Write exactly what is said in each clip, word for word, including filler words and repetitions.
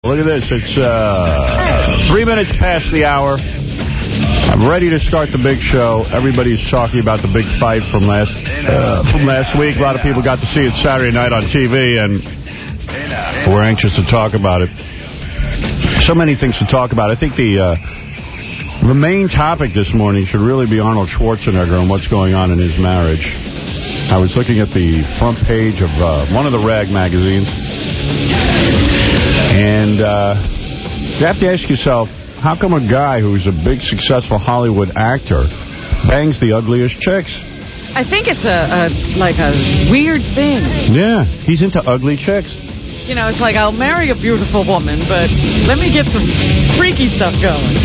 Look at this. It's uh, three minutes past the hour. I'm ready to start the big show. Everybody's talking about the big fight from last uh, from last week. A lot of people got to see it Saturday night on T V, and we're anxious to talk about it. So many things to talk about. I think the uh, the main topic this morning should really be Arnold Schwarzenegger and what's going on in his marriage. I was looking at the front page of uh, one of the rag magazines. And uh, you have to ask yourself, how come a guy who's a big, successful Hollywood actor bangs the ugliest chicks? I think it's a, a like a weird thing. Yeah, he's into ugly chicks. You know, it's like, I'll marry a beautiful woman, but let me get some freaky stuff going.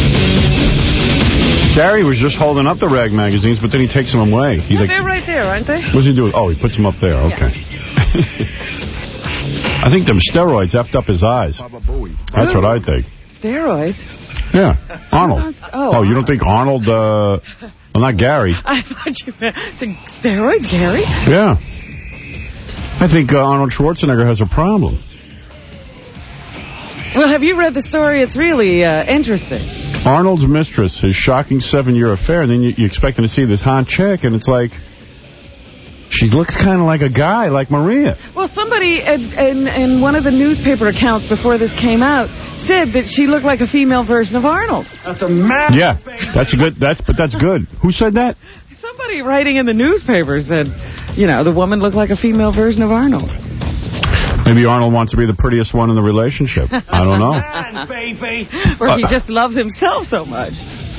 Gary was just holding up the rag magazines, but then he takes them away. He Yeah, like, they're right there, aren't they? What's he doing? Oh, he puts them up there. Okay. Yeah. I think them steroids effed up his eyes. That's what I think. Steroids? Yeah, Arnold. Oh, oh, you don't think Arnold, uh, well, not Gary. I thought you meant steroids, Gary? Yeah. I think uh, Arnold Schwarzenegger has a problem. Well, have you read the story? It's really uh, interesting. Arnold's mistress, his shocking seven-year affair, and then you, you're expecting to see this hot chick, and it's like, she looks kind of like a guy, like Maria. Well, somebody in, in, in one of the newspaper accounts before this came out said that she looked like a female version of Arnold. That's a massive Yeah, that's a good, that's, but that's good. Who said that? Somebody writing in the newspaper said, you know, the woman looked like a female version of Arnold. Maybe Arnold wants to be the prettiest one in the relationship. I don't know. Man, baby. Or he just loves himself so much.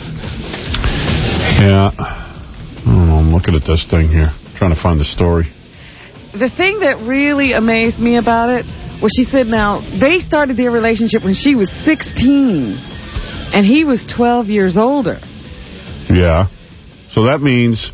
Yeah. I don't know, I'm looking at this thing here. Trying to find the story. The thing that really amazed me about it was she said, now, they started their relationship when she was sixteen, and he was twelve years older. Yeah. So that means...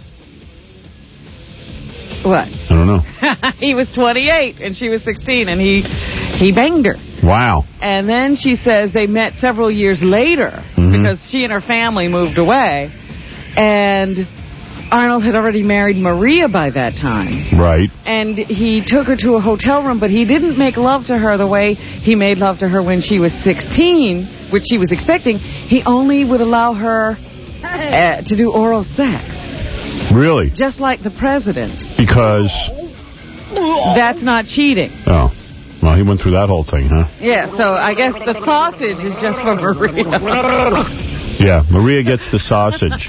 What? I don't know. He was twenty-eight, and she was sixteen, and he he banged her. Wow. And then she says they met several years later, mm-hmm. because she and her family moved away, and Arnold had already married Maria by that time. Right. And he took her to a hotel room, but he didn't make love to her the way he made love to her when she was sixteen, which she was expecting. He only would allow her uh, to do oral sex. Really? Just like the president. Because? That's not cheating. Oh. Well, he went through that whole thing, huh? Yeah, so I guess the sausage is just for Maria. Yeah, Maria gets the sausage.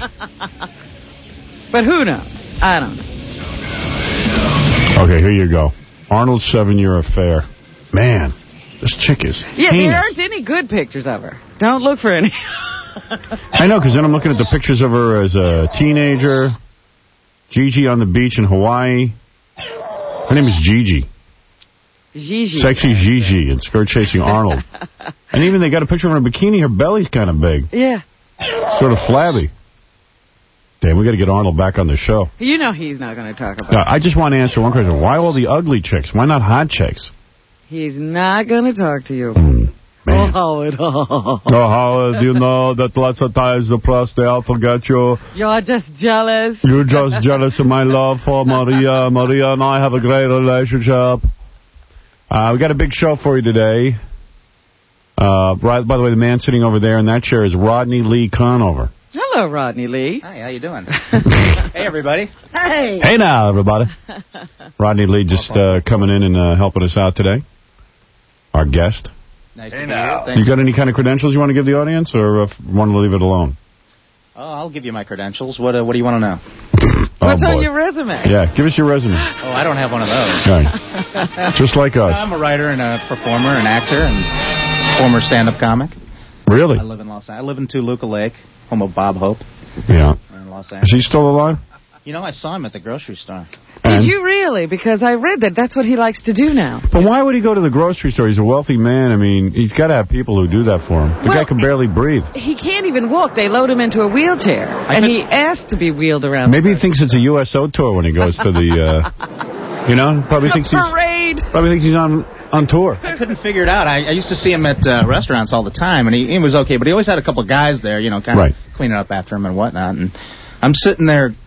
But who knows? I don't know. Okay, here you go. Arnold's seven-year affair. Man, this chick is Yeah, heinous. there aren't any good pictures of her. Don't look for any. I know, because then I'm looking at the pictures of her as a teenager. Gigi on the beach in Hawaii. Her name is Gigi. Gigi. Sexy Gigi and skirt chasing Arnold. And even they got a picture of her in a bikini. Her belly's kind of big. Yeah. Sort of flabby. Damn, we got to get Arnold back on the show. You know he's not going to talk about Now, it. I just want to answer one question. Why all the ugly chicks? Why not hot chicks? He's not going to talk to you. Mm, man. Oh, Howard. Oh, Howard, you know that lots of times the press, they'll forget you. You're just jealous. You're just jealous of my love for Maria. Maria and I have a great relationship. Uh, we got a big show for you today. Uh, right, by the way, the man sitting over there in that chair is Rodney Lee Conover. Hello, Rodney Lee. Hi, how you doing? Hey, everybody. Hey. Hey now, everybody. Rodney Lee just uh, coming in and uh, helping us out today. Our guest. Nice hey to now. You, you got any kind of credentials you want to give the audience, or uh, want to leave it alone? Oh, I'll give you my credentials. What uh, What do you want to know? What's oh, on your resume? Yeah, give us your resume. Oh, I don't have one of those. Right. Just like us. I'm a writer and a performer, an actor, and former stand-up comic. Really? I live in Los Angeles. I live in Toluca Lake, home of Bob Hope. Yeah. In Los Angeles. Is he still alive? You know, I saw him at the grocery store. Did And? you really? Because I read that that's what he likes to do now. But why would he go to the grocery store? He's a wealthy man. I mean, he's got to have people who do that for him. The well, guy can barely breathe. He can't even walk. They load him into a wheelchair. I and could, he asked to be wheeled around. Maybe he thinks it's a U S O tour when he goes to the, uh, you know, probably the thinks he's parade. Probably thinks he's on on tour. I couldn't figure it out. I, I used to see him at uh, restaurants all the time, and he, he was okay, but he always had a couple guys there, you know, kind of right. cleaning up after him and whatnot. And I'm sitting there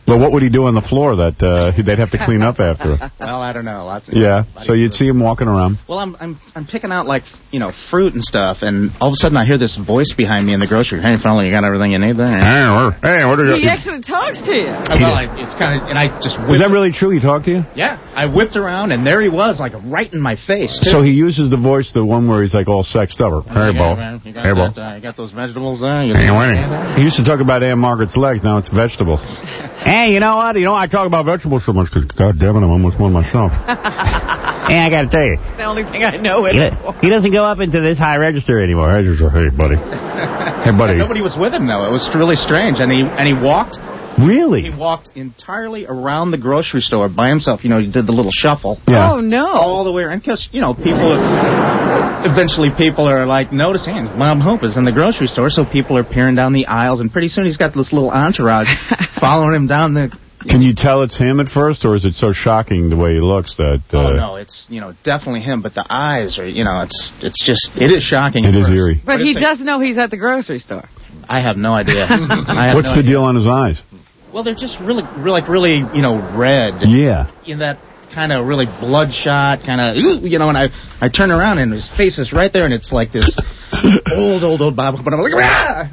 Well, what would he do on the floor that uh, they'd have to clean up after? Well, I don't know. Lots of Yeah, so you'd see him walking around. Well, I'm I'm I'm picking out, like, you know, fruit and stuff, and all of a sudden I hear this voice behind me in the grocery. Hey, fella, you got everything you need there? Hey, what are you... He actually talks to you. Uh, well, I, it's kind of, and I just whipped. Is that really true? He talked to you? Yeah, I whipped around, and there he was, like, right in my face, too. So he uses the voice, the one where he's, like, all sexed up. Hey, Bo. You got, Hey, Bo. that, uh, you got those vegetables there? You Hey, wait. He used to talk about Aunt Margaret's legs. Now it's vegetables. Hey, you know what? You know, I talk about vegetables so much because, God damn it, I'm almost one myself. Hey, I got to tell you. The only thing I know is... He, he doesn't go up into this high register anymore. I just, hey, buddy. Hey, buddy. Nobody was with him, though. It was really strange. And he and he walked... Really? He walked entirely around the grocery store by himself. You know, he did the little shuffle. Yeah. Oh, no. All the way around. Because, you know, people... Eventually, people are, like, noticing Bob Hope is in the grocery store, so people are peering down the aisles, and pretty soon he's got this little entourage following him down the... Can you tell it's him at first, or is it so shocking the way he looks that... Uh, oh, no, it's, you know, definitely him, but the eyes are, you know, it's it's just, it is shocking. It is first. eerie. But he it's does know he's at the grocery store. I have no idea. I have What's no the idea. deal on his eyes? Well, they're just really, really, like, really, you know, red. Yeah. In that kind of really bloodshot, kind of, you know, and I I turn around and his face is right there, and it's like this old, old, old Bob. But I'm like, ah!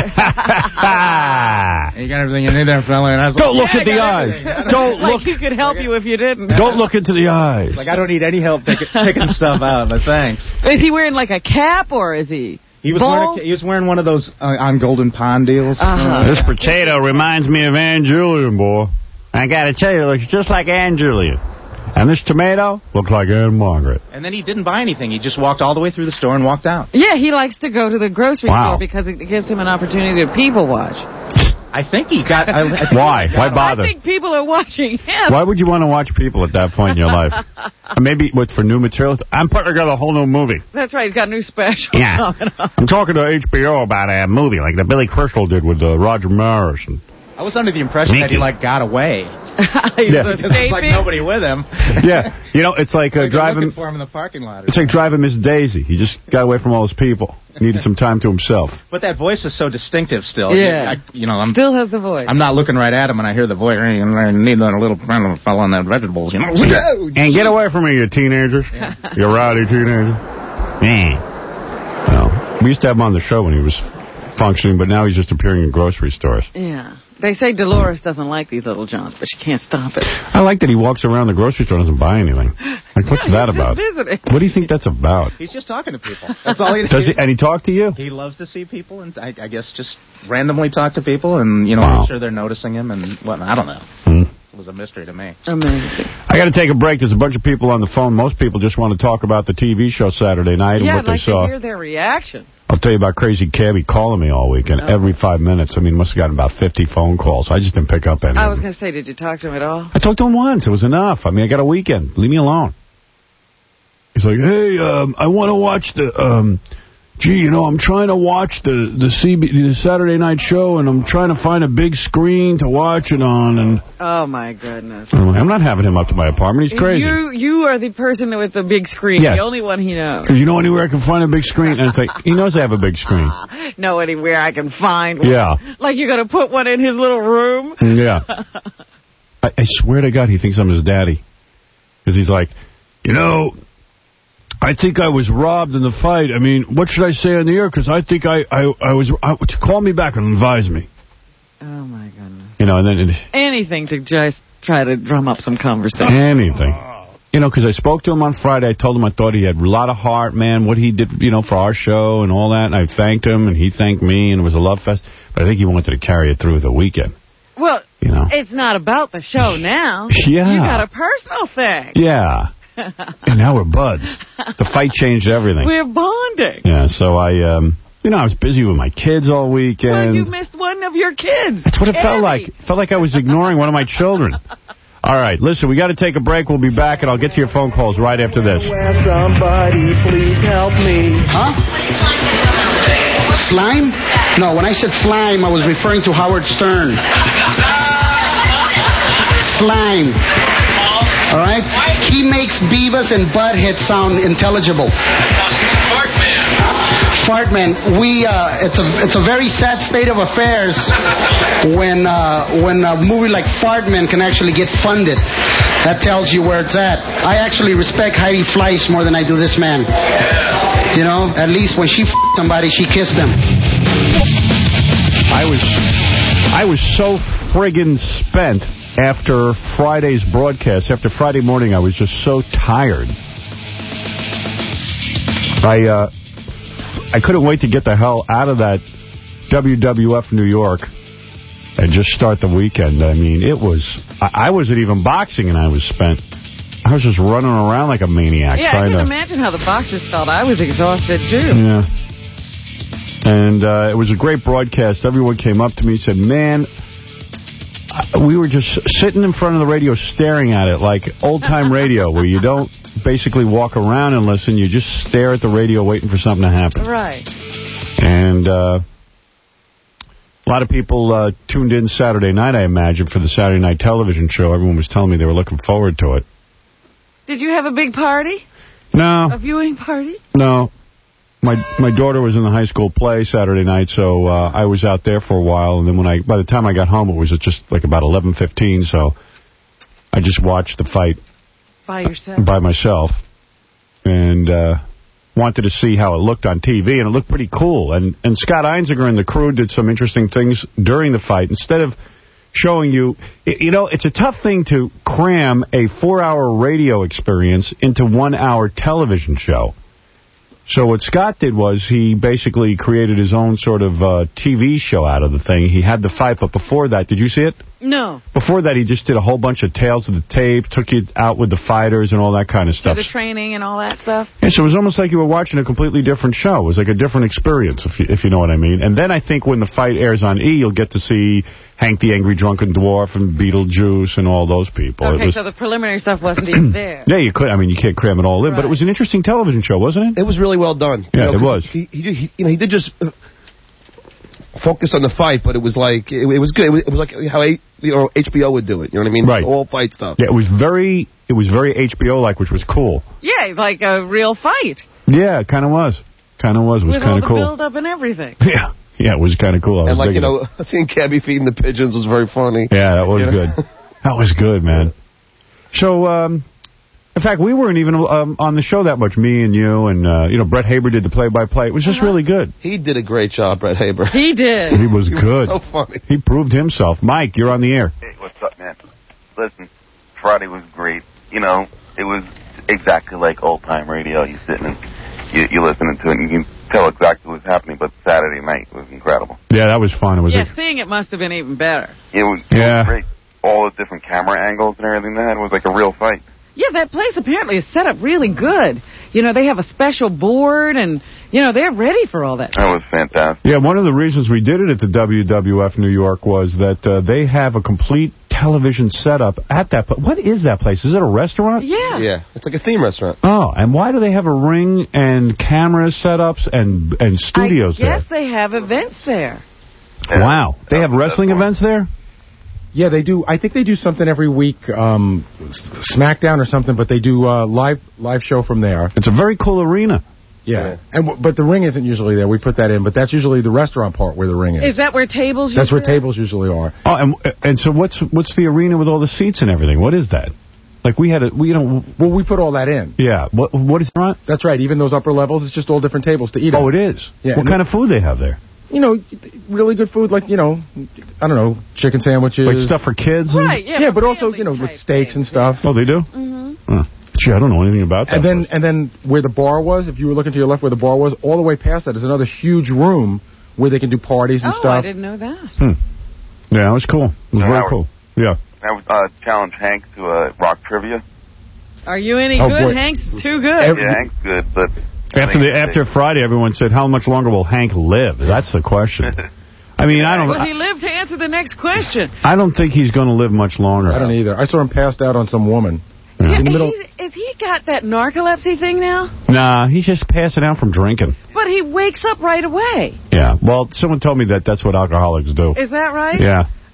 You got everything you need there, fella. And I was Don't like, look yeah, at the eyes. Don't, Don't Like look. he could help you if you didn't. Don't look into the eyes. like, I don't need any help picking, picking stuff out, but thanks. Is he wearing like a cap or is he... He was, wearing a, he was wearing one of those uh, on Golden Pond deals. Uh-huh. This potato reminds me of Ann Julian, boy. I got to tell you, it looks just like Ann Julian. And this tomato looks like Ann Margaret. And then he didn't buy anything. He just walked all the way through the store and walked out. Yeah, he likes to go to the grocery Wow. store because it gives him an opportunity to people watch. I think he got... I, I think Why? he got Why a- bother? I think people are watching him. Why would you want to watch people at that point in your life? Maybe what, for new materials? I'm putting together a whole new movie. That's right, he's got a new special Yeah. coming up. I'm talking to H B O about a movie like the Billy Crystal did with uh, Roger Maris. And I was under the impression Mickey. that he, like, got away. He Yeah. was Because there's, like, escaping. nobody with him. yeah, you know, it's like uh, Like, they're driving. looking for him in the parking lot. Or It's like driving Miss Daisy. He just got away from all his people. Needed some time to himself. But that voice is so distinctive still. Yeah. I, you know, I'm Still has the voice. I'm not looking right at him, and I hear the voice. Hey, I need a little fellow on that vegetables, you know. And get away from me, you teenagers. You rowdy teenagers. Man. No. We used to have him on the show when he was functioning, but now he's just appearing in grocery stores. Yeah. They say Dolores doesn't like these little Johns, but she can't stop it. I like that he walks around the grocery store and doesn't buy anything. Like, what's Yeah, that he's about? just visiting. What do you think that's about? He's just talking to people. That's all he Does he? does. And he talk to you? He loves to see people, and I, I guess just randomly talk to people, and, you know, Wow. make sure they're noticing him and whatnot. I don't know. Hmm. It was a mystery to me. Amazing. I got to take a break. There's a bunch of people on the phone. Most people just want to talk about the T V show Saturday night Yeah, and what I'd they like saw. to hear their reaction. I'll tell you about Crazy Cabby calling me all weekend, Oh. every five minutes. I mean, must have gotten about fifty phone calls. I just didn't pick up any. I of was them. going to say, did you talk to him at all? I talked to him once. It was enough. I mean, I got a weekend. Leave me alone. He's like, hey, um, I want to watch the, um, gee, you know, I'm trying to watch the the, C B, the Saturday night show, and I'm trying to find a big screen to watch it on. And Oh, my goodness. I'm like, I'm not having him up to my apartment. He's crazy. You you are the person with the big screen, Yeah. the only one he knows. Because you know anywhere I can find a big screen? And it's like, he knows I have a big screen. Know anywhere I can find one. Yeah. Like you're going to put one in his little room? Yeah. I, I swear to God, he thinks I'm his daddy. Because he's like, you know, I think I was robbed in the fight. I mean, what should I say on the air? Because I think I, I, I was... I, call me back and advise me. Oh, my goodness. You know, and then... It, Anything to just try to drum up some conversation. anything. You know, because I spoke to him on Friday. I told him I thought he had a lot of heart, man, what he did, you know, for our show and all that. And I thanked him, and he thanked me, and it was a love fest. But I think he wanted to carry it through the weekend. Well, You know? it's not about the show now. Yeah. You got a personal thing. Yeah. And now we're buds. The fight changed everything. We're bonding. Yeah, so I, um, you know, I was busy with my kids all weekend. Well, you missed one of your kids. That's what it felt Eddie. like. It felt like I was ignoring one of my children. All right, listen, we got to take a break. We'll be back, and I'll get to your phone calls right after this. Somebody please help me. Huh? Slime? No, when I said slime, I was referring to Howard Stern. Slime. All right? He makes Beavis and Butthead sound intelligible. Fart department, we uh, it's a it's a very sad state of affairs when uh, when a movie like Fartman can actually get funded. That tells you where it's at. I actually respect Heidi Fleiss more than I do this man. You know, at least when she f***ed somebody, she kissed them. I was I was so friggin' spent after Friday's broadcast. After Friday morning, I was just so tired. I uh, I couldn't wait to get the hell out of that W W F New York and just start the weekend. I mean, it was... I, I wasn't even boxing and I was spent. I was just running around like a maniac. Yeah, trying I can to, imagine how the boxers felt. I was exhausted, too. Yeah. And uh, it was a great broadcast. Everyone came up to me and said, man, we were just sitting in front of the radio staring at it like old-time radio where you don't basically walk around and listen. You just stare at the radio waiting for something to happen. Right. And uh, a lot of people uh, tuned in Saturday night, I imagine, for the Saturday night television show. Everyone was telling me they were looking forward to it. Did you have a big party? No. A viewing party? No. My my daughter was in the high school play Saturday night, so uh, I was out there for a while. And then when I, by the time I got home, it was just like about eleven fifteen, so I just watched the fight. By yourself? By myself. And uh, wanted to see how it looked on T V, and it looked pretty cool. And, and Scott Einziger and the crew did some interesting things during the fight. Instead of showing you, you know, it's a tough thing to cram a four-hour radio experience into one-hour television show. So what Scott did was he basically created his own sort of uh, T V show out of the thing. He had the fight, but before that, did you see it? No. Before that, he just did a whole bunch of tales of the tape, took you out with the fighters and all that kind of stuff. So the training and all that stuff? Yeah, so it was almost like you were watching a completely different show. It was like a different experience, if you, if you know what I mean. And then I think when the fight airs on E, you'll get to see Hank the Angry Drunken Dwarf and Beetlejuice and all those people. Okay, was, so the preliminary stuff wasn't even there. Yeah, you could. I mean, you can't cram it all in, right. But it was an interesting television show, wasn't it? It was really well done. Yeah, you know, it was. He, he, he, you know, he did just uh, focus on the fight, but it was like it, it was good. It was, it was like how a, you know H B O would do it. You know what I mean? Right. All fight stuff. Yeah, it was very, it was very H B O-like, which was cool. Yeah, like a real fight. Yeah, it kind of was. Kind of was. It was kind of cool. With all the build-up and everything. Yeah. Yeah, it was kind of cool. I and like, you know, it. seeing Cabby feeding the pigeons was very funny. Yeah, that was you know? good. That was good, man. So, um, in fact, we weren't even um, on the show that much, me and you, and, uh, you know, Brett Haber did the play-by-play. It was just uh-huh. really good. He did a great job, Brett Haber. He did. He was he good. Was so funny. He proved himself. Mike, you're on the air. Hey, what's up, man? Listen, Friday was great. You know, it was exactly like old-time radio. You sitting and you, you listening to it, and you can tell exactly what's happening, but Saturday night was incredible. Yeah, that was fun. It was. Yeah, a... seeing it must have been even better. It was, yeah. it was great. All the different camera angles and everything they had was like a real fight. Yeah, that place apparently is set up really good. You know, they have a special board, and, you know, they're ready for all that. That was fantastic. Yeah, one of the reasons we did it at the W W F New York was that uh, they have a complete television setup at that place. What is that place? Is it a restaurant? Yeah. Yeah, it's like a theme restaurant. Oh, and why do they have a ring and camera setups and, and studios there? I guess there? they have events there. Yeah. Wow. They have wrestling events there? Yeah, they do. I think they do something every week, um, SmackDown or something, but they do a uh, live live show from there. It's a very cool arena. Yeah, yeah. and w but the ring isn't usually there. We put that in, but that's usually the restaurant part where the ring is. Is that where tables That's usually where tables usually are. Oh, and and so what's what's the arena with all the seats and everything? What is that? Like we had a, we, you know... Well, we put all that in. Yeah. What What is that? That's right. Even those upper levels, it's just all different tables to eat Oh, on. it is? Yeah. What kind of food they have there? You know, really good food, like, you know, I don't know, chicken sandwiches. Like stuff for kids? Right, yeah. Yeah, but also, you know, with steaks and stuff. Oh, they do? Mm-hmm. Huh. Gee, I don't know anything about that. And then, and then where the bar was, if you were looking to your left where the bar was, all the way past that is another huge room where they can do parties and oh, stuff. I didn't know that. Hmm. Yeah, it was cool. It was No, very Howard. cool. Yeah. I would uh, challenge Hank to uh, rock trivia. Are you any Oh, good? boy. Hank's too good. Every- Yeah, Hank's good, but... After the after Friday, everyone said, how much longer will Hank live? That's the question. I mean, I don't... Will he live to answer the next question? I don't think he's going to live much longer. I don't either. I saw him passed out on some woman. Yeah. In the middle. He's, is he got that narcolepsy thing now? Nah, he's just passing out from drinking. But he wakes up right away. Yeah. Well, someone told me that that's what alcoholics do. Is that right? Yeah.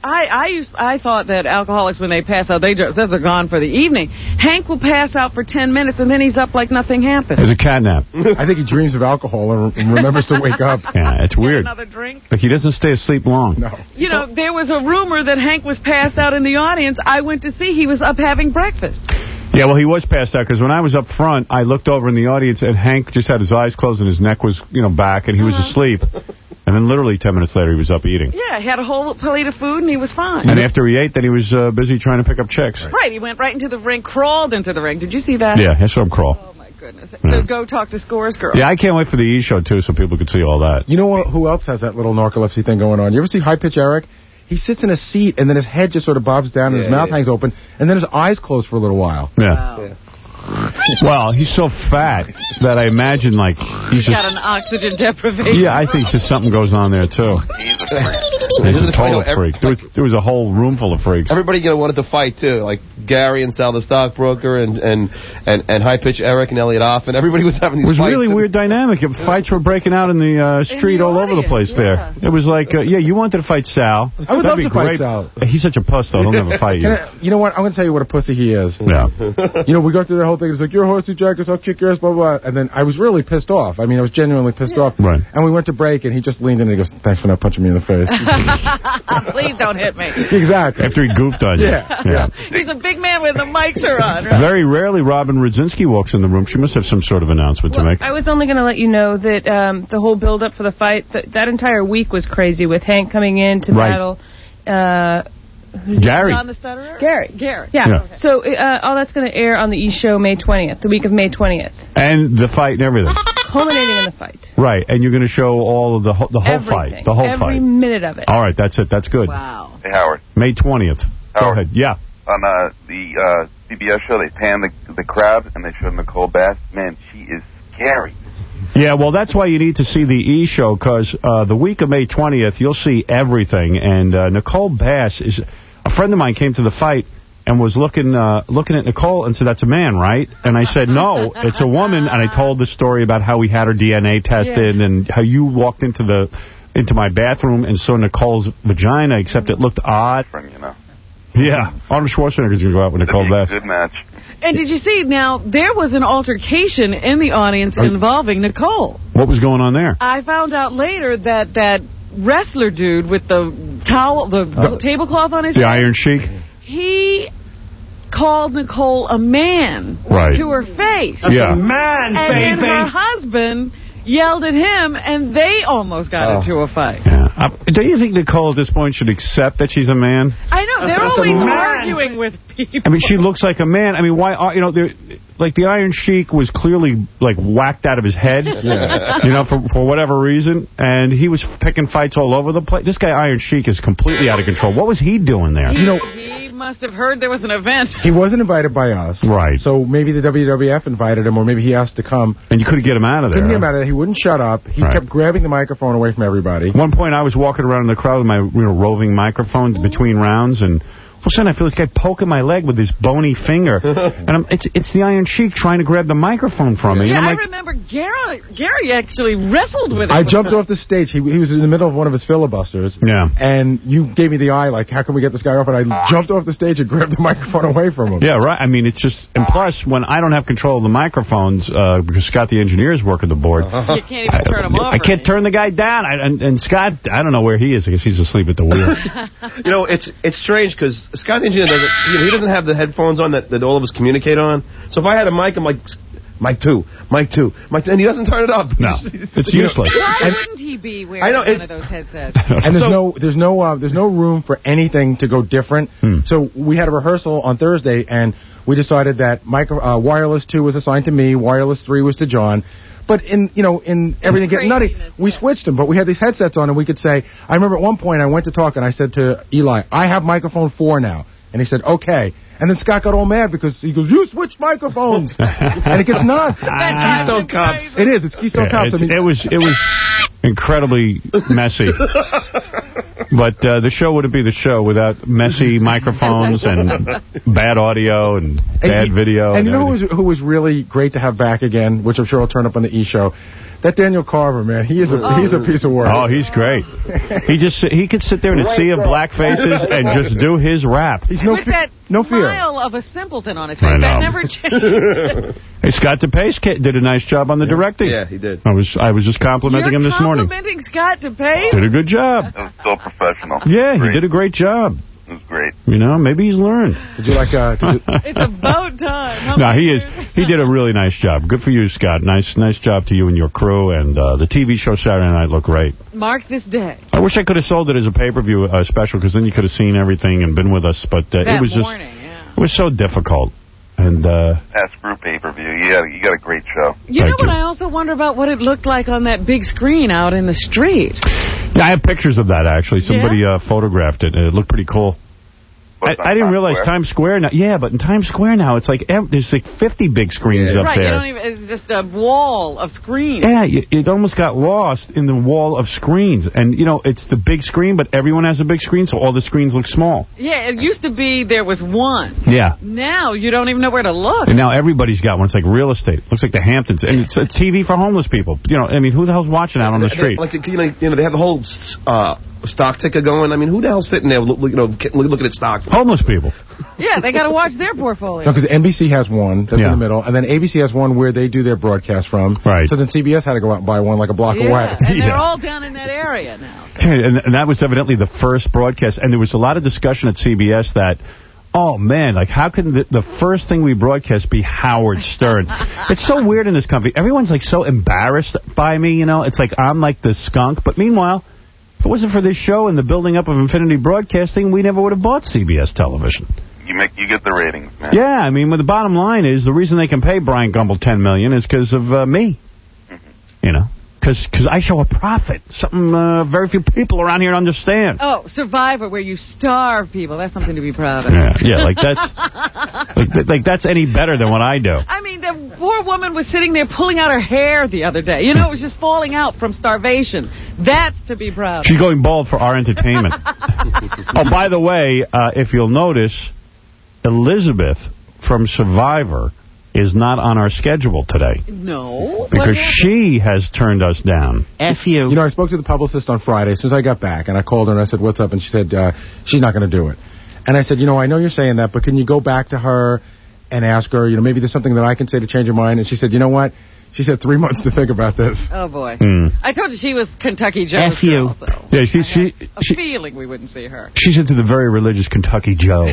I I used I thought that alcoholics, when they pass out, they just they're gone for the evening. Hank will pass out for ten minutes and then he's up like nothing happened. It's a catnap. I think he dreams of alcohol and, and remembers to wake up. Yeah, it's weird. Another drink. Like he doesn't stay asleep long. No. You know, there was a rumor that Hank was passed out in the audience. I went to see. He was up having breakfast. Yeah, well, he was passed out because when I was up front, I looked over in the audience and Hank just had his eyes closed and his neck was, you know, back and he was Uh-huh. asleep. And then literally ten minutes later, he was up eating. Yeah, he had a whole plate of food and he was fine. And after he ate, then he was uh, busy trying to pick up chicks. Right. right, he went right into the ring, crawled into the ring. Did you see that? Yeah, I saw him crawl. Oh, my goodness. Yeah. So go talk to Scores Girl. Yeah, I can't wait for the E! Show, too, so people could see all that. You know what, who else has that little narcolepsy thing going on? You ever see High Pitch Eric? He sits in a seat, and then his head just sort of bobs down, and Yeah, his mouth yeah. hangs open, and then his eyes close for a little while. Yeah. Wow. Yeah. Well, he's so fat that I imagine, like, he's He's got just... an oxygen deprivation. Yeah, I think just something goes on there, too. He's a freak. He's Isn't a it funny total how every- freak. There was, there was a whole room full of freaks. Everybody, you know, wanted to fight, too. Like Gary and Sal the Stockbroker and, and, and, and High Pitch Eric and Elliot Offen. Everybody was having It these was fights. really weird dynamic. Fights were breaking out in the uh, street the all over the audience, place yeah. there. It was like, uh, yeah, you wanted to fight Sal. I would That'd love be to fight great. Sal. He's such a puss, though. He'll never fight you. Can I, you know what? I'm going to tell you what a pussy he is. Yeah. You know, we go through the whole thing. It's like, you're a horsey jackers, I'll kick your ass, blah, blah, blah. And then I was really pissed off. I mean, I was genuinely pissed off. Right. And we went to break, and he just leaned in and he goes, thanks for not punching me in the face. Please don't hit me. Exactly. After he goofed on you. Yeah. yeah. He's a big man when the mics are on. Right? Very rarely Robin Rudzinski walks in the room. She must have some sort of announcement to Well, make. I was only going to let you know that um, the whole build-up for the fight, th- that entire week was crazy with Hank coming in to Right. battle uh, Gary. John the Stutterer? Gary. Gary. Yeah. Yeah. So uh, all that's going to air on the E! Show May twentieth, the week of May twentieth, And the fight and everything. culminating in the fight. Right. And you're going to show all of the, ho- the whole Everything. fight. The whole Every fight. minute of it. All right. That's it. That's good. Wow. Hey, Howard. May twentieth. Go Howard. ahead. Yeah. On uh, the uh, C B S show, they panned the, the crowd, and they showed Nicole Bass. Man, she is scary. Yeah, well, that's why you need to see the E! Show, because uh, the week of May twentieth, you'll see everything. And uh, Nicole Bass is... A friend of mine came to the fight and was looking uh, looking at Nicole and said, that's a man, right? And I said, no, it's a woman. And I told the story about how we had her D N A tested yeah. and how you walked into the into my bathroom and saw Nicole's vagina, except it looked odd. You know. Yeah, Arnold Schwarzenegger's going to go out with Nicole Bass. Good match. And did you see, now, there was an altercation in the audience involving Nicole. What was going on there? I found out later that that wrestler dude with the towel, the, the tablecloth on his the head. The Iron Sheik? He called Nicole a man right. to her face. That's yeah. a man, and baby. then her husband yelled at him, and they almost got oh. into a fight. Yeah. Uh, do you think Nicole at this point should accept that she's a man? I know. They're That's always a man. arguing with people. I mean, she looks like a man. I mean, why, are, you know, like the Iron Sheik was clearly, like, whacked out of his head, yeah. you know, for, for whatever reason, and he was picking fights all over the place. This guy, Iron Sheik, is completely out of control. What was he doing there? He, you know, he must have heard there was an event. He wasn't invited by us. Right. So maybe the W W F invited him, or maybe he asked to come. And you couldn't get him out of there. Couldn't get him out of there. He wouldn't shut up. He right. kept grabbing the microphone away from everybody. At one point, I was walking around in the crowd with my you know, roving microphone between rounds, and all of a sudden I feel this guy poking my leg with his bony finger. And I'm, it's it's the Iron Sheik trying to grab the microphone from me. Yeah, and I'm I like, remember Gary, Gary actually wrestled with him. I jumped off the stage. He, he was in the middle of one of his filibusters. Yeah. And you gave me the eye, like, how can we get this guy off? And I jumped off the stage and grabbed the microphone away from him. Yeah, right. I mean, it's just... And plus, when I don't have control of the microphones, uh, because Scott the engineer is working the board... You can't even I, turn him off. I can't turn the guy down. I, and, and Scott, I don't know where he is. I guess he's asleep at the wheel. You know, it's it's strange because Scott the engineer doesn't. You know, he doesn't have the headphones on that, that all of us communicate on. So if I had a mic, I'm like, mic two, mic two, mic two, and he doesn't turn it up. No, it's useless. Why And- wouldn't he be wearing I know, one it- of those headsets? And there's So- no there's no uh, there's no room for anything to go different. Hmm. So we had a rehearsal on Thursday, and we decided that micro, uh, wireless two was assigned to me, wireless three was to John. But in you know in everything getting nutty, Craziness, we yeah. switched them. But we had these headsets on, and we could say. I remember at one point I went to talk, and I said to Eli, "I have microphone four now," and he said, "Okay." And then Scott got all mad because he goes, "You switched microphones," and it gets nuts. Keystone Cops. It is. It's Keystone Yeah, Cops. I it's- mean, it was it was incredibly messy. But uh, the show wouldn't be the show without messy microphones and bad audio and bad he- video. And, And, you know who was, everything. who was really great to have back again, which I'm sure will turn up on the E! Show? That Daniel Carver, man, he is a Oh. he's a piece of work. Oh, he's great. He just he could sit there in a sea of black faces and just do his rap. He's no With that no fear. smile of a simpleton on his I face. know. That never changed. Hey, Scott DePace ca- did a nice job on the directing. Yeah, he did. I was I was just complimenting You're him this morning. complimenting Scott DePace? Did a good job. It was so professional. Yeah, Great. he did a great job. It was great. You know, maybe he's learned. Did you like? Uh, did you, It's about time. How No, many he is. years? He did a really nice job. Good for you, Scott. Nice, nice job to you and your crew. And uh, the T V show Saturday night looked great. Mark this day. I wish I could have sold it as a pay-per-view uh, special, because then you could have seen everything and been with us. But uh, That it was morning, just, yeah. it was so difficult. And uh, Ask Brew pay-per-view. You got, you got a great show. You know Thank what? you. I also wonder about what it looked like on that big screen out in the street. yeah, I have pictures of that actually. Somebody Yeah? uh, photographed it, and it looked pretty cool. What's I, on I didn't Times realize Square? Times Square now. Yeah, but in Times Square now, it's like ev- there's like fifty big screens up Right, there. you don't even, it's just a wall of screens. Yeah, you, it almost got lost in the wall of screens. And, you know, it's the big screen, but everyone has a big screen, so all the screens look small. Yeah, it used to be there was one. Yeah. Now you don't even know where to look. And now everybody's got one. It's like real estate. Looks like the Hamptons. And it's a T V for homeless people. You know, I mean, who the hell's watching out on the street? Like, you know, you know, they have the whole uh, stock ticker going. I mean, who the hell's sitting there, look, you know, looking at stocks? Homeless people. Yeah, they got to watch their portfolio. no, because N B C has one that's Yeah. in the middle, and then A B C has one where they do their broadcast from. Right. So then C B S had to go out and buy one like a block Yeah, away. and they're Yeah. all down in that area now. So. And, and that was evidently the first broadcast. And there was a lot of discussion at C B S that, oh, man, like, how can the, the first thing we broadcast be Howard Stern? It's so weird in this company. Everyone's, like, so embarrassed by me, you know? It's like I'm like the skunk. But meanwhile, if it wasn't for this show and the building up of Infinity Broadcasting, we never would have bought C B S television. You make you get the ratings, man. Yeah, I mean, well, the bottom line is the reason they can pay Brian Gumbel ten million dollars is because of uh, me. You know? Because I show a profit. Something uh, very few people around here understand. Oh, Survivor, where you starve people. That's something to be proud of. Yeah, yeah, like that's like, like that's any better than what I do. I mean, the poor woman was sitting there pulling out her hair the other day. You know, it was just falling out from starvation. That's to be proud of. She's going bald for our entertainment. Oh, by the way, uh, if you'll notice, Elizabeth from Survivor is not on our schedule today. No. Because she has turned us down. F you. You know, I spoke to the publicist on Friday as soon as I got back, and I called her and I said, what's up? And she said, uh, she's not going to do it. And I said, you know, I know you're saying that, but can you go back to her and ask her, you know, maybe there's something that I can say to change her mind? And she said, you know what? She said three months to think about this. Oh, boy. Mm. I told you she was Kentucky Joe's F you. girl, so Yeah, she, she, a she, feeling we wouldn't see her. she's into the very religious Kentucky Joe.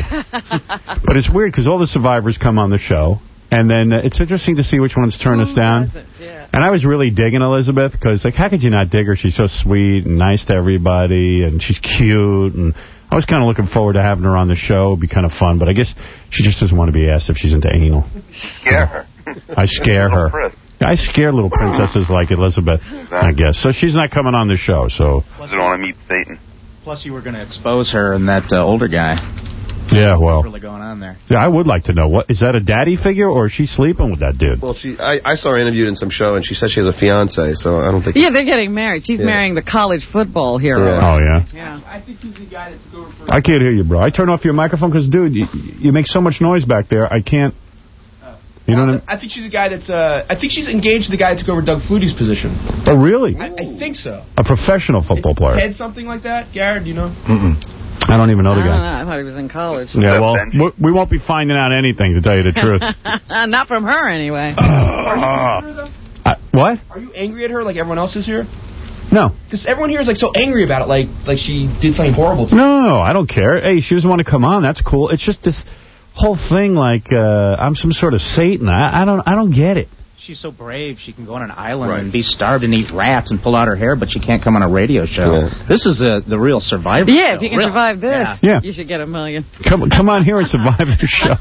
But it's weird because all the survivors come on the show, and then uh, it's interesting to see which ones turn us down. Yeah. And I was really digging Elizabeth because, like, how could you not dig her? She's so sweet and nice to everybody, and she's cute, and I was kind of looking forward to having her on the show. It'd be kind of fun, but I guess she just doesn't want to be asked if she's into anal. Scare her. I scare her. Chris. I scare little princesses like Elizabeth, I guess. So she's not coming on the show, so... You don't want to meet Satan. Plus, you were going to expose her and that uh, older guy. Yeah, well... What's really going on there? Yeah, I would like to know. What is that a daddy figure, or is she sleeping with that dude? Well, she, I, I saw her interviewed in some show, and she said she has a fiance, so I don't think... Yeah, they're getting married. She's Yeah. marrying the college football hero. Yeah. Oh, yeah? Yeah. I think he's the guy that's going for... I can't hear you, bro. I turn off your microphone because, dude, you, you make so much noise back there. I can't... You know what I mean? I think she's a guy that's, uh, I think she's engaged to the guy that took over Doug Flutie's position. Oh, really? I, I think so. A professional football player. Ted something like that? Garrett, do you know? Mm-mm. I don't even know I the don't know. guy. I thought he was in college. Yeah, well, we, we won't be finding out anything, to tell you the truth. Not from her, anyway. Uh, what? Are you angry at her like everyone else is here? No. Because everyone here is like so angry about it, like like she did something horrible to No, no, no, I don't care. Hey, she doesn't want to come on. That's cool. It's just this whole thing like uh, I'm some sort of Satan. I, I don't I don't get it. She's so brave. She can go on an island right. and be starved and eat rats and pull out her hair, but she can't come on a radio show. Yeah. This is uh, the real Survivor Yeah, show. if you can Real. survive this, Yeah. Yeah. you should get a million. Come come on here and survive the show.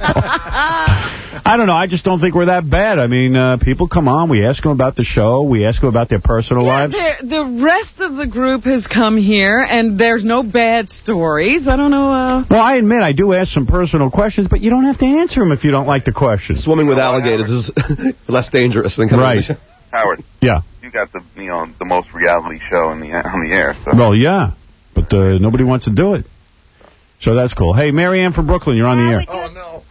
I don't know. I just don't think we're that bad. I mean, uh, people come on. We ask them about the show. We ask them about their personal Yeah, lives. there- the rest of the group has come here, and there's no bad stories. I don't know. Uh... Well, I admit I do ask some personal questions, but you don't have to answer them if you don't like the questions. Swimming with alligators is less dangerous than coming on the Right. show. Howard. Yeah. You got the you know the most reality show in the on the air. So. Well, yeah, but uh, nobody wants to do it. So that's cool. Hey, Marianne from Brooklyn, you're on the air. Oh, no.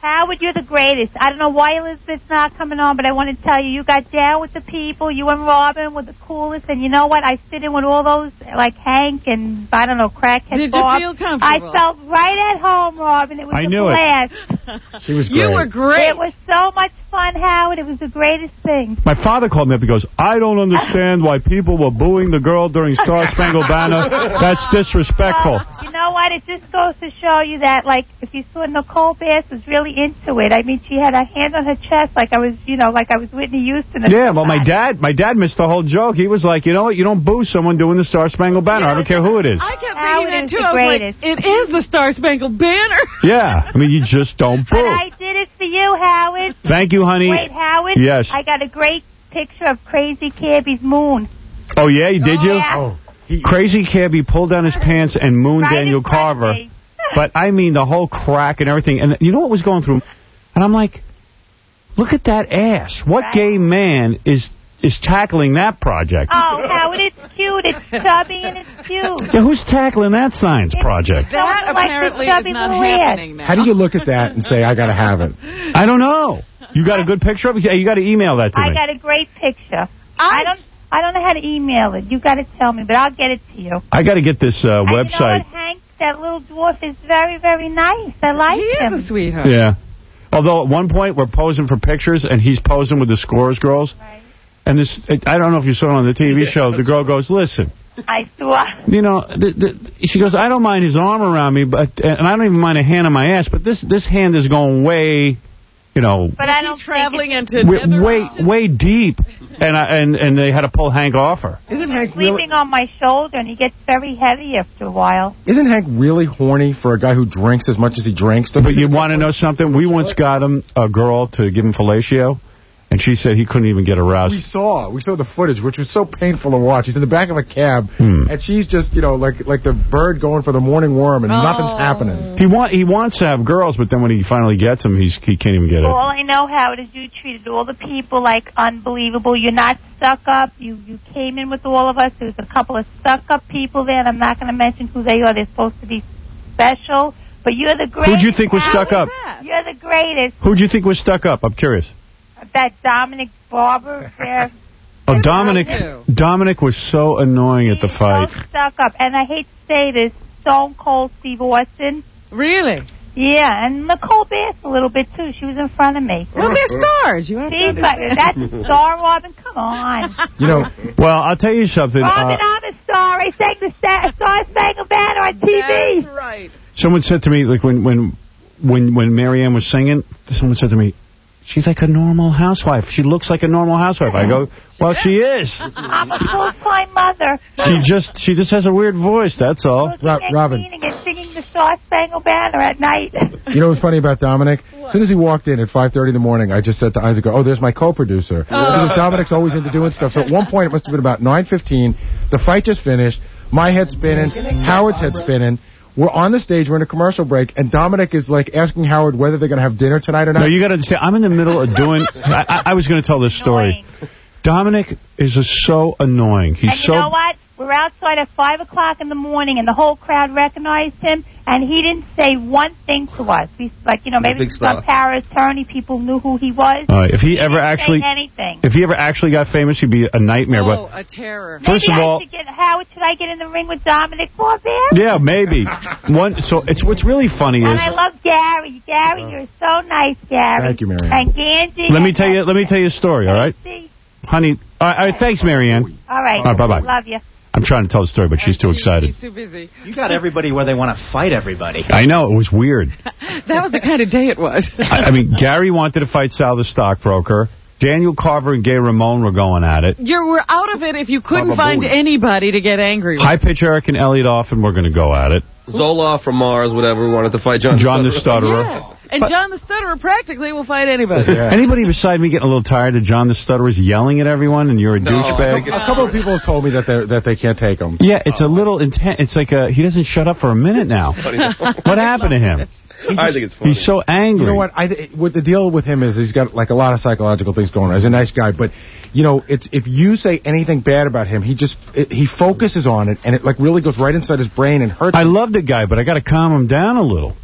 Howard, you're the greatest. I don't know why Elizabeth's not coming on, but I want to tell you, you got down with the people. You and Robin were the coolest. And you know what? I sit in with all those, like Hank and, I don't know, Crackhead Did Bob. you feel comfortable? I felt right at home, Robin. It was I a knew blast. it. She was great. You were great. It was so much fun, Howard. It was the greatest thing. My father called me up. He goes, I don't understand why people were booing the girl during Star Spangled Banner. That's disrespectful. Well, you know what? It just goes to show you that, like, if you saw Nicole Bass was really into it. I mean, she had a hand on her chest like I was, you know, like I was Whitney Houston. Yeah, well, my dad my dad missed the whole joke. He was like, you know what? You don't boo someone doing the Star Spangled Banner. I don't care who it is. I kept Howard thinking that, is too. the I was greatest. like, it is the Star Spangled Banner. Yeah, I mean, you just don't But boo. I did it for you, Howard. Thank you, honey. Wait, Howard? Yes. I got a great picture of Crazy Cabby's moon. Oh, yeah, you did you? Yeah. Oh, Crazy Cabby pulled down his pants and mooned Right Daniel in front of Carver. me. But, I mean, the whole crack and everything. And you know what was going through? And I'm like, look at that ass. What Right. gay man is is tackling that project? Oh, Howard, it's cute. It's chubby and it's cute. Yeah, who's tackling that science project? That Don't like apparently the is chubby not little ass. happening now. how do you look at that and say, I got to have it? I don't know. You got a good picture of it? Yeah, you got to email that to I me. got a great picture. I- I don't I don't know how to email it. You got to tell me, but I'll get it to you. I got to get this uh, And you know website. what, Hank? That little dwarf is very, very nice. I like He him. is a sweetheart. Yeah. Although at one point we're posing for pictures and he's posing with the Scores girls. Right. And this, I don't know if you saw it on the T V show. The girl goes, listen, I saw. you know, the, the, she goes, I don't mind his arm around me, but and I don't even mind a hand on my ass, but this this hand is going way, you know, But I don't traveling think into way nether way, regions? way deep. And I, and and they had to pull Hank off her. Isn't Hank it's really, sleeping on my shoulder, and he gets very heavy after a while. isn't Hank really horny for a guy who drinks as much as he drinks? But you want to know something? We once got him a girl to give him fellatio, and she said he couldn't even get aroused. We saw, we saw the footage, which was so painful to watch. He's in the back of a cab, Hmm. and she's just, you know, like like the bird going for the morning worm, and nothing's happening. He want he wants to have girls, but then when he finally gets them, he's he can't even get it. All I know, Howard, is you treated all the people like unbelievable. You're not stuck up. You you came in with all of us. There's a couple of stuck up people there, and I'm not going to mention who they are. They're supposed to be special, but you're the greatest. Who'd you think was stuck up? You're the greatest. Who'd you think was stuck up? I'm curious. That Dominic Barber there. Oh, Dominic. Dominic was so annoying at the So fight. stuck up. And I hate to say this, Stone Cold Steve Austin. Really? Yeah, and Nicole Bass a little bit, too. She was in front of me. Well, they're stars. You have to She's like, understand. that's Star Robin. Come on. You know, Well, I'll tell you something. Robin, Uh, I'm a star. I sang the Star, Star Spangled Banner on T V. That's right. someone said to me, like when when when when Marianne was singing, someone said to me, she's like a normal housewife. She looks like a normal housewife. I go, well, she is. I'm a full-time mother. She just she just has a weird voice. That's all. Looking Ro- and Robin. cleaning and singing the Star Spangled Banner at night. you know what's funny about Dominic? As soon as he walked in at five thirty in the morning, I just said to Isaac, oh, there's my co-producer. Because Dominic's always into doing stuff. So at one point, it must have been about nine fifteen. The fight just finished. My head's spinning. Howard's head's spinning. We're on the stage. We're in a commercial break. And Dominic is, like, asking Howard whether they're going to have dinner tonight or not. No, you got to understand. I'm in the middle of doing. I, I, I was going to tell this story. Dominic is just so annoying. He's and you so. know what? We're outside at five o'clock in the morning, and the whole crowd recognized him, and he didn't say one thing to us. We, like, you know, maybe big some star. power attorney people knew who he was. Uh, if he, he ever didn't actually, say anything. if he ever actually got famous, he'd be a nightmare. Oh, but a terror. first maybe of all, I should get, Howard, should I get in the ring with Dominic Barber? yeah, maybe one. So it's what's really funny And is. I love Gary. Gary, you're so nice, Gary. Thank you, Marianne. And Ganji. Let me tell you. Let me tell you a story. All right, honey. All right. All right thanks, Marianne. All right. All right, bye-bye. Love you. I'm trying to tell the story, but she's too excited. She's too busy. You got everybody where they want to fight everybody. I know, it was weird. That was the kind of day it was. I, I mean, Gary wanted to fight Sal the stockbroker. Daniel Carver and Gay Ramone were going at it. You were out of it if you couldn't Baba find Booey. anybody to get angry with. High Pitch Eric and Elliot Offen were going to go at it. Zola from Mars, whatever, wanted to fight John. John the Stutterer. Stutterer. Yeah. And John the Stutterer practically will fight anybody. Yeah. Anybody beside me getting a little tired of John the Stutterer's yelling at everyone and you're a No, I douchebag? think A couple of people have told me that they that they can't take him. Yeah, it's a little intense. It's like a, he doesn't shut up for a minute now. What happened to him? I think it's funny. He's so angry. You know what? I th- what the deal with him is, he's got like a lot of psychological things going on. He's a nice guy, but you know, it's if you say anything bad about him, he just it, he focuses on it, and it like really goes right inside his brain and hurts. I love the guy, but I got to calm him down a little.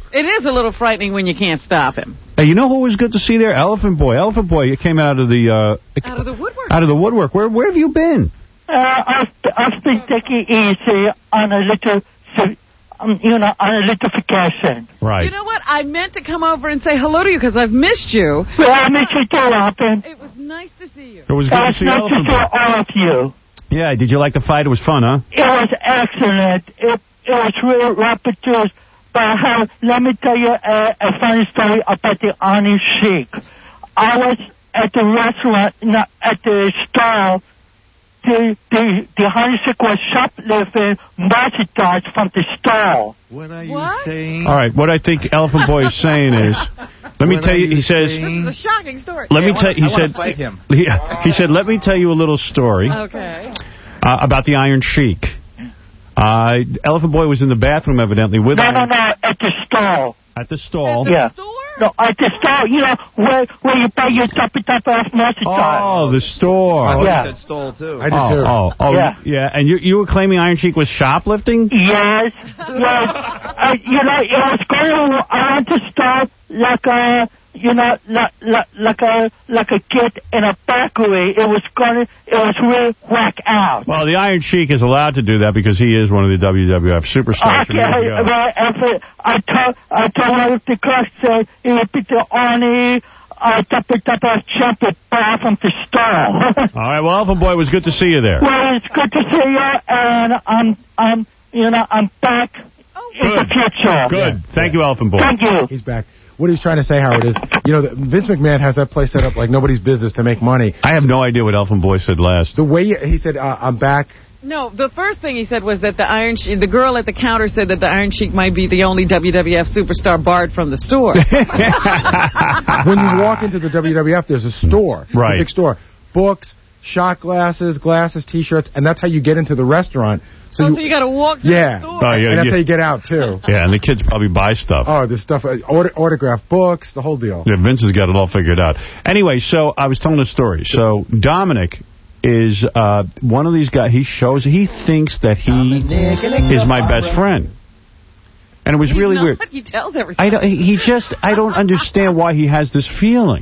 It is a little frightening when you can't stop him. Hey, you know who was good to see there? Elephant Boy. Elephant Boy, you came out of the... Uh, out of the woodwork. Out of the woodwork. Where Where have you been? Uh, I've, I've been taking it easy on a little, um, you know, on a little vacation. Right. You know what? I meant to come over and say hello to you because I've missed you. Well, I missed you too, Robin. It was nice to see you. It was good it to was see nice Elephant to see Boy. all of you. Yeah, did you like the fight? It was fun, huh? It was excellent. It, it was really rapid. But how, let me tell you a, a funny story about the Iron Sheik. I was at the restaurant, not at the stall. The, the, the Iron Sheik was shoplifting merchandise from the stall. What are you what? saying? All right, what I think Elephant Boy is saying is, let me What tell are you, you he says, saying? This is a shocking story. let Yeah, me I tell wanna- he I wanna said, fight him. Yeah, he said, let me tell you a little story Okay. uh, about the Iron Sheik. Uh, Elephant Boy was in the bathroom, evidently, with No, no, Iron no, at the stall. at the stall. Yeah. No, at the stall, you know, where where you buy your toppy top off merchandise. Oh, the store. I Yeah. said stole, too. I did oh, too. oh, oh, Yeah. yeah. And you you were claiming Iron Sheik was shoplifting? Yes, yes. Uh, you know, it was going around the store like a, you know, like, like, like a like a kid in a bakery. It was going, it was really whack out. Well, the Iron Sheik is allowed to do that because he is one of the W W F superstars. from Okay, years ago. well, after I told I told her the clerk said he would be the only uh, top top off champion bar from the store. All right, well, Elephant Boy, it was good to see you there. Well, it's good to see you, and I'm I'm you know I'm back in the future. Good. Thank you, Elephant Boy. Thank you. He's back. What he's trying to say, Howard, is, you know, that Vince McMahon has that place set up like nobody's business to make money. I have no idea what Elephant Boy said last. The way he said, uh, I'm back. No, the first thing he said was that the Iron Sheik, the girl at the counter said that the Iron Sheik might be the only W W F superstar barred from the store. When you walk into the W W F, there's a store. Right. A big store. Books, shot glasses, glasses, T-shirts, and that's how you get into the restaurant. So oh, you, so you got to walk to yeah. the store. Oh, yeah, and that's yeah. how you get out, too. Yeah, and the kids probably buy stuff. Oh, this stuff, uh, auto autographed books, the whole deal. Yeah, Vince has got it all figured out. Anyway, so I was telling a story. So Dominic is uh, one of these guys. He shows, he thinks that he is my best friend. And it was He's really not. weird. He tells everybody. I don't, he just, I don't understand why he has this feeling.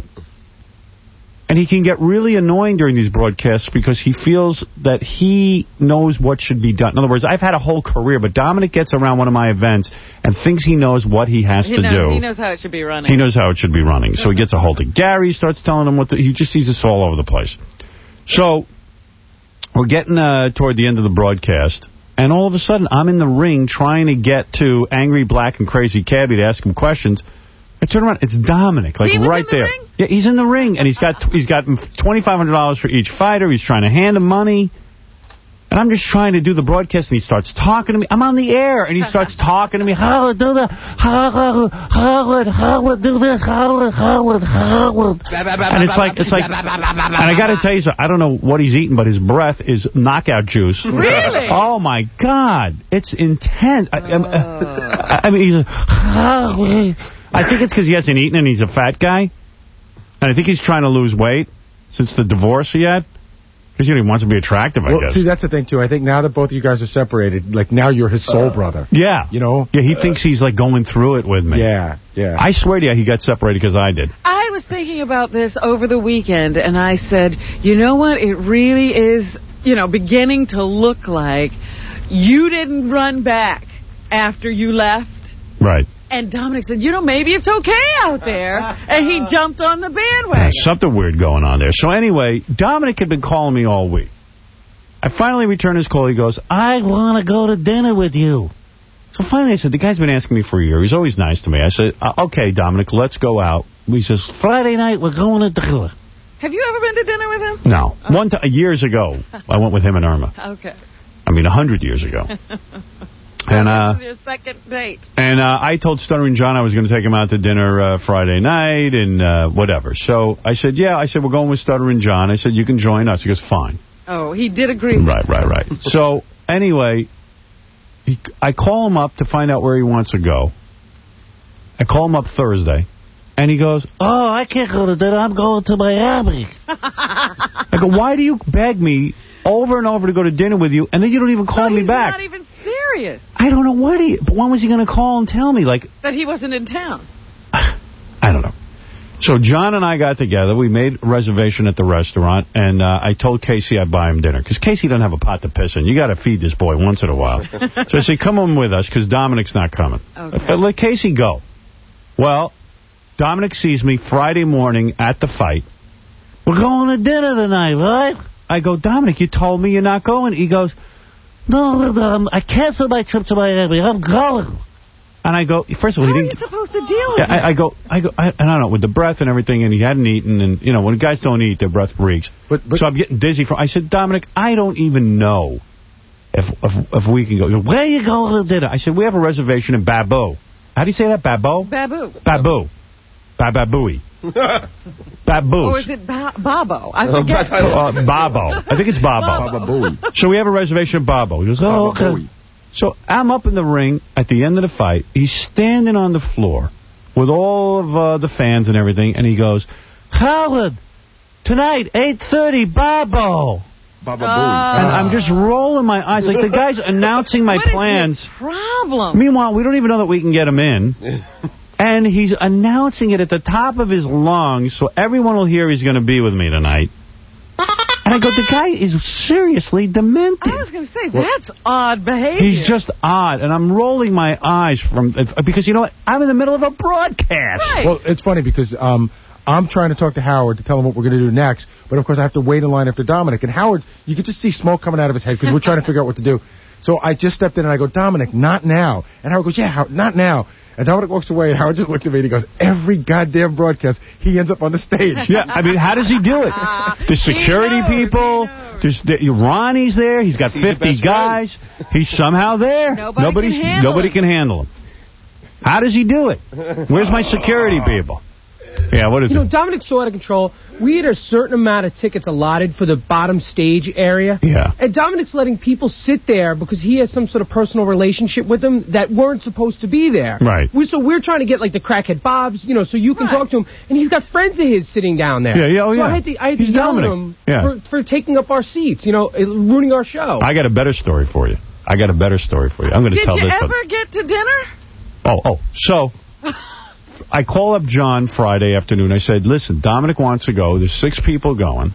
And he can get really annoying during these broadcasts because he feels that he knows what should be done. In other words, I've had a whole career, but Dominic gets around one of my events and thinks he knows what he has he to knows, do. He knows how it should be running. He knows how it should be running. So he gets a hold of Gary, starts telling him what the, he just sees this all over the place. So we're getting uh, toward the end of the broadcast, and all of a sudden I'm in the ring trying to get to Angry Black and Crazy Cabbie to ask him questions. I turn around, it's Dominic, like He was right in the there. ring? Yeah, he's in the ring, and he's got he's got twenty-five hundred dollars for each fighter. He's trying to hand him money. And I'm just trying to do the broadcast, and he starts talking to me. I'm on the air, and he starts talking to me. Howard, do that. Howard, Howard, Howard, do this. Howard, Howard, Howard. And it's like, it's like, and I got to tell you something. I don't know what he's eating, but his breath is knockout juice. Really? Oh, my God. It's intense. I, I, I mean, he's like, Howard. I think it's because he hasn't eaten, and he's a fat guy. And I think he's trying to lose weight since the divorce he had. Because, you know, he wants to be attractive, I Well, guess. see, that's the thing, too. I think now that both of you guys are separated, like, now you're his soul brother. Yeah. You know? Yeah, he thinks he's, like, going through it with me. Yeah, yeah. I swear to you, he got separated because I did. I was thinking about this over the weekend, and I said, you know what? It really is, you know, beginning to look like you didn't run back after you left. Right. And Dominic said, you know, maybe it's okay out there. And he jumped on the bandwagon. There's something weird going on there. So anyway, Dominic had been calling me all week. I finally returned his call. He goes, I want to go to dinner with you. So finally I said, the guy's been asking me for a year. He's always nice to me. I said, uh, okay, Dominic, let's go out. He says, Friday night, we're going to dinner. Have you ever been to dinner with him? No. Oh. One time, years ago, I went with him and Irma. Okay. I mean, a hundred years ago. And uh, this is your second date. and uh, I told Stuttering John I was going to take him out to dinner uh, Friday night and uh, whatever. So I said, yeah. I said, we're going with Stuttering John. I said, you can join us. He goes, fine. Oh, he did agree. Right, right, right. So anyway, he, I call him up to find out where he wants to go. I call him up Thursday. And he goes, oh, I can't go to dinner. I'm going to Miami. I go, why do you beg me over and over to go to dinner with you, and then you don't even call so me he's back? Not even serious. serious. I don't know what he... But when was he going to call and tell me? Like, That he wasn't in town. I don't know. So John and I got together. We made a reservation at the restaurant, and uh, I told Casey I'd buy him dinner. Because Casey doesn't have a pot to piss in. You got to feed this boy once in a while. So I said, come on with us, because Dominic's not coming. Okay. I said, let Casey go. Well, Dominic sees me Friday morning at the fight. We're going to dinner tonight, right? I go, Dominic, you told me you're not going. He goes, no, no I canceled my trip to Miami. I'm going. And I go, first of all, How he are didn't... you supposed to deal with Yeah, it? I, I go, I go, I, I don't know, with the breath and everything, and he hadn't eaten, and, you know, when guys don't eat, their breath reeks. But, but, so I'm getting dizzy. From. I said, Dominic, I don't even know if if, if we can go. He goes, where are you going to dinner? I said, we have a reservation in Babu. How do you say that, Babu? Babu. Babu. Bababooey. Baboos. Or is it ba Babo? I Uh, forget. uh, Babo. I think it's Babo. Babo. So we have a reservation at Babo. He goes, oh, okay. So I'm up in the ring at the end of the fight. He's standing on the floor with all of uh, the fans and everything, and he goes, Howard, tonight, eight thirty, Babo. Baba uh, And I'm just rolling my eyes. Like, the guy's announcing my what plans. What is his problem? Meanwhile, we don't even know that we can get him in. And he's announcing it at the top of his lungs, so everyone will hear he's going to be with me tonight. And I go, the guy is seriously demented. I was going to say, that's odd behavior. He's just odd, and I'm rolling my eyes from because, you know what, I'm in the middle of a broadcast. Right. Well, it's funny because um, I'm trying to talk to Howard to tell him what we're going to do next, but, of course, I have to wait in line after Dominic. And Howard, you could just see smoke coming out of his head because we're trying to figure out what to do. So I just stepped in, and I go, Dominic, not now. And Howard goes, yeah, Howard, not now. And Dominic walks away, and Howard just looked at me, and he goes, every goddamn broadcast, he ends up on the stage. Yeah, I mean, how does he do it? The security people, there's, the, Ronnie's there, he's got fifty guys, he's somehow there. Nobody Nobody's, can handle nobody him. can handle him. How does he do it? Where's my security people? Yeah, what is you it? know, Dominic's so out of control. We had a certain amount of tickets allotted for the bottom stage area. Yeah. And Dominic's letting people sit there because he has some sort of personal relationship with them that weren't supposed to be there. Right. We, so we're trying to get, like, the crackhead Bobs, you know, so you can Right. talk to him. And he's got friends of his sitting down there. Yeah, yeah, oh, so yeah. I had to, I had to He's yell at Dominic. him Yeah. for, for taking up our seats, you know, ruining our show. I got a better story for you. I got a better story for you. I'm going to Did tell you this ever one. get to dinner? Oh, oh, so... I call up John Friday afternoon. I said, listen, Dominic wants to go. There's six people going.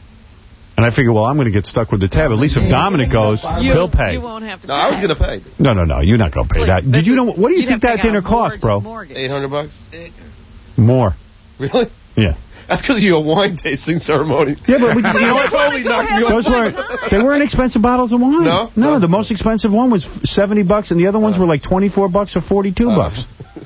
And I figure, well, I'm going to get stuck with the tab. At least if Dominic goes, You, he'll pay. You won't have to No, pay. I was going to pay. No, no, no. You're not going to pay that. Did you know? What do you You'd think have to that take out dinner a cost, bro? mortgage. eight hundred bucks? More. Really? Yeah. That's because of your wine tasting ceremony. Yeah, but we, you know, That totally knocked me those off. weren't, they weren't expensive bottles of wine. No? No, the most expensive one was seventy bucks, and the other ones were like twenty-four bucks or forty-two Uh. bucks.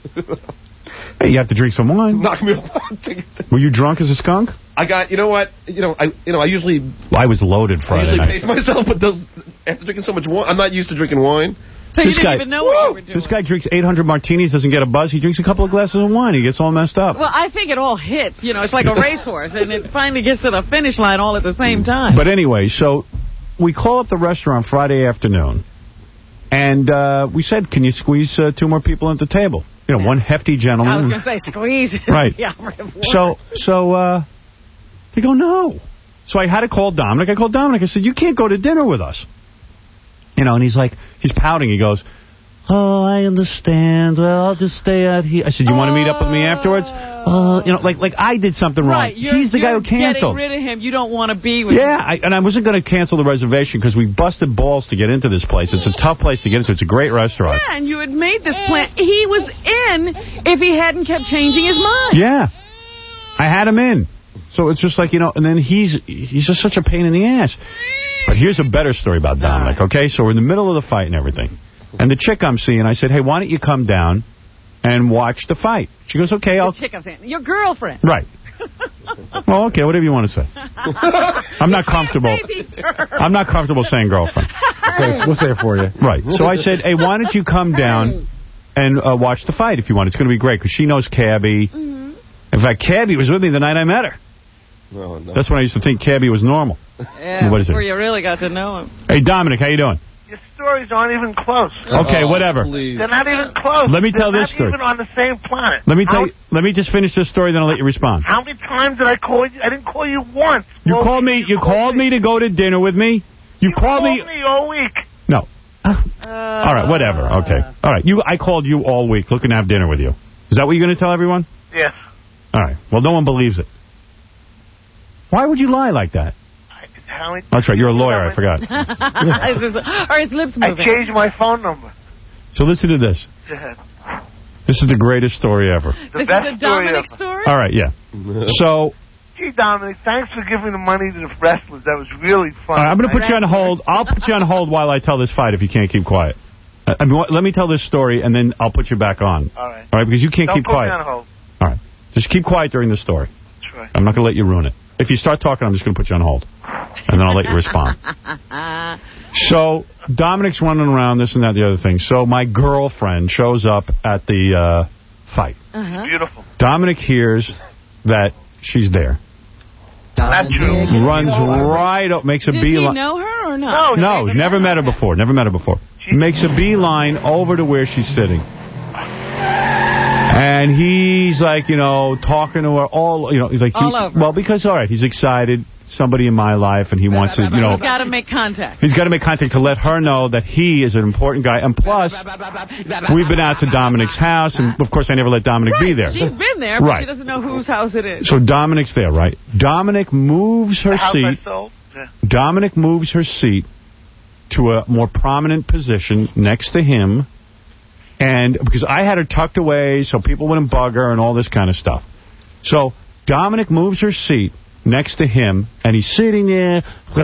Hey, you have to drink some wine. Knock me off. Were you drunk as a skunk? I got, you know what? You know, I you know, I usually Well, I was loaded I Friday usually night. pace myself, but those after drinking so much wine, I'm not used to drinking wine. So you This didn't guy- even know what you were doing. This guy drinks eight hundred martinis, doesn't get a buzz. He drinks a couple of glasses of wine. He gets all messed up. Well, I think it all hits. You know, it's like a racehorse, and it finally gets to the finish line all at the same time. But anyway, so we call up the restaurant Friday afternoon, and uh, we said, can you squeeze uh, two more people at the table? You know, one hefty gentleman. I was going to say squeeze. Right. The operative word. So, so uh, they go, no. So I had to call Dominic. I called Dominic. I said, you can't go to dinner with us. You know, and he's like, he's pouting. He goes, oh, I understand. Well, I'll just stay out here. I said, you want to meet up with me afterwards? Uh, you know, like like I did something wrong. Right, you're, He's the guy you're who canceled. getting rid of him. You don't want to be with Yeah, him. I, and I wasn't going to cancel the reservation because we busted balls to get into this place. It's a tough place to get into. It's a great restaurant. Yeah, and you had made this plan. He was in if he hadn't kept changing his mind. Yeah. I had him in. So it's just like, you know, and then he's he's just such a pain in the ass. But here's a better story about Dominic, okay? So we're in the middle of the fight and everything. And the chick I'm seeing, I said, hey, why don't you come down and watch the fight? She goes, okay, I'll... The chick I was saying, your girlfriend. Right. Well, okay, whatever you want to say. I'm not comfortable. I'm not comfortable saying girlfriend. Okay, we'll say it for you. Right. So I said, hey, why don't you come down and uh, watch the fight if you want? It's going to be great because she knows Cabby. Mm-hmm. In fact, Cabby was with me the night I met her. No, no. That's when I used to think Cabby was normal. Yeah, What is it? before you really got to know him. Hey, Dominic, how you doing? Your stories aren't even close. Okay, Oh, whatever. please. They're not even close. Let me tell They're this not story. even on the same planet. Let me how, tell you, let me just finish this story, then I'll let you respond. How many times did I call you? I didn't call you once. You All called week. me. You called me to go to dinner with me. You, You called me. me all week. No. Uh, All right, whatever. Okay. All right. You. I called you all week looking to have dinner with you. Is that what you're going to tell everyone? Yes. All right. Well, no one believes it. Why would you lie like that? How many That's right. You're a lawyer. I forgot. Or his lips moving. I changed my phone number. So listen to this. Go ahead. This is the greatest story ever. The This best is a Dominic story. story? All right. Yeah. So. Gee, Dominic, thanks for giving the money to the wrestlers. That was really fun. All right, I'm going to put you on hold. I'll put you on hold while I tell this fight if you can't keep quiet. I I mean, let me tell this story, and then I'll put you back on. All right. All right, because you can't Don't keep put quiet. me on hold. All right. Just keep quiet during the story. That's right. I'm not going to let you ruin it. If you start talking, I'm just going to put you on hold. And then I'll let you respond. So, Dominic's running around, this and that, the other thing. So, my girlfriend shows up at the uh, fight. Uh-huh. Beautiful. Dominic hears that she's there. Not true. Runs right up, makes a Did beeline. he know her or not? No, never met her before. Never met her before. Makes a beeline over to where she's sitting. And he's like, you know, talking to her all, you know, he's like, All he, over. well, because, all right, he's excited, somebody in my life, and he wants to, you know, He's got to make contact. he's got to make contact to let her know that he is an important guy. And plus, we've been out to Dominic's house, and of course, I never let Dominic Right. be there. She's been there, but Right. she doesn't know whose house it is. So Dominic's there, right? Dominic moves her The house I seat. sold? Yeah. Dominic moves her seat to a more prominent position next to him. And because I had her tucked away so people wouldn't bug her and all this kind of stuff. So Dominic moves her seat next to him, and he's sitting there.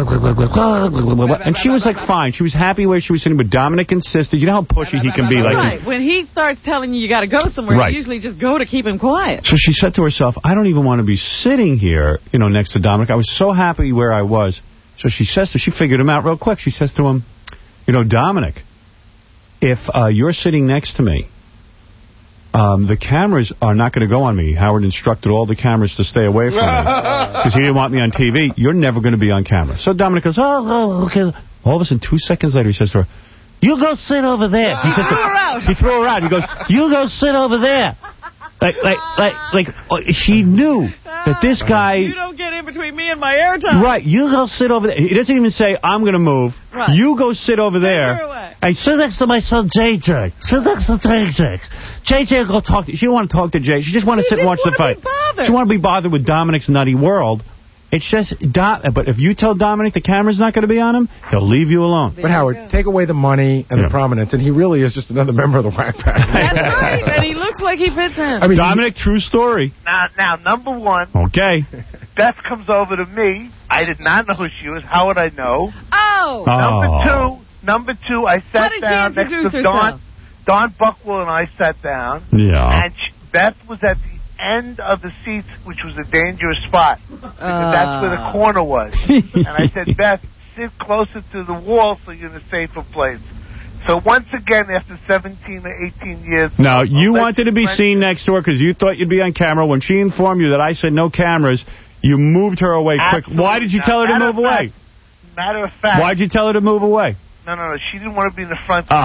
And she was like, fine. She was happy where she was sitting, but Dominic insisted. You know how pushy he can be. Like, Right. When he starts telling you you got to go somewhere, Right. you usually just go to keep him quiet. So she said to herself, I don't even want to be sitting here, you know, next to Dominic. I was so happy where I was. So she says to, she figured him out real quick. She says to him, you know, Dominic, if uh, you're sitting next to me, um, the cameras are not going to go on me. Howard instructed all the cameras to stay away from me because he didn't want me on T V. You're never going to be on camera. So Dominic goes, oh, oh, okay. All of a sudden, two seconds later, he says to her, you go sit over there. He said, threw her out. He threw her out. He goes, you go sit over there. Like, like, like, like, uh, she knew that this guy... You don't get in between me and my airtime. Right, you go sit over there. He doesn't even say, I'm going to move. Right. You go sit over there. her away. And sit next to my son, J J. Sit next to J J. J J will go talk to you. She didn't want to talk to Jay. She just wanted to sit and watch the fight. She didn't want to be bothered with Dominic's nutty world. It's just, Dom, but if you tell Dominic the camera's not going to be on him, he'll leave you alone. But Howard, take away the money and Yeah. the prominence, and he really is just another member of the Whack Pack. That's right. And he looks like he fits in. I mean, Dominic, true story. Now, now, number one, Okay. Beth comes over to me. I did not know who she was. How would I know? Oh. Number Oh. two, number two, I How sat did she down next introduce to Don. herself? Don Buckwell and I sat down. Yeah. And she, Beth was at the end of the seats, which was a dangerous spot. Because that's where the corner was. And I said, Beth, sit closer to the wall so you're in a safer place. So once again, after seventeen or eighteen years... Now, of you alleged wanted to be friendship- seen next door because you thought you'd be on camera. When she informed you that I said no cameras, you moved her away quick. Absolutely. Why did you Now, tell her to matter move of away? fact- Matter of fact... Why'd you tell her to move away? No, no, no. She didn't want to be in the front. Ah.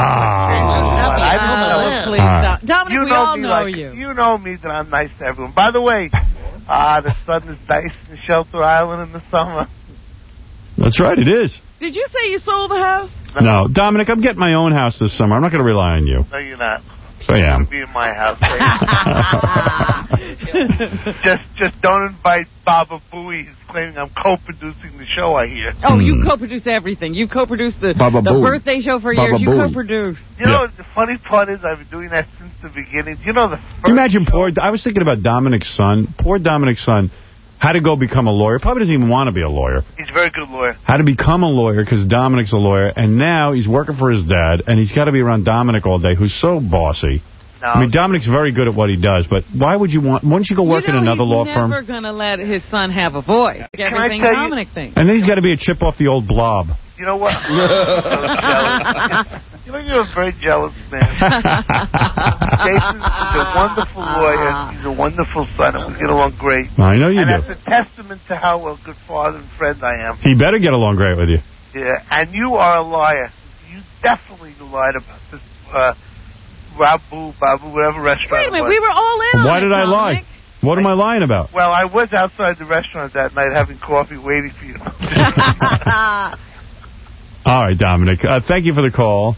I didn't know. Oh, please, All right. Dom- Dominic, You we know all me know like, you. You know me that I'm nice to everyone. By the way, ah, the sun is nice in Shelter Island in the summer. That's right, it is. Did you say you sold the house? No, Dominic, I'm getting my own house this summer. I'm not going to rely on you. No, you're not. So I am. Be in my house. just, just don't invite Baba Booey. He's claiming I'm co-producing the show. I hear. Oh, you co-produce everything. You co-produce the, Baba the Booey. birthday show for Baba years. You Booey. co-produce. You know, the funny part is I've been doing that since the beginning. You know the first Can you imagine poor... I was thinking about Dominic's son. Poor Dominic's son had to go become a lawyer. Probably doesn't even want to be a lawyer. He's a very good lawyer. Had to become a lawyer because Dominic's a lawyer. And now he's working for his dad, and he's got to be around Dominic all day, who's so bossy. No. I mean, Dominic's very good at what he does, but why would you want... Wouldn't you go work you know in another he's law firm? never going to let his son have a voice. Like Can I everything tell you- Dominic thinks. And then he's got to be a chip off the old blob. You know what? I'm so jealous. You know, you're a very jealous man. Jason is a wonderful lawyer. He's a wonderful son, and we get along great. I know you and do. that's a testament to how a good father and friend I am. He better get along great with you. Yeah, and you are a liar. You definitely lied about this uh, Rabu, Babu, whatever restaurant Wait a it minute, was. we were all in Why on did it, I lie? Dominic. What am I lying about? Well, I was outside the restaurant that night having coffee waiting for you. All right, Dominic. Uh, thank you for the call.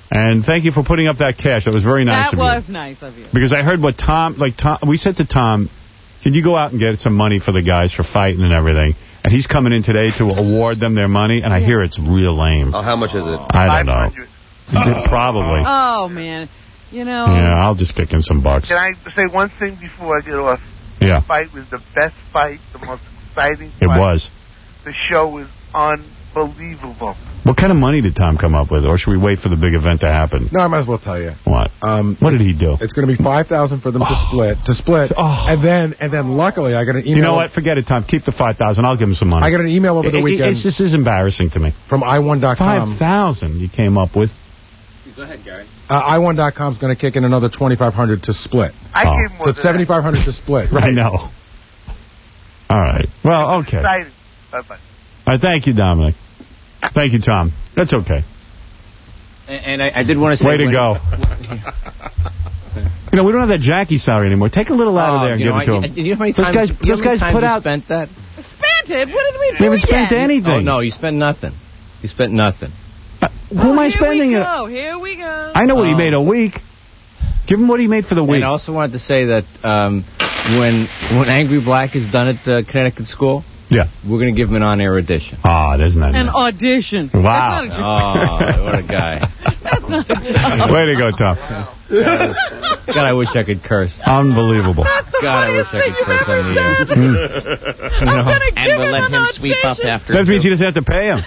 And thank you for putting up that cash. That was very nice That of you. was nice of you. Because I heard what Tom, like Tom, we said to Tom, can you go out and get some money for the guys for fighting and everything? And he's coming in today to award them their money, and I hear it's real lame. Oh, how much is it? I don't know. Probably. Oh, man. You know. Yeah, I'll just kick in some bucks. Can I say one thing before I get off? Yeah. The fight was the best fight, the most exciting It fight. was. The show was unbelievable. What kind of money did Tom come up with, or should we wait for the big event to happen? No, I might as well tell you. What? Um, what did he do? It's going to be five thousand dollars for them to split, to split, Oh. and then and then luckily I got an email. You know what? Forget it, Tom. Keep the five thousand dollars. I'll give him some money. I got an email over the It- it- weekend. It's just is embarrassing to me. From i one dot com. five thousand dollars you came up with. Go ahead, Gary. Uh, i one dot com is going to kick in another twenty-five hundred dollars to split. I Oh. gave more So it's than seventy-five hundred dollars to split. I know. All right. Well, okay. All exciting. Bye-bye. right, thank you, Dominic. Thank you, Tom. That's okay. And, and I, I did want to say... Way to when- go. You know, we don't have that Jackie salary anymore. Take a little out of Oh, there and you give know, it to I- him. you know how many those times- guys, you know those how many guys times put you out... spent that? Spent it? What did we do They haven't spent again? anything. Oh, no, you spent nothing. You spent nothing. Uh, who am I spending Here it? we go. Here we go. I know what he Oh. made a week. Give him what he made for the week. And I also wanted to say that um, when when Angry Black is done at uh, Connecticut School, yeah, we're going to give him an on-air edition. Ah, oh, isn't that An nice? audition. Wow. That's not a joke. Oh, what a guy. That's not a joke. Way to go, Tom. God, I wish I could curse. Unbelievable. That's the God, I wish funniest I could thing curse on you've the ever air. said. Mm. I'm No. gonna And give we'll him let an him sweep up audition. after. That means he doesn't have to pay him.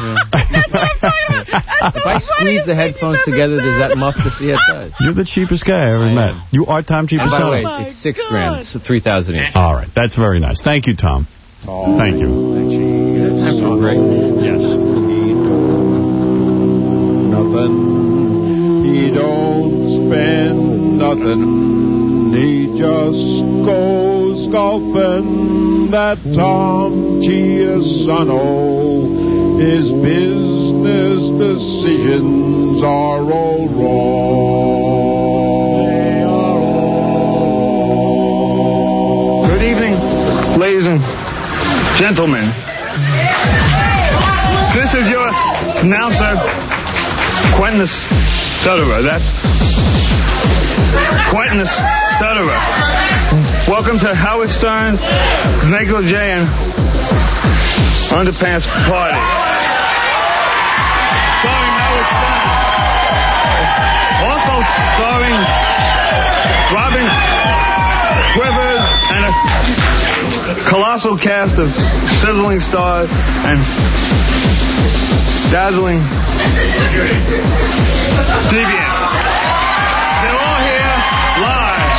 If I squeeze the headphones together, does that muff the C? It does. You're the cheapest guy I ever I met. am. You are Tom And by the way, Cheapest. it's six grand. It's three thousand each. All right. That's very nice. Thank you, Tom. Oh. Thank you. So great. Yes. Nothing. He don't spend nothing. He just goes golfing. That Tom Chiasano. His business decisions are all wrong. Good evening, ladies and gentlemen. This is your announcer, Quentin Stutterer. That's Quentin Stutterer. Welcome to Howard Stern, Negro J, and Underpants Party. Starring Howard Stern. Also starring Robin Quivers and a colossal cast of sizzling stars and dazzling deviants. They're all here live.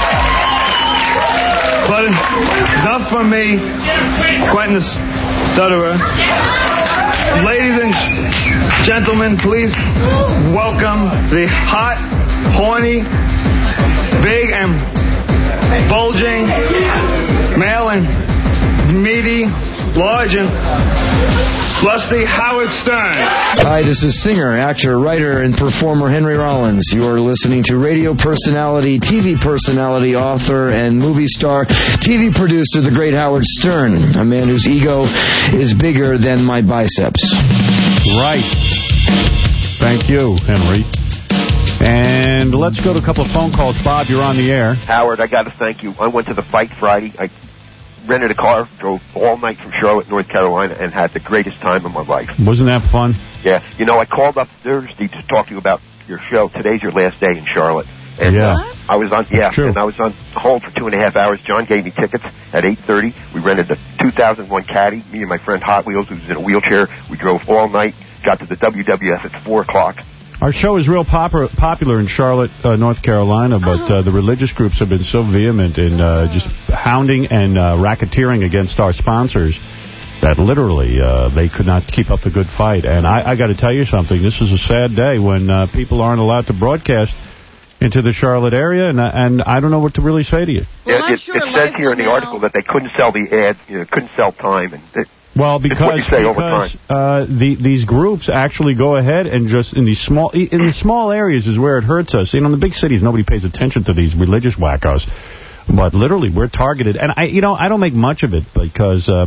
But enough from me, Quentin Stutterer. Ladies and gentlemen, please welcome the hot, horny, big and bulging, male and meaty, large and lusty Howard Stern. Hi, this is singer, actor, writer, and performer Henry Rollins. You are listening to radio personality, T V personality, author, and movie star, T V producer, the great Howard Stern, a man whose ego is bigger than my biceps. Right. Thank you, Henry. And let's go to a couple of phone calls. Bob, you're on the air. Howard, I got to thank you. I went to the fight Friday. I rented a car, drove all night from Charlotte, North Carolina, and had the greatest time of my life. Wasn't that fun? Yeah. You know, I called up Thursday to talk to you about your show. Today's your last day in Charlotte. And Yeah. uh, I was on, yeah, True. and I was on hold for two and a half hours. John gave me tickets at eight thirty. We rented the two thousand one Caddy. Me and my friend Hot Wheels, who's in a wheelchair. We drove all night, got to the W W F at four o'clock. Our show is real pop- popular in Charlotte, uh, North Carolina, but uh, the religious groups have been so vehement in uh, just hounding and uh, racketeering against our sponsors that literally uh, they could not keep up the good fight. And I, I got to tell you something. This is a sad day when uh, people aren't allowed to broadcast into the Charlotte area, and, and I don't know what to really say to you. Yeah, it, it says here in the article that they couldn't sell the ad, you know, couldn't sell time, and it, Well, it's what you because, say over because time. uh, the, these groups actually go ahead and just in these small in the small areas is where it hurts us. You know, in the big cities, nobody pays attention to these religious wackos. But literally, we're targeted. And, I, you know, I don't make much of it because um,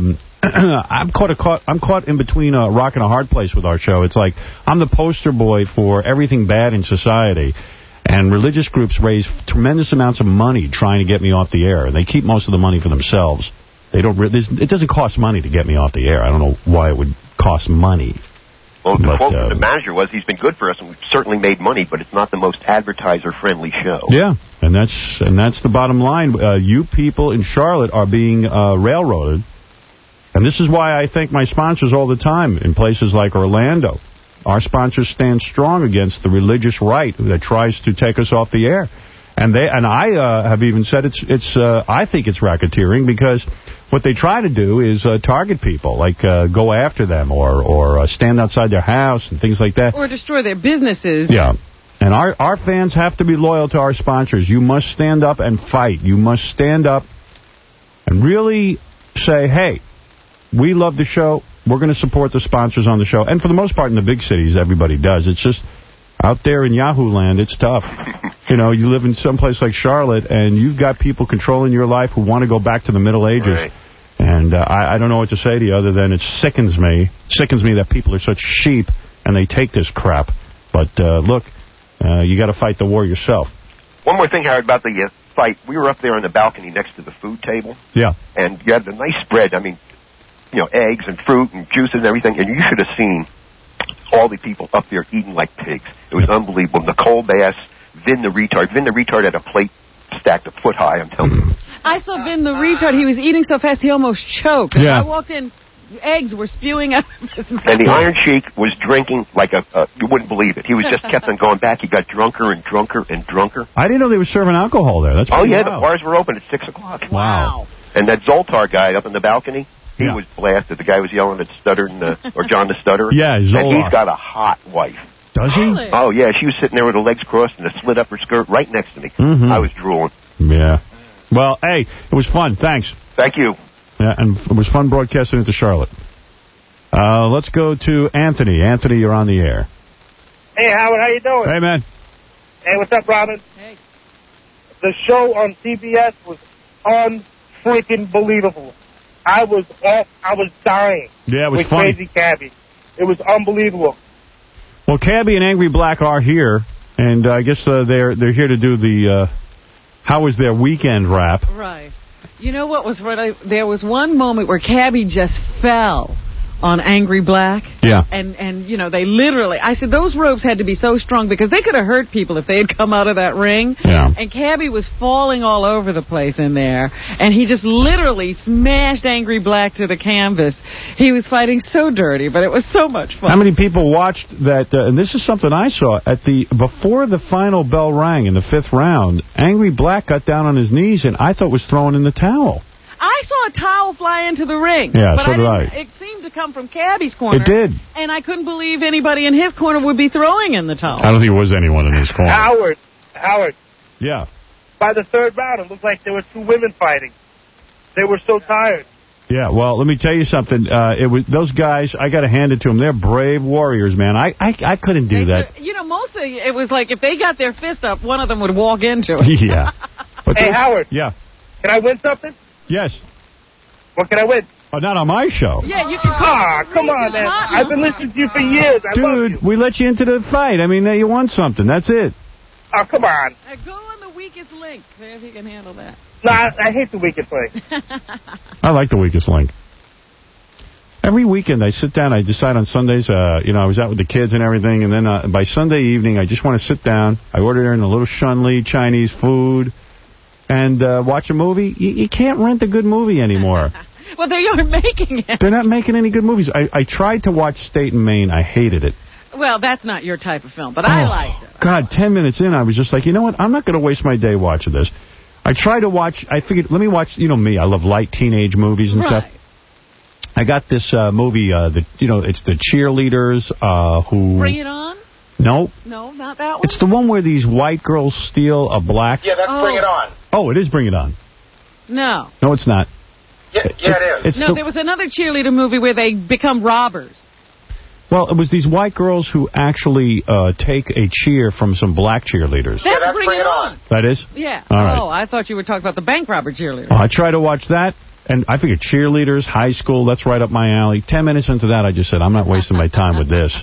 I'm caught, a, caught I'm caught in between a rock and a hard place with our show. It's like I'm the poster boy for everything bad in society, and religious groups raise tremendous amounts of money trying to get me off the air, and they keep most of the money for themselves. They don't. It doesn't cost money to get me off the air. I don't know why it would cost money. Well, the but, quote uh, from the manager was, he's been good for us, and we've certainly made money, but it's not the most advertiser-friendly show. Yeah, and that's and that's the bottom line. Uh, you people in Charlotte are being uh, railroaded, and this is why I thank my sponsors all the time in places like Orlando. Our sponsors stand strong against the religious right that tries to take us off the air. And they and I uh, have even said it's it's uh, I think it's racketeering, because what they try to do is uh, target people, like uh, go after them or or uh, stand outside their house and things like that. Or destroy their businesses. Yeah. And our, our fans have to be loyal to our sponsors. You must stand up and fight. You must stand up and really say, hey, we love the show. We're going to support the sponsors on the show. And for the most part in the big cities, everybody does. It's just out there in Yahoo land, it's tough. You know, you live in someplace like Charlotte, and you've got people controlling your life who want to go back to the Middle Ages. Right. And uh, I, I don't know what to say to you other than it sickens me. sickens me that people are such sheep and they take this crap. But, uh, look, uh, you got to fight the war yourself. One more thing, Howard, about the uh, fight. We were up there on the balcony next to the food table. Yeah. And you had the nice spread. I mean, you know, eggs and fruit and juices and everything. And you should have seen all the people up there eating like pigs. It was unbelievable. Nicole Bass, Vin the retard. Vin the retard had a plate stacked a foot high, I'm telling you. I saw Vin the retard. He was eating so fast he almost choked. Yeah. I walked in, eggs were spewing out of his mouth. And the Iron Sheik was drinking like a, uh, you wouldn't believe it. He was just kept on going back. He got drunker and drunker and drunker. I didn't know they were serving alcohol there. That's Oh, yeah, wild. the bars were open at six o'clock. Wow. And that Zoltar guy up in the balcony, he Yeah. was blasted. The guy was yelling at Stutter, and, uh, or John the Stutterer. Yeah, And Zolar. he's got a hot wife. Does he? Really? Oh, yeah, she was sitting there with her legs crossed and a slit up her skirt right next to me. Mhm. I was drooling. Yeah. Well, hey, it was fun. Thanks. Thank you. Yeah, and it was fun broadcasting it to Charlotte. Uh, let's go to Anthony. Anthony, you're on the air. Hey, Howard, how you doing? Hey, man. Hey, what's up, Robin? Hey. The show on C B S was unfreaking believable. I was off. I was dying. Yeah, it was with funny. Crazy Cabby. It was unbelievable. Well, Cabby and Angry Black are here, and uh, I guess uh, they're they're here to do the uh, how was their weekend rap. Right. You know what was right? I, there was one moment where Cabby just fell on Angry Black. Yeah. And, and you know, they literally, I said, those ropes had to be so strong because they could have hurt people if they had come out of that ring. Yeah. And Cabby was falling all over the place in there. And he just literally smashed Angry Black to the canvas. He was fighting so dirty, but it was so much fun. How many people watched that? Uh, and this is something I saw at the before the final bell rang in the fifth round. Angry Black got down on his knees and I thought was throwing in the towel. I saw a towel fly into the ring. Yeah, but so I did didn't, I. It seemed to come from Cabby's corner. It did. And I couldn't believe anybody in his corner would be throwing in the towel. I don't think there was anyone in his corner. Howard, Howard, Yeah. by the third round, it looked like there were two women fighting. They were so tired. Yeah, well, let me tell you something. Uh, it was those guys, I got to hand it to them. They're brave warriors, man. I I, I couldn't do They that. took- you know, mostly it was like if they got their fist up, one of them would walk into it. Yeah. But Hey, those- Howard. Yeah. Can I win something? Yes. What can I win? Oh, not on my show. Yeah, you can Ah, come on, man. I've been listening to you for years. I love you. Dude, we let you into the fight. I mean, you won something. That's it. Oh, come on. Uh, go on the weakest link. See if you can handle that. No, I, I hate the weakest link. I like the weakest link. Every weekend I sit down, I decide on Sundays, uh, you know, I was out with the kids and everything, and then uh, by Sunday evening, I just want to sit down. I order in a little Shun-Li Chinese food and uh, watch a movie. You, you can't rent a good movie anymore. Well, they aren't making it. They're not making any good movies. I, I tried to watch State and Maine. I hated it. Well, that's not your type of film, but I Oh, liked it. God, ten minutes in, I was just like, you know what? I'm not going to waste my day watching this. I tried to watch, I figured, let me watch, you know me, I love light teenage movies and Right. stuff. I got this uh, movie, uh, the you know, it's the cheerleaders uh, who... Bring It On? No, No, not that one. it's the one where these white girls steal a black... Yeah, that's Oh. Bring It On. Oh, it is Bring It On. No. No, it's not. Yeah, yeah it is. It's no, the- there was another cheerleader movie where they become robbers. Well, it was these white girls who actually uh, take a cheer from some black cheerleaders. That's, that's Bring, Bring It It On. On. That is? Yeah. All right. Oh, I thought you were talking about the bank robber cheerleader. Oh, I tried to watch that. And I figured cheerleaders, high school, that's right up my alley. Ten minutes into that, I just said, I'm not wasting my time with this.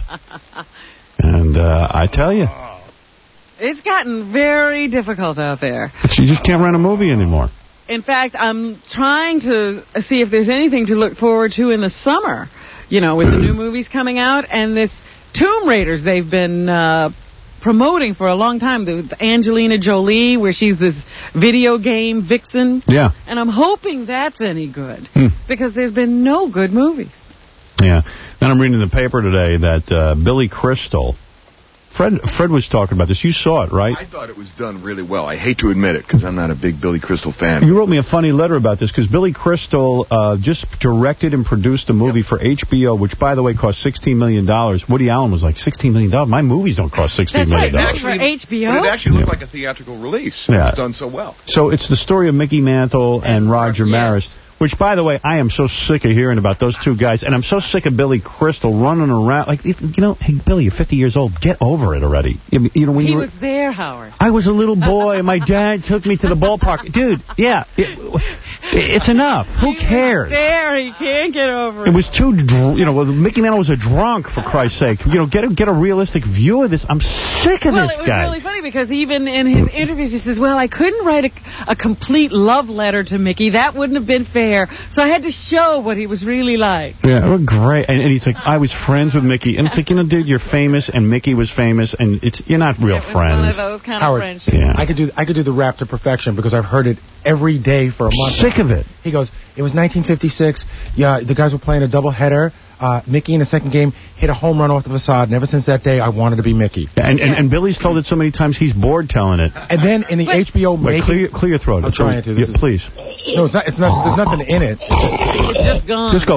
And uh, I tell you. It's gotten very difficult out there. You just can't rent a movie anymore. In fact, I'm trying to see if there's anything to look forward to in the summer, you know, with the new movies coming out. And this Tomb Raiders they've been uh, promoting for a long time, the Angelina Jolie, where she's this video game vixen. Yeah. And I'm hoping that's any good, Hmm. because there's been no good movies. Yeah. Then I'm reading in the paper today that uh, Billy Crystal, Fred Fred was talking about this. You saw it, right? I thought it was done really well. I hate to admit it, because I'm not a big Billy Crystal fan. You wrote me a funny letter about this, because Billy Crystal uh, just directed and produced a movie yep. for H B O, which, by the way, cost sixteen million dollars. Woody Allen was like, sixteen million dollars? My movies don't cost sixteen million dollars. That's right, that's for H B O? But it actually looked yeah. like a theatrical release. Yeah. It was done so well. So it's the story of Mickey Mantle and, and Roger yeah. Maris. Which, by the way, I am so sick of hearing about those two guys. And I'm so sick of Billy Crystal running around. Like, you know, hey, Billy, you're fifty years old. Get over it already. You know, when he you were, was there, Howard. I was a little boy, and my dad took me to the ballpark. Dude, yeah, it, it's enough. Who cares? He was there. He can't get over it. It was too, you know, Mickey Mantle was a drunk, for Christ's sake. You know, get a, get a realistic view of this. I'm sick of well, this guy. Well, it was really funny, because even in his interviews, he says, well, I couldn't write a, a complete love letter to Mickey. That wouldn't have been fair. So I had to show what he was really like. Yeah, well, great. And, and he's like, I was friends with Mickey. And it's like, you know, dude, you're famous, and Mickey was famous, and it's you're not real it was friends. One of those kind Howard, of friendships. Yeah. I could do I could do the rap to perfection, because I've heard it every day for a month. Sick of it. He goes, it was nineteen fifty-six. Yeah, the guys were playing a doubleheader. Uh, Mickey in the second game hit a home run off the facade, and ever since that day, I wanted to be Mickey. Yeah, and, and and Billy's told it so many times, he's bored telling it. And then in the Wait. H B O Wait, making... clear, clear your throat. I'm trying to. This yeah, is, please. No, it's not. It's not. There's nothing in it. It's just gone. Just go.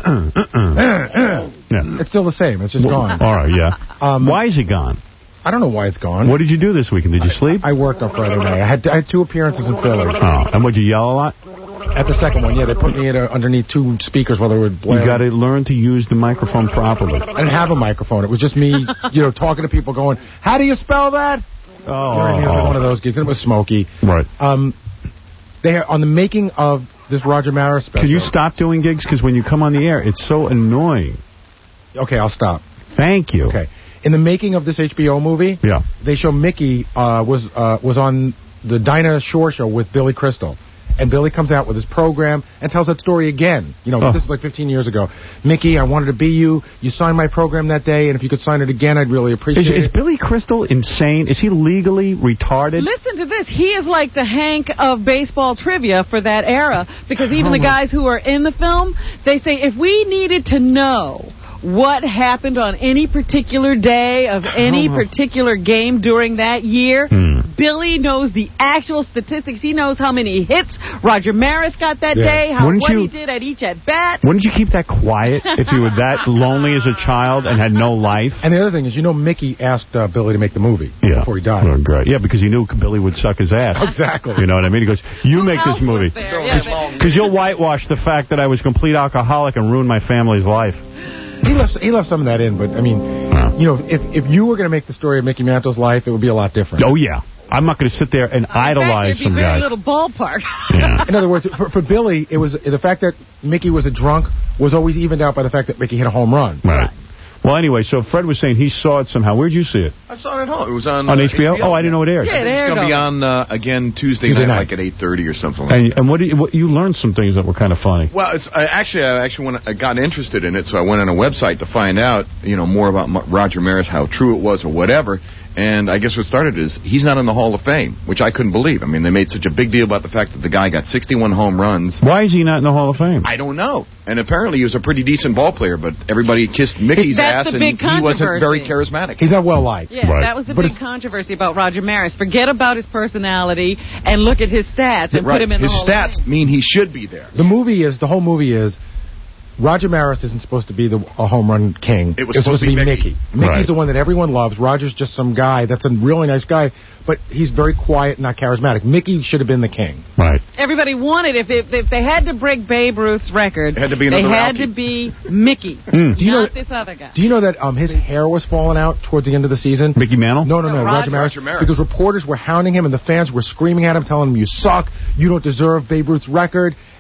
yeah. It's still the same. It's just well, gone. All right, yeah. Um, why is it gone? I don't know why it's gone. What did you do this weekend? Did you sleep? I, I worked on Friday night. I had I had two appearances in Philly. Oh, and would you yell a lot? At the second one, yeah, they put me in a, underneath two speakers while they were blaring. You got to learn to use the microphone properly. I didn't have a microphone. It was just me, you know, talking to people, going, "How do you spell that?" Oh, you know, it was like one of those gigs. And it was smoky. Right. Um, they on the making of this Roger Maris special. Could you stop doing gigs? Because when you come on the air, it's so annoying. Okay, I'll stop. Thank you. Okay. In the making of this H B O movie, yeah, they show Mickey uh, was uh, was on the Dinah Shore show with Billy Crystal. And Billy comes out with his program and tells that story again. You know, oh. this is like fifteen years ago. Mickey, I wanted to be you. You signed my program that day, and if you could sign it again, I'd really appreciate is, it. Is Billy Crystal insane? Is he legally retarded? Listen to this. He is like the Hank of baseball trivia for that era, because even oh the guys who are in the film, they say, if we needed to know what happened on any particular day of any particular game during that year, hmm. Billy knows the actual statistics. He knows how many hits Roger Maris got that yeah. day, how Wouldn't what you, he did at each at-bat. Wouldn't you keep that quiet if you were that lonely as a child and had no life? And the other thing is, you know, Mickey asked uh, Billy to make the movie yeah. before he died. Oh, great. Yeah, because he knew Billy would suck his ass. Exactly. You know what I mean? He goes, you Who make this movie. Because yeah, you'll whitewash the fact that I was a complete alcoholic and ruined my family's life. He left, he left some of that in, but, I mean, uh, you know, if if you were going to make the story of Mickey Mantle's life, it would be a lot different. Oh, yeah. I'm not going to sit there and In idolize fact, some be very guys. little ballpark. Yeah. In other words, for, for Billy, it was the fact that Mickey was a drunk was always evened out by the fact that Mickey hit a home run. Right. Well, anyway, so Fred was saying he saw it somehow. Where'd you see it? I saw it at home. It was on on uh, H B O. Oh, I didn't know it aired. Yeah, it it's aired going to be on uh, again Tuesday, Tuesday night, night, like at eight thirty or something. Like and, that. And what, do you, what you learned some things that were kind of funny. Well, it's I actually I actually went, I got interested in it, so I went on a website to find out, you know, more about Roger Maris, how true it was or whatever. And I guess what started is he's not in the Hall of Fame, which I couldn't believe. I mean, they made such a big deal about the fact that the guy got sixty-one home runs. Why is he not in the Hall of Fame? I don't know. And apparently he was a pretty decent ball player, but everybody kissed Mickey's That's ass, the and big he wasn't very charismatic. He's not well liked. Yeah, right. that was the but big controversy about Roger Maris. Forget about his personality and look at his stats and right. put him in his the Hall stats of Fame. mean he should be there. The movie is, the whole movie is, Roger Maris isn't supposed to be the a home run king. It was it's supposed, supposed to be Mickey. Mickey. Mickey's Right. the one that everyone loves. Roger's just some guy that's a really nice guy, but he's very quiet, not charismatic. Mickey should have been the king. Right. Everybody wanted, if, if, if they had to break Babe Ruth's record, It had to be they another had Ralphie. to be Mickey, Mm. Do you know not that- this other guy. Do you know that um, his hair was falling out towards the end of the season? Mickey Mantle? No, no, no, No, Roger, Roger. Maris, Roger Maris. because reporters were hounding him and the fans were screaming at him, telling him, you suck, you don't deserve Babe Ruth's record.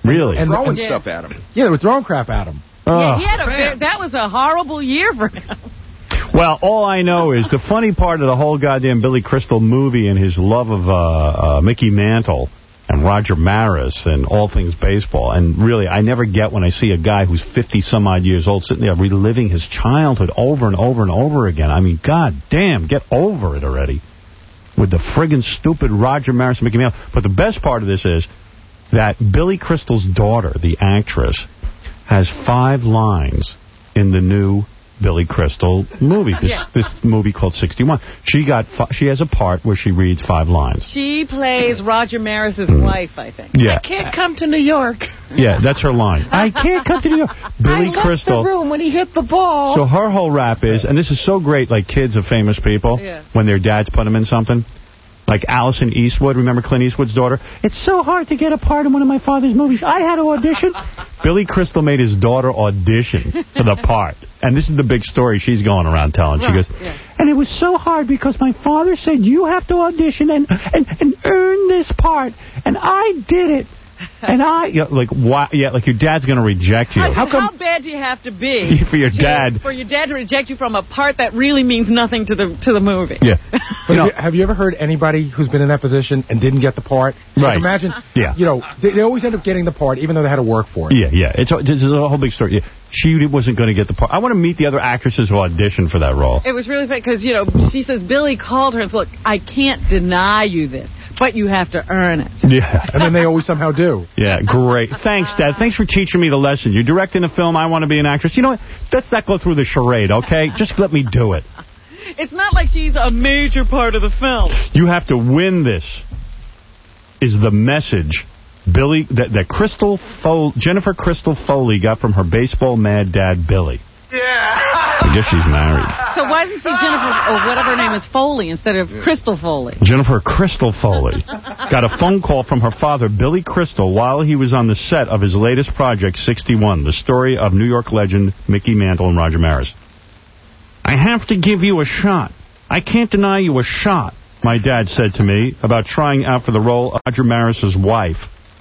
Really? And throwing and, stuff at him. Yeah, they were throwing crap at him. Yeah, he had a, that was a horrible year for him. Well, all I know is the funny part of the whole goddamn Billy Crystal movie and his love of uh, uh, Mickey Mantle and Roger Maris and all things baseball. And really, I never get when I see a guy who's fifty-some-odd years old sitting there reliving his childhood over and over and over again. I mean, god damn, get over it already with the friggin' stupid Roger Maris and Mickey Mantle. But the best part of this is that Billy Crystal's daughter, the actress, has five lines in the new Billy Crystal movie, this Yeah. this movie called sixty-one. She got fi she has a part where she reads five lines. She plays Roger Maris's wife, I think. Yeah. I can't come to New York. Yeah, that's her line. I can't come to New York. Billy I left Crystal. the room when he hit the ball. So her whole rap is, and this is so great, like kids of famous people, Yeah. when their dads put them in something. Like Allison Eastwood, remember Clint Eastwood's daughter? It's so hard to get a part in one of my father's movies. I had to audition. Billy Crystal made his daughter audition for the part. And this is the big story she's going around telling. She goes, and it was so hard because my father said you have to audition and, and, and earn this part. And I did it. And I, you know, like, why, yeah, like your dad's going to reject you. How, how bad do you have to be for your to- dad? for your dad to reject you from a part that really means nothing to the to the movie? Yeah. But have, you, have you ever heard anybody who's been in that position and didn't get the part? Like, Right. imagine, Yeah. you know, they, they always end up getting the part even though they had to work for it. Yeah, yeah. It's a, it's a whole big story. Yeah. She wasn't going to get the part. I want to meet the other actresses who auditioned for that role. It was really funny because, you know, she says Billy called her and said, look, I can't deny you this, but you have to earn it. Yeah. And then they always somehow do. Yeah, great. Thanks, Dad. Thanks for teaching me the lesson. You're directing a film. I want to be an actress. You know what? Let's not go through the charade, okay? Just let me do it. It's not like she's a major part of the film. You have to win this, is the message Billy that, that Crystal Fo Jennifer Crystal Foley got from her baseball mad dad, Billy. Yeah. I guess she's married. So why isn't she Jennifer, or whatever her name is, Foley, instead of Crystal Foley? Jennifer Crystal Foley got a phone call from her father, Billy Crystal, while he was on the set of his latest project, sixty-one, the story of New York legend Mickey Mantle and Roger Maris. I have to give you a shot. I can't deny you a shot, my dad said to me about trying out for the role of Roger Maris's wife.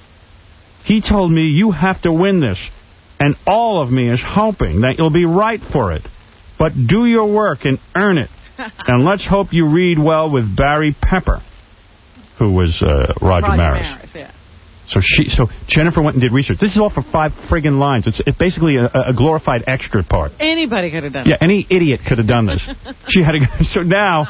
He told me, you have to win this, and all of me is hoping that you'll be right for it. But do your work and earn it. And let's hope you read well with Barry Pepper, who was uh, Roger, Roger Maris. Maris, yeah. So she, so Jennifer went and did research. This is all for five friggin' lines. It's, it's basically a, a glorified extra part. Anybody could have done Yeah, it. any idiot could have done this. She had to go. So now,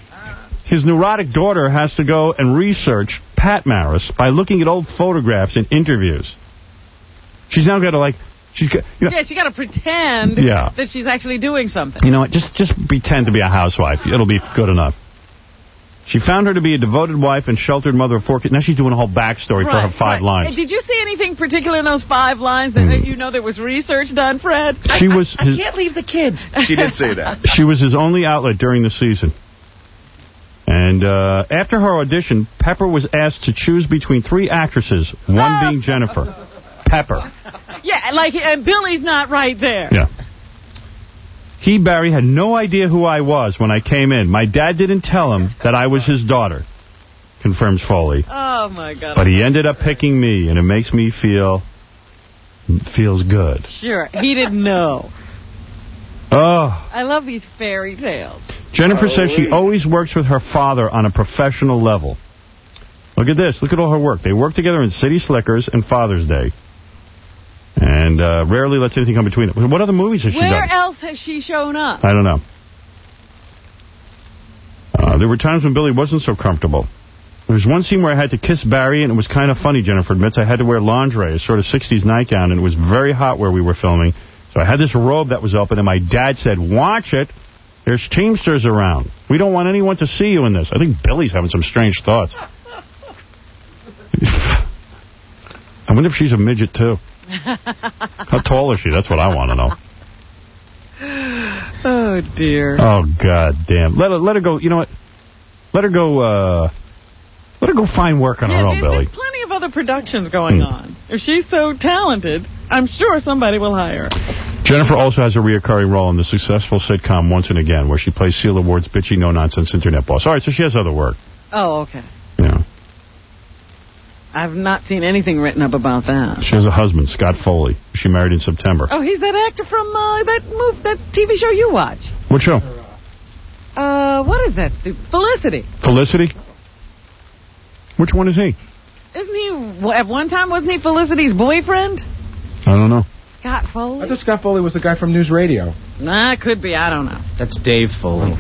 his neurotic daughter has to go and research Pat Maris by looking at old photographs and interviews. She's now got to, like, she's got, you know, Yeah, she got to pretend Yeah. that she's actually doing something. you know what, just, just pretend to be a housewife. It'll be good enough. She found her to be a devoted wife and sheltered mother of four kids. Now she's doing a whole backstory for her Right, five right. lines. Did you see anything particular in those five lines that Mm. you know there was research done, Fred? She was I his, can't leave the kids. She did say that. she was his only outlet during the season. And uh, after her audition, Pepper was asked to choose between three actresses, one being Jennifer. Pepper. Yeah, like, and Billy's not right there. Yeah. He, Barry, had no idea who I was when I came in. My dad didn't tell him that I was his daughter, confirms Foley. Oh, my God. But he ended up picking me, and it makes me feel, feels good. Sure, he didn't know. Oh. I love these fairy tales. Jennifer says she always works with her father on a professional level. Look at this. Look at all her work. They work together in City Slickers and Father's Day. And uh, rarely lets anything come between them. What other movies has she Where done? else has she shown up? I don't know. Uh, there were times when Billy wasn't so comfortable. There was one scene where I had to kiss Barry, and it was kind of funny, Jennifer admits. I had to wear lingerie, a sort of sixties nightgown, and it was very hot where we were filming. So I had this robe that was open, and my dad said, watch it. There's Teamsters around. We don't want anyone to see you in this. I think Billy's having some strange thoughts. I wonder if she's a midget, too. How tall is she? That's what I want to know. Oh, dear. Oh, God damn. Let her, let her go, you know what? Let her go, uh, let her go find work on Yeah, her own, there- Billy. There's plenty of other productions going Hmm. on. If she's so talented, I'm sure somebody will hire her. Jennifer also has a reoccurring role in the successful sitcom Once and Again, where she plays Seal Award's bitchy, no-nonsense internet boss. All right, so she has other work. Oh, okay. Yeah. I've not seen anything written up about that. She has a husband, Scott Foley. She married in September. Oh, he's that actor from uh, that move, that T V show you watch. What show? Uh, what is that? Stu- Felicity. Felicity? Which one is he? Isn't he, well, at one time, wasn't he Felicity's boyfriend? I don't know. Scott Foley? I thought Scott Foley was the guy from News Radio. Nah, could be. I don't know. That's Dave Foley.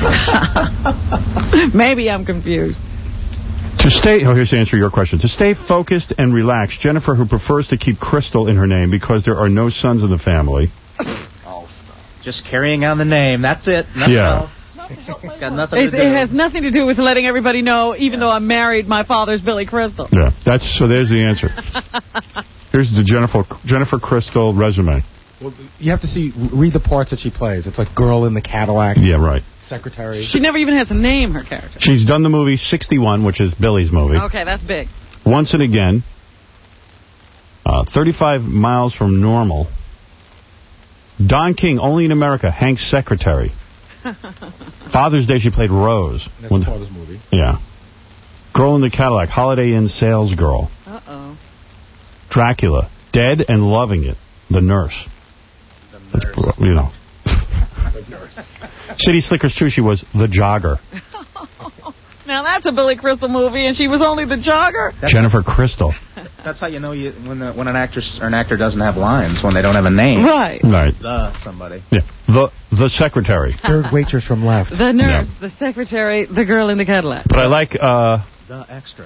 Maybe I'm confused. To stay, oh, here's the answer to your question. To stay focused and relaxed, Jennifer, who prefers to keep Crystal in her name because there are no sons in the family. Oh, just carrying on the name. That's it. Nothing Yeah. else. It's got nothing It, to do. it has nothing to do with letting everybody know, even though I'm married, my father's Billy Crystal. Yeah, that's so. There's the answer. Here's the Jennifer Jennifer Crystal resume. Well, you have to see, read the parts that she plays. It's like Girl in the Cadillac. Yeah, right. Secretary. She never even has a name, her character. She's done the movie sixty-one, which is Billy's movie. Okay, that's big. Once and Again. Uh, thirty-five miles from Normal. Don King, Only in America. Hank's secretary. Father's Day, she played Rose. That's When- her father's movie. Yeah. Girl in the Cadillac. Holiday Inn sales girl. Uh-oh. Dracula. Dead and Loving It. The Nurse. The nurse. That's, you know. The nurse. City Slickers two, she was The Jogger. Now that's a Billy Crystal movie, and she was only the jogger? That's Jennifer Crystal. That's how you know you when the, when an actress or an actor doesn't have lines, when they don't have a name. Right. Right. The somebody. Yeah. The the secretary. Third waitress from left. The nurse, Yeah. the secretary, the girl in the Cadillac. But I like, uh, The extra.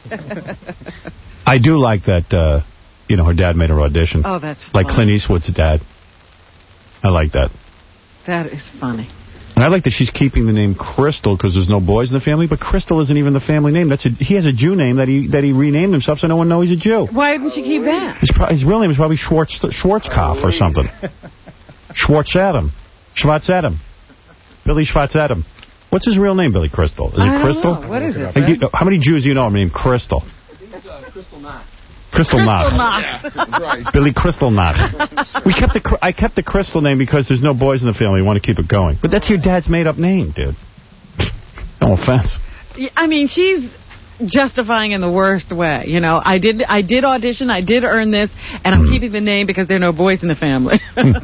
I do like that, uh, you know, her dad made her audition. Oh, that's Like funny. Clint Eastwood's dad. I like that. That is funny. And I like that she's keeping the name Crystal because there's no boys in the family, but Crystal isn't even the family name. That's a, he has a Jew name that he that he renamed himself so no one knows he's a Jew. Why didn't she keep that? His, pro- his real name is probably Schwartz Schwarzkopf or something. Schwartz Adam. Schwartz Adam. Billy Schwartz Adam. What's his real name, Billy Crystal? Is I it don't Crystal? know. What is it, Like, you- how many Jews do you know named Crystal? Crystal Knot. Crystal Knot. Right. Billy Crystal Knot. We kept the cr- I kept the Crystal name because there's no boys in the family. We want to keep it going. But that's your dad's made-up name, dude. No offense. Yeah, I mean, she's justifying in the worst way. You know, I did I did audition, I did earn this, and I'm Mm. keeping the name because there are no boys in the family.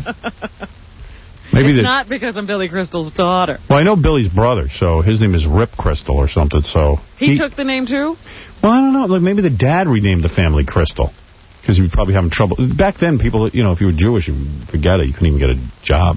Maybe it's the, not because I'm Billy Crystal's daughter. well, I know Billy's brother, so his name is Rip Crystal or something. So He, took the name, too? Well, I don't know. Like maybe the dad renamed the family Crystal because he was probably having trouble. Back then, people, you know, if you were Jewish, you forget it. You couldn't even get a job.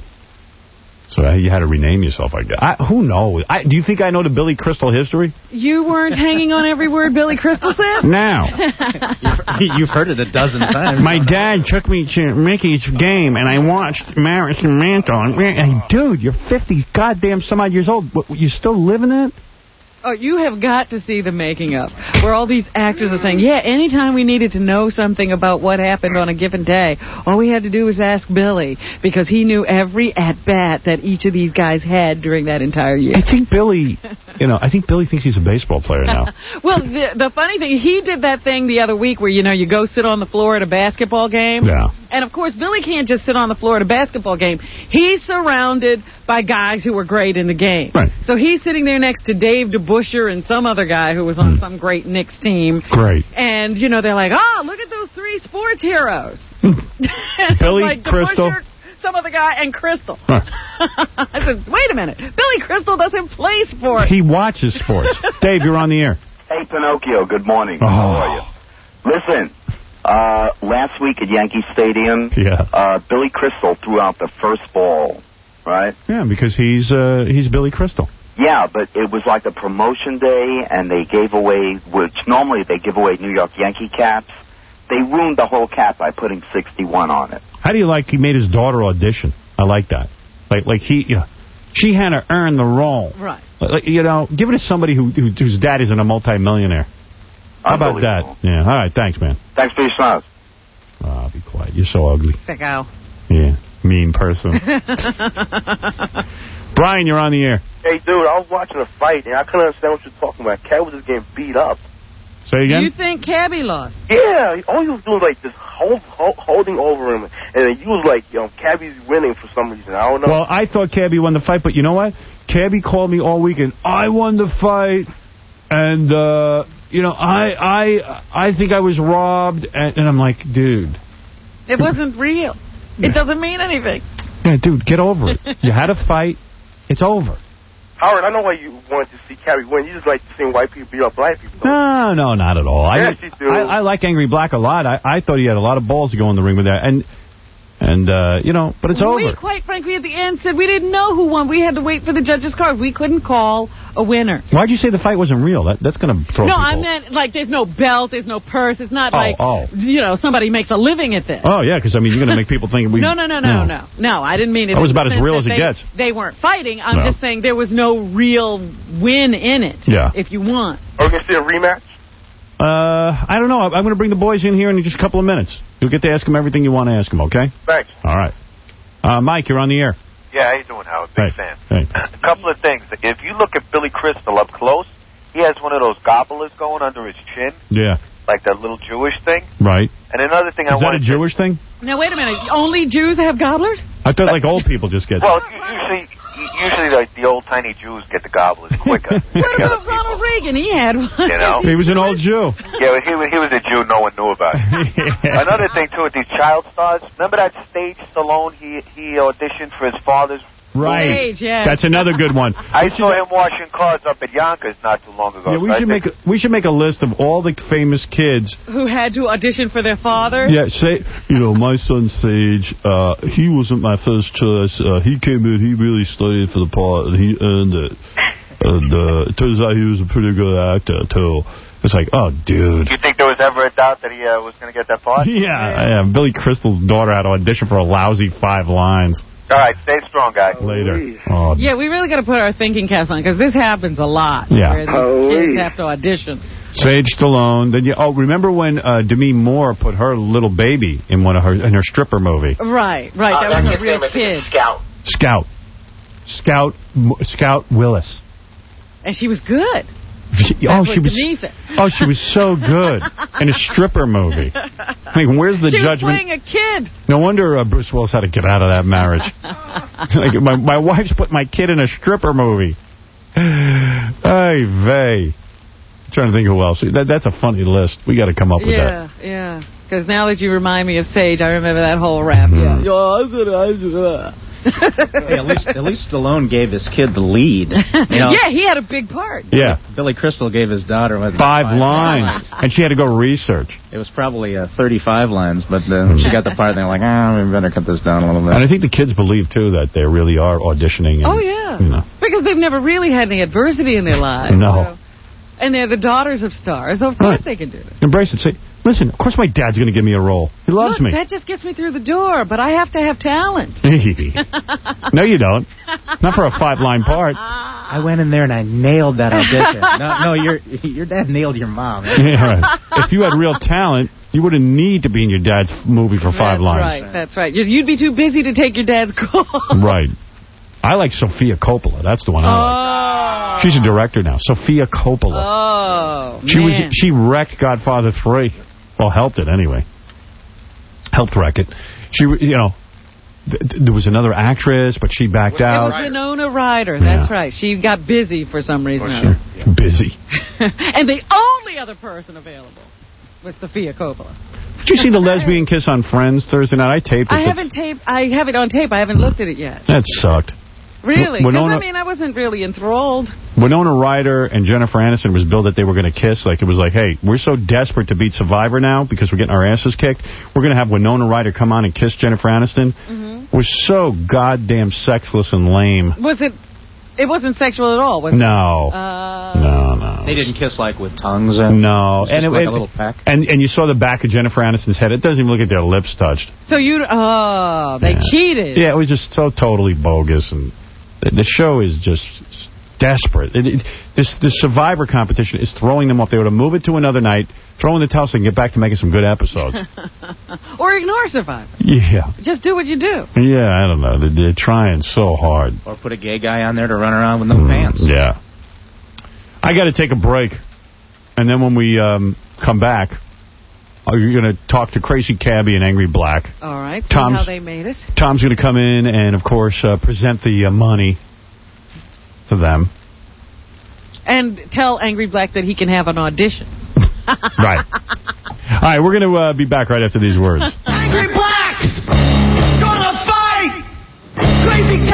So uh, you had to rename yourself, I guess. I, who knows? I, do you think I know the Billy Crystal history? You weren't hanging on every word Billy Crystal said? Now. You've heard it a dozen times. My dad took me to Mickey's game, and I watched Maris and Mantle. And, and, dude, you're fifty goddamn some odd years old. What, you still living it? Oh, you have got to see the making of, where all these actors are saying, yeah, anytime we needed to know something about what happened on a given day, all we had to do was ask Billy, because he knew every at-bat that each of these guys had during that entire year. I think Billy, you know, I think Billy thinks he's a baseball player now. Well, the, the funny thing, he did that thing the other week where, you know, you go sit on the floor at a basketball game. Yeah. And, of course, Billy can't just sit on the floor at a basketball game. He's surrounded by guys who are great in the game. Right. So he's sitting there next to Dave DeBuscher and some other guy who was on mm. some great Knicks team. Great. And, you know, they're like, oh, look at those three sports heroes. Billy, like Crystal. DeBuscher, some other guy, and Crystal. Huh. I said, wait a minute. Billy Crystal doesn't play sports. He watches sports. Dave, you're on the air. Hey, Pinocchio, good morning. Oh. How are you? Listen. Uh, last week at Yankee Stadium, yeah. uh, Billy Crystal threw out the first ball, right? Yeah, because he's uh, he's Billy Crystal. Yeah, but it was like a promotion day, and they gave away, which normally they give away New York Yankee caps. They ruined the whole cap by putting sixty-one on it. How do you like he made his daughter audition? I like that. Like, like he, you know, she had to earn the role. Right. Like, you know, give it to somebody who, who whose dad isn't a multimillionaire. How about that? Yeah. All right. Thanks, man. Thanks for your smiles. Ah, oh, be quiet. You're so ugly. Sicko. Yeah. Mean person. Brian, you're on the air. Hey, dude, I was watching a fight, and I couldn't understand what you're talking about. Cat was just getting beat up. Say again? You think Cabby lost? Yeah. All he was doing was, like, just hold, hold, holding over him. And then you was like, you know, Cabby's winning for some reason. I don't know. Well, I thought Cabby won the fight, but you know what? Cabby called me all weekend. I won the fight. And, uh, you know, I I I think I was robbed. And, and I'm like, dude. It wasn't real. It doesn't mean anything. Yeah, dude, get over it. You had a fight. It's over. Howard, I know why you wanted to see Carrie win. You just like seeing white people beat up black people. No, no, not at all. Yes, I, you do. I, I like Angry Black a lot. I, I thought he had a lot of balls to go in the ring with that. And, and uh, you know, but it's we, over. We, quite frankly, at the end said we didn't know who won. We had to wait for the judges' card. We couldn't call a winner. Why'd you say the fight wasn't real? That That's going to throw no, people. I meant, like, there's no belt, there's no purse. It's not oh, like, oh. you know, somebody makes a living at this. Oh, yeah, because, I mean, you're going to make people think we... no, no, no, no, no, no. I didn't mean it. That was about as real as they, it gets. They weren't fighting. I'm no. just saying there was no real win in it. Yeah. If you want. Are we going to see a rematch? Uh, I don't know. I'm going to bring the boys in here in just a couple of minutes. You'll get to ask them everything you want to ask them, okay? Thanks. All right. Uh, Mike, you're on the air. Yeah, how you doing, Howard? Big hey. fan. Hey. A couple of things. If you look at Billy Crystal up close, he has one of those gobblers going under his chin. Yeah. Like that little Jewish thing. Right. And another thing Is I that wanted a Jewish thing? Now, wait a minute. Only Jews have gobblers? I thought, like, old people just get Well, usually, usually like, the old tiny Jews get the gobblers quicker. What about Ronald Reagan? He had one. You know? He was an old Jew. Yeah, he was, he was a Jew no one knew about. yeah. Another thing, too, with these child stars. Remember that stage Stallone, he, he auditioned for his father's... Right. Stage, yes. That's another good one. I saw him washing cars up at Yonkers not too long ago. Yeah, we so should make a, we should make a list of all the famous kids who had to audition for their father. Yeah, say you know my son Sage. Uh, he wasn't my first choice. Uh, he came in. He really studied for the part, and he earned it. And uh, it turns out he was a pretty good actor too. It's like, oh, dude. Do you think there was ever a doubt that he uh, was going to get that part? Yeah, yeah. Billy Crystal's daughter had to audition for a lousy five lines. All right, stay strong, guys. Later. Oh. Yeah, we really got to put our thinking caps on, because this happens a lot. Yeah. Where these Oh, kids have to audition. Sage Stallone. Then you, oh, remember when uh, Demi Moore put her little baby in one of her in her stripper movie? Right, right. Uh, that that was a real kid. Scout. Scout. Scout. Scout Willis. And she was good. She, oh, she was. Denise. Oh, she was so good in a stripper movie. I mean, where's the she judgment? She was playing a kid. No wonder uh, Bruce Willis had to get out of that marriage. Like, my my wife's put my kid in a stripper movie. Ay vey. I'm trying to think who else. That, that's a funny list. We got to come up with yeah, that. Yeah, yeah. Because now that you remind me of Sage, I remember that whole rap. Mm-hmm. Yeah. Hey, at least at least Stallone gave his kid the lead. You know? Yeah, he had a big part. Yeah. Billy Crystal gave his daughter what, five, five lines, and she had to go research. It was probably uh, thirty-five lines, but uh, she got the part. They're like, ah, we better cut this down a little bit. And I think the kids believe too that they really are auditioning. And, oh yeah, you know. Because they've never really had any adversity in their lives. No. So. And they're the daughters of stars, so of course right. they can do this. Embrace it. Say, listen, of course my dad's going to give me a role. He loves Look, me. That just gets me through the door, but I have to have talent. No, you don't. Not for a five-line part. I went in there and I nailed that audition. no, no, your your dad nailed your mom. Yeah, right. If you had real talent, you wouldn't need to be in your dad's movie for five that's lines. That's right, that's right. You'd be too busy to take your dad's call. Right. I like Sofia Coppola. That's the one I oh. like. She's a director now. Sofia Coppola. Oh, She man. was she wrecked Godfather three. Well, helped it anyway. Helped wreck it. She, you know, th there was another actress, but she backed it out. It was Winona Ryder. That's yeah. right. She got busy for some reason. Oh, sure. Busy. And the only other person available was Sofia Coppola. Did you see the lesbian kiss on Friends Thursday night? I taped it. I haven't taped. I have it on tape. I haven't looked at it yet. That sucked. Really? Because, Winona, I mean, I wasn't really enthralled. Winona Ryder and Jennifer Aniston was billed that they were going to kiss. Like, it was like, hey, we're so desperate to beat Survivor now because we're getting our asses kicked. We're going to have Winona Ryder come on and kiss Jennifer Aniston. Mm-hmm. It was so goddamn sexless and lame. Was it... It wasn't sexual at all, was no. it? Uh, no, no. They didn't kiss, like, with tongues? And no. And it, like it, a little peck? And, and you saw the back of Jennifer Aniston's head. It doesn't even look at their lips touched. So you... Oh, they yeah. cheated. Yeah, it was just so totally bogus. And the show is just desperate. It, it, this, this Survivor competition is throwing them off. They ought to move it to another night, throw in the towel so they can get back to making some good episodes. Or ignore Survivor. Yeah. Just do what you do. Yeah, I don't know. They're, they're trying so hard. Or put a gay guy on there to run around with no mm, pants. Yeah. I got to take a break. And then when we um, come back, are you going to talk to Crazy Cabbie and Angry Black? All right. See Tom's, how they made it. Tom's going to come in and, of course, uh, present the uh, money to them. And tell Angry Black that he can have an audition. Right. All right, we're going to uh, be back right after these words. Angry Blacks! Gonna fight! Crazy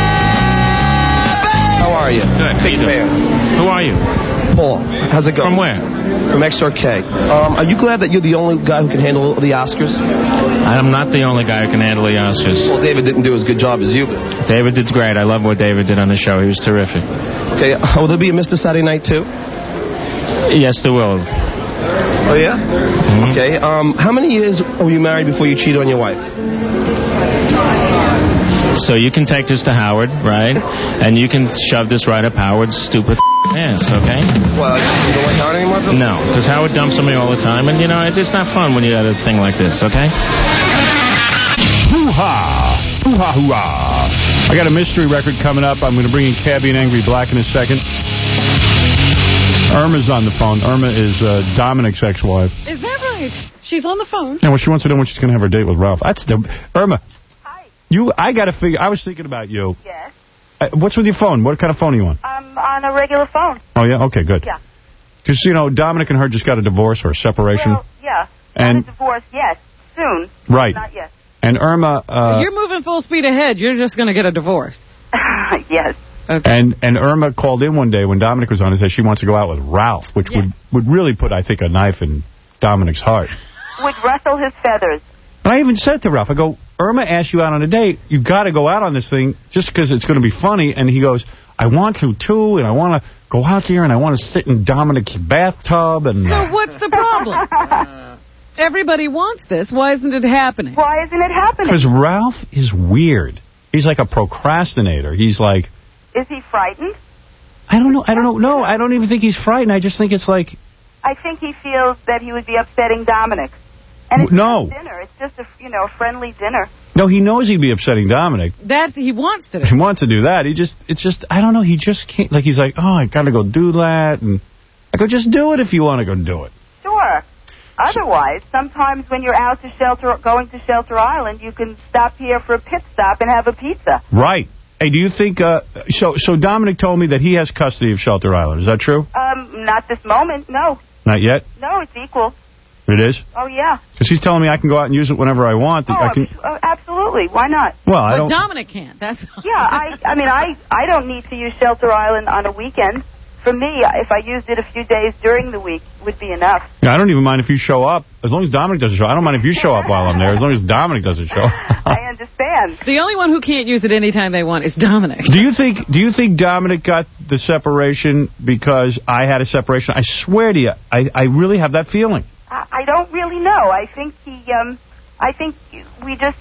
Cat! How are you? Good. Big fan. Who are you? Paul. How's it going? From where? From X R K. Um, are you glad that you're the only guy who can handle the Oscars? I'm not the only guy who can handle the Oscars. Well, David didn't do as good job as you did. David did great. I love what David did on the show. He was terrific. Okay, uh, will there be a Mister Saturday Night, too? Yes, there will. Oh, yeah? Mm-hmm. Okay, um, how many years were you married before you cheated on your wife? So you can take this to Howard, right? And you can shove this right up Howard's stupid ass, okay? Well, you don't like Howard anymore? Bill? No, because Howard dumps on me all the time, and, you know, it's just not fun when you got a thing like this, okay? Hoo-ha! Hoo-ha, hoo-ha! I got a mystery record coming up. I'm going to bring in Cabby and Angry Black in a second. Irma's on the phone. Irma is uh, Dominic's ex-wife. Is that right? She's on the phone. And well, she wants to know when she's going to have her date with Ralph. That's the... Irma. Hi. You, I got to figure... I was thinking about you. Yes. Uh, what's with your phone? What kind of phone are you on? I'm on a regular phone. Oh, yeah? Okay, good. Yeah. Because, you know, Dominic and her just got a divorce or a separation. Well, yeah. And Not a divorce yet. Soon. Right. Not yet. And Irma... Uh, You're moving full speed ahead. You're just going to get a divorce. Yes. Okay. And and Irma called in one day when Dominic was on and said she wants to go out with Ralph, which yes. would, would really put, I think, a knife in Dominic's heart. Would rustle his feathers. And I even said to Ralph, I go, Irma asked you out on a date. You've got to go out on this thing just because it's going to be funny. And he goes, I want to, too, and I want to go out there and I want to sit in Dominic's bathtub. And So what's the problem? Everybody wants this. Why isn't it happening? Why isn't it happening? Because Ralph is weird. He's like a procrastinator. He's like... Is he frightened? I don't know. I don't know. No, I don't even think he's frightened. I just think it's like... I think he feels that he would be upsetting Dominic. And it's no. just dinner. It's just a, you know, friendly dinner. No, he knows he'd be upsetting Dominic. That's he wants to do. He wants to do that. He just, it's just, I don't know. He just can't, like, he's like, oh, I got to go do that. And I go, just do it if you want to go do it. Sure. Otherwise, sometimes when you're out to Shelter, going to Shelter Island, you can stop here for a pit stop and have a pizza. Right. Hey, do you think, uh, so so Dominic told me that he has custody of Shelter Island. Is that true? Um, not this moment, no. Not yet? No, it's equal. It is? Oh, yeah. Because he's telling me I can go out and use it whenever I want. Oh, I can... uh, absolutely. Why not? Well, I but don't... Dominic can't. That's Yeah, I I mean, I, I don't need to use Shelter Island on a weekend. For me, if I used it a few days during the week, would be enough. Yeah, I don't even mind if you show up. As long as Dominic doesn't show up. I don't mind if you show up while I'm there, as long as Dominic doesn't show up. I understand. The only one who can't use it anytime they want is Dominic. Do you think Do you think Dominic got the separation because I had a separation? I swear to you, I, I really have that feeling. I, I don't really know. I think he, um, I think we just,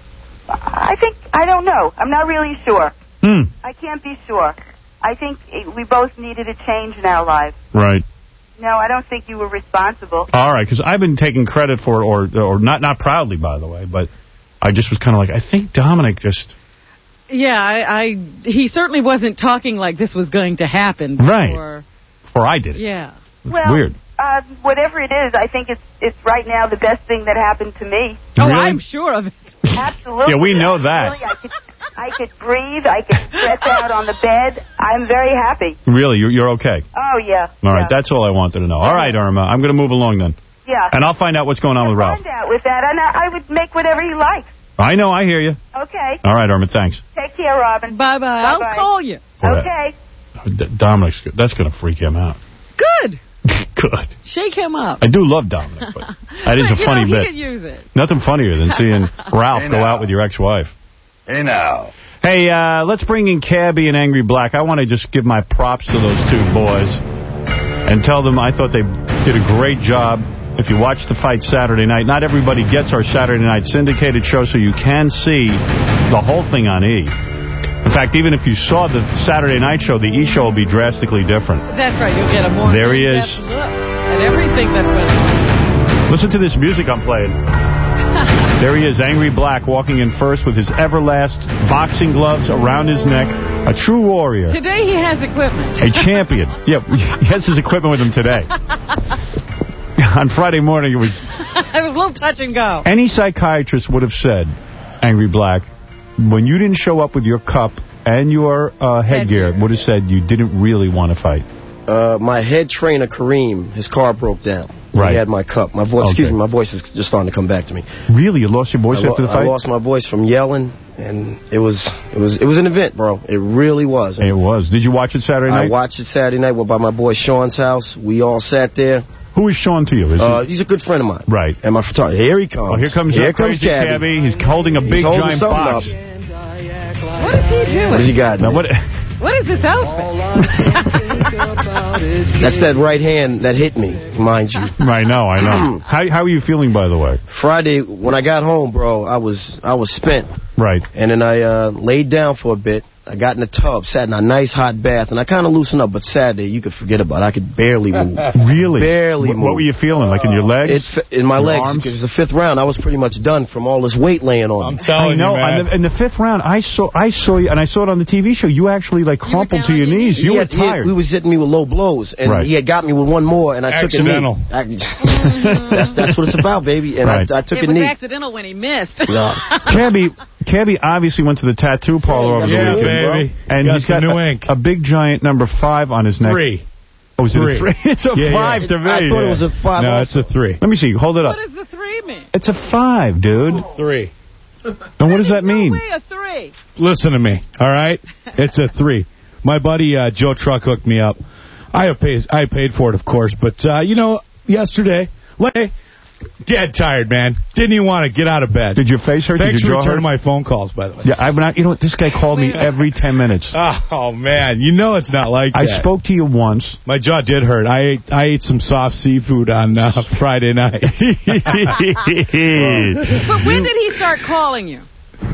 I think, I don't know. I'm not really sure. Hmm. I can't be sure. I think we both needed a change in our lives. Right. No, I don't think you were responsible. All right, because I've been taking credit for it, or or not not proudly, by the way, but I just was kind of like, I think Dominic just... Yeah, I, I he certainly wasn't talking like this was going to happen. Before. Right. Before I did it. Yeah. It's well, weird. Uh, whatever it is, I think it's it's right now the best thing that happened to me. Oh, really? I'm sure of it. Absolutely. Yeah, we know that. Really, I could, I could breathe. I could stretch out on the bed. I'm very happy. Really? You're, you're okay? Oh, yeah. All right, yeah. that's all I wanted to know. All right, Irma, I'm going to move along then. Yeah. And I'll find out what's going on with Ralph. Find out with that, and I, I would make whatever he likes. I know, I hear you. Okay. All right, Irma, thanks. Take care, Robin. Bye-bye. I'll call you. Okay. D Dominic's good. That's going to freak him out. Good. Good. Shake him up. I do love Dominic, but that is but, a funny know, bit. He could use it. Nothing funnier than seeing Ralph hey go out with your ex-wife. Hey, now. Hey, uh, let's bring in Cabby and Angry Black. I want to just give my props to those two boys and tell them I thought they did a great job. If you watch the fight Saturday night, not everybody gets our Saturday night syndicated show, so you can see the whole thing on E! In fact, even if you saw the Saturday night show, the E! show will be drastically different. That's right. You'll get a more there he is. look at everything that went on. Listen to this music I'm playing. There he is, Angry Black, walking in first with his Everlast boxing gloves around his neck. A true warrior. Today he has equipment. A champion. Yeah, he has his equipment with him today. On Friday morning, it was... it was a little touch and go. Any psychiatrist would have said, Angry Black, when you didn't show up with your cup and your uh, headgear, headgear, would have said you didn't really want to fight. Uh, my head trainer, Kareem, his car broke down. Right. He had my cup. My voice, excuse Okay. me, my voice is just starting to come back to me. Really? You lost your voice I, lo- after the I fight? lost my voice from yelling, and it was it was it was an event, bro. It really was. It was. Did you watch it Saturday night? I watched it Saturday night. We're by my boy Sean's house. We all sat there. Who is Sean to you? Is Uh, he? he's a good friend of mine. Right. And my photographer. Here he comes. Oh, here comes here uh, comes Crazy Cabby. Cabby. He's holding a He's big holding giant something box. up. What is he doing? What does he got? Now, what? What is this outfit? That's that right hand that hit me, mind you. I know, I know. how how are you feeling, by the way? Friday, when I got home, bro, I was I was spent. Right. And then I uh, laid down for a bit. I got in the tub, sat in a nice hot bath, and I kind of loosened up. But Saturday, you could forget about it. I could barely move. Really? Barely what, move. What were you feeling? Like in your legs? It f in my Your legs. arms? Because the fifth round, I was pretty much done from all this weight laying on me. I know. In the, in the fifth round, I saw I saw you, and I saw it on the T V show. You actually like crumpled to your knees. You He were had- he had- tired. He was hitting me with low blows, and Right. he had got me with one more, and I Accidental. took a knee. I, that's that's what it's about, baby. And Right. I, I took It a was knee. accidental when he missed. Cabby, Cabby obviously went to the tattoo parlor over the Yeah, weekend, baby. and Got he's some got new a, ink. a big giant number five on his neck. Three. Oh, is it Three. a three? It's a Yeah, yeah. five to me. I thought it was a five. No, also. it's a three. Let me see. Hold it up. What does the three mean? It's a five, dude. Three. And what does that mean? Way a three. Listen to me, all right? It's a three. My buddy uh, Joe Truck hooked me up. I paid, I paid for it, of course, but, uh, you know, yesterday, like, dead tired, man. Didn't even want to get out of bed. Did your face hurt? Thanks Did your for jaw returning hurt? my phone calls, by the way. Yeah, I've not. You know what? This guy called me every ten minutes. Oh, man. You know it's not like I that. spoke to you once. My jaw did hurt. I ate, I ate some soft seafood on uh, Friday night. But when did he start calling you?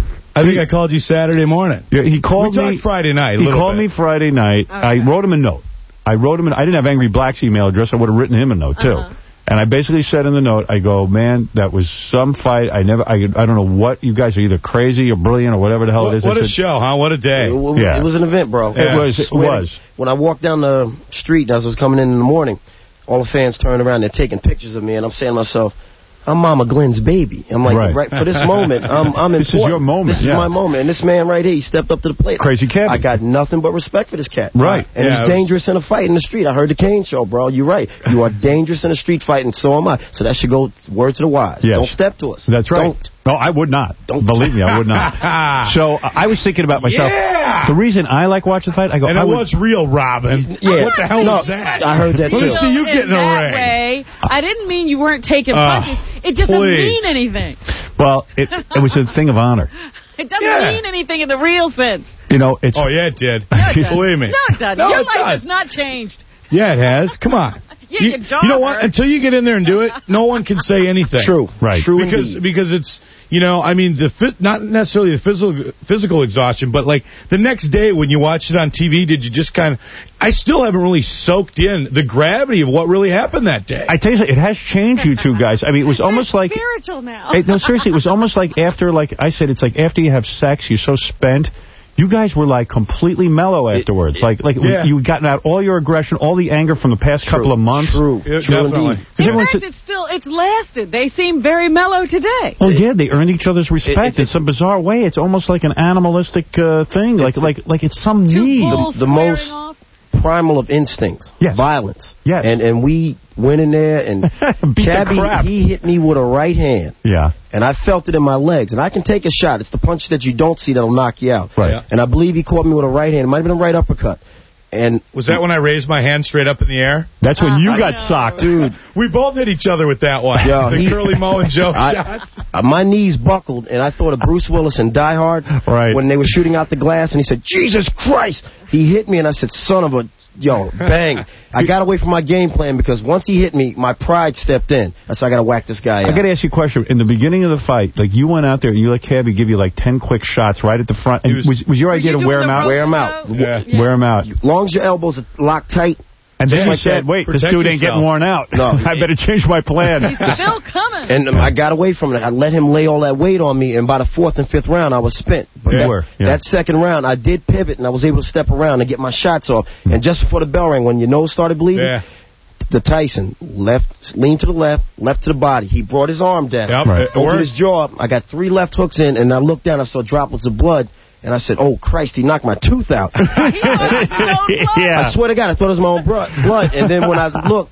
I think I called you Saturday morning. Yeah, he called we me talked Friday night. A He little called bit. me Friday night. I wrote him a note. I wrote him. An, I didn't have Angry Black's email address. I would have written him a note too. Uh-huh. And I basically said in the note, I go, man, that was some fight. I never. I, I don't know what you guys are either crazy or brilliant or whatever the hell What, it is. what I a said, show, huh? What a day. It, was- Yeah. it was an event, bro. It was. It When- was. When I walked down the street as I was coming in in the morning, all the fans turned around. They're taking pictures of me, and I'm saying to myself, I'm Mama Glenn's baby. I'm like, Right. right, for this moment, I'm, I'm This is important. your moment, This yeah. is my moment. And this man right here, he stepped up to the plate. Crazy Cabby. I got nothing but respect for this cat. Right. And Yeah, he's it was- dangerous in a fight in the street. I heard the Kane show, bro. You're right. You are dangerous in a street fight, and so am I. So that should go word to the wise. Yes. Don't step to us. That's right. Don't. No, I would not. Don't. Believe me, I would not. So uh, I was thinking about myself. Yeah. The reason I like watching the fight, I go, And I it would, was real, Robin. Yeah. What the hell No, was that? I heard that Let me too. see you get in in a that ring. way, I didn't mean you weren't taking Oh, punches. It doesn't please. mean anything. well, it, it was a thing of honor. It doesn't Yeah. mean anything in the real sense. You know, it's. Oh, yeah, it did. No, it doesn't. Believe me. No, it doesn't. No, Your it life does. has not changed. Yeah, it has. Come on. Yeah, you, your jaw you know what? hurt. Until you get in there and do it, no one can say anything. True. Right. True Because indeed. because it's, you know, I mean, the fi- not necessarily the physical physical exhaustion, but like the next day when you watch it on T V, did you just kind of? I still haven't really soaked in the gravity of what really happened that day. I tell you, something, it has changed you two guys. I mean, it was almost like. Spiritual now. Hey, no, seriously, it was almost like after, like I said, it's like after you have sex, you're so spent. You guys were like completely mellow afterwards. It, like, like yeah. you gotten out all your aggression, all the anger from the past True. couple of months. True. Yeah, True definitely. indeed. Because In everyone fact, said, it's still, it's lasted. They seem very mellow today. oh yeah, they earned each other's respect It- it- in some bizarre way. It's almost like an animalistic uh, thing, like like like it's some Two need. bulls the squaring most- off. primal of instincts. Yes. Violence. Yes. And and we went in there and Beat the Cabby, crap. he hit me with a right hand. Yeah. And I felt it in my legs. And I can take a shot. It's the punch that you don't see that'll knock you out. Right. Yeah. And I believe he caught me with a right hand. It might have been a right uppercut. And Was that when I raised my hand straight up in the air? That's when you I got know. socked. dude, We both hit each other with that one. Yo, the he- Curly Moe and Joe I- shots. uh, my knees buckled, and I thought of Bruce Willis in Die Hard Right. when they were shooting out the glass, and he said, Jesus Christ! He hit me, and I said, son of a... Yo, bang. I got away from my game plan because once he hit me, my pride stepped in. I said, I got to whack this guy out. I got to ask you a question. In the beginning of the fight, like you went out there and you let Cabby give you like ten quick shots right at the front. And was- was, was your Were idea you to wear doing him the out? Wear him out. Yeah. Wear him out. As long as your elbows are locked tight. And then just you like said, that, wait, this protect dude ain't yourself. getting worn out. No. I better change my plan. He's still coming. And um, I got away from it. I let him lay all that weight on me, and by the fourth and fifth round, I was spent. But You that, were, yeah. that second round, I did pivot, and I was able to step around and get my shots off. And just before the bell rang, when your nose started bleeding, Yeah. the Tyson left, leaned to the left, left to the body. He brought his arm down, Yep, Right. it over worked. his jaw. I got three left hooks in, and I looked down. I saw droplets of blood, and I said, "Oh Christ, he knocked my tooth out." Yeah. I swear to God, I thought it was my own bro- blood. And then when I looked,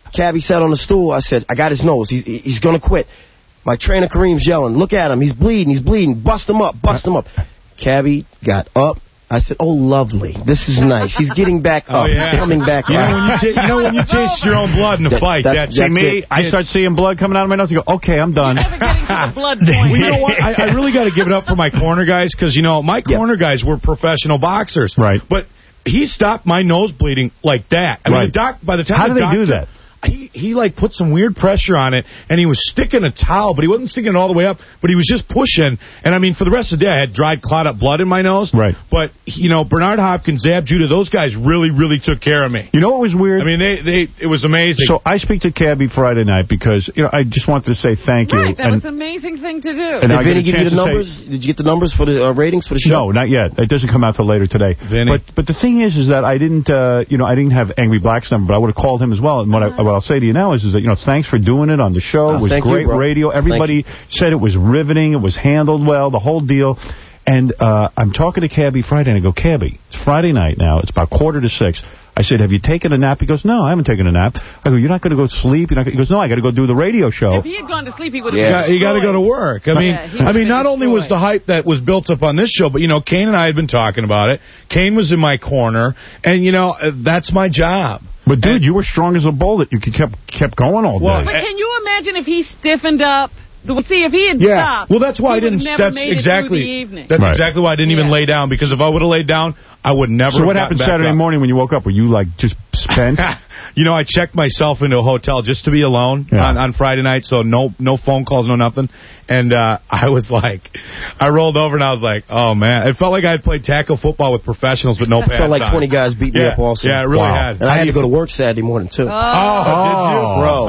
Cabby sat on the stool. I said, I got his nose. He's, he's going to quit. My trainer Kareem's yelling, look at him. He's bleeding. He's bleeding. Bust him up. Bust him up. Cabby got up. I said, oh, lovely. This is nice. He's getting back up. Oh, yeah. He's coming back you up. Know, when you ta- you know when you taste your own blood in a That- fight? that's- That's, See that's me, it. I start seeing blood coming out of my nose. You go, okay, I'm done. blood Well, you know what? I, I really got to give it up for my corner guys because, you know, my corner guys were professional boxers. Right. But he stopped my nose bleeding like that. I mean, Right. the doc, by the time How the do they doctor, do that? He, he, like, put some weird pressure on it, and he was sticking a towel, but he wasn't sticking it all the way up, but he was just pushing. And, I mean, for the rest of the day, I had dried, clot-up blood in my nose. Right. But, you know, Bernard Hopkins, Zab Judah, those guys really, really took care of me. You know what was weird? I mean, they, they it was amazing. So I speak to Cabby Friday night because, you know, I just wanted to say thank you. Right, that and was an amazing thing to do. And Did I get Vinny a give you chance the to say- numbers? Did you get the numbers for the uh, ratings for the show? No, not yet. It doesn't come out till later today. Vinny. But but the thing is, is that I didn't, uh, you know, I didn't have Angry Black's number, but I would have called him as well. And what, I, what I'll say to you now is, is that, you know, thanks for doing it on the show. Oh, It was thank you, great bro. radio. Everybody said it was riveting. It was handled well, the whole deal. And uh, I'm talking to Cabby Friday, and I go, Cabby, it's Friday night now. It's about quarter to six. I said, have you taken a nap? He goes, no, I haven't taken a nap. I go, you're not going to go sleep? You're not gonna... He goes, no, I got to go do the radio show. If he had gone to sleep, he would have Yeah, been you got to go to work. I mean, Yeah, he I would've mean, been not only was the destroyed. hype that was built up on this show, but you know, Kane and I had been talking about it. Kane was in my corner, and you know, uh, that's my job. But dude, you were strong as a bullet. You kept kept going all day. Well, But can you imagine if he stiffened up? The, see, if he had Yeah. stopped, Well, that's why I he would've didn't. never That's made it through exactly. the evening. That's Right. exactly why I didn't even Yeah. lay down, because if I would have laid down, I would never. So have what gotten happened back Saturday up. morning when you woke up? Were you like just spent? You know, I checked myself into a hotel just to be alone Yeah. on, on Friday night, so no no phone calls, no nothing. And uh, I was like, I rolled over and I was like, oh, man. It felt like I had played tackle football with professionals with no pants felt like on. twenty guys beat me Yeah. up also. Yeah, it really Wow. had. And I had to go to work Saturday morning, too. Oh, did you? Bro.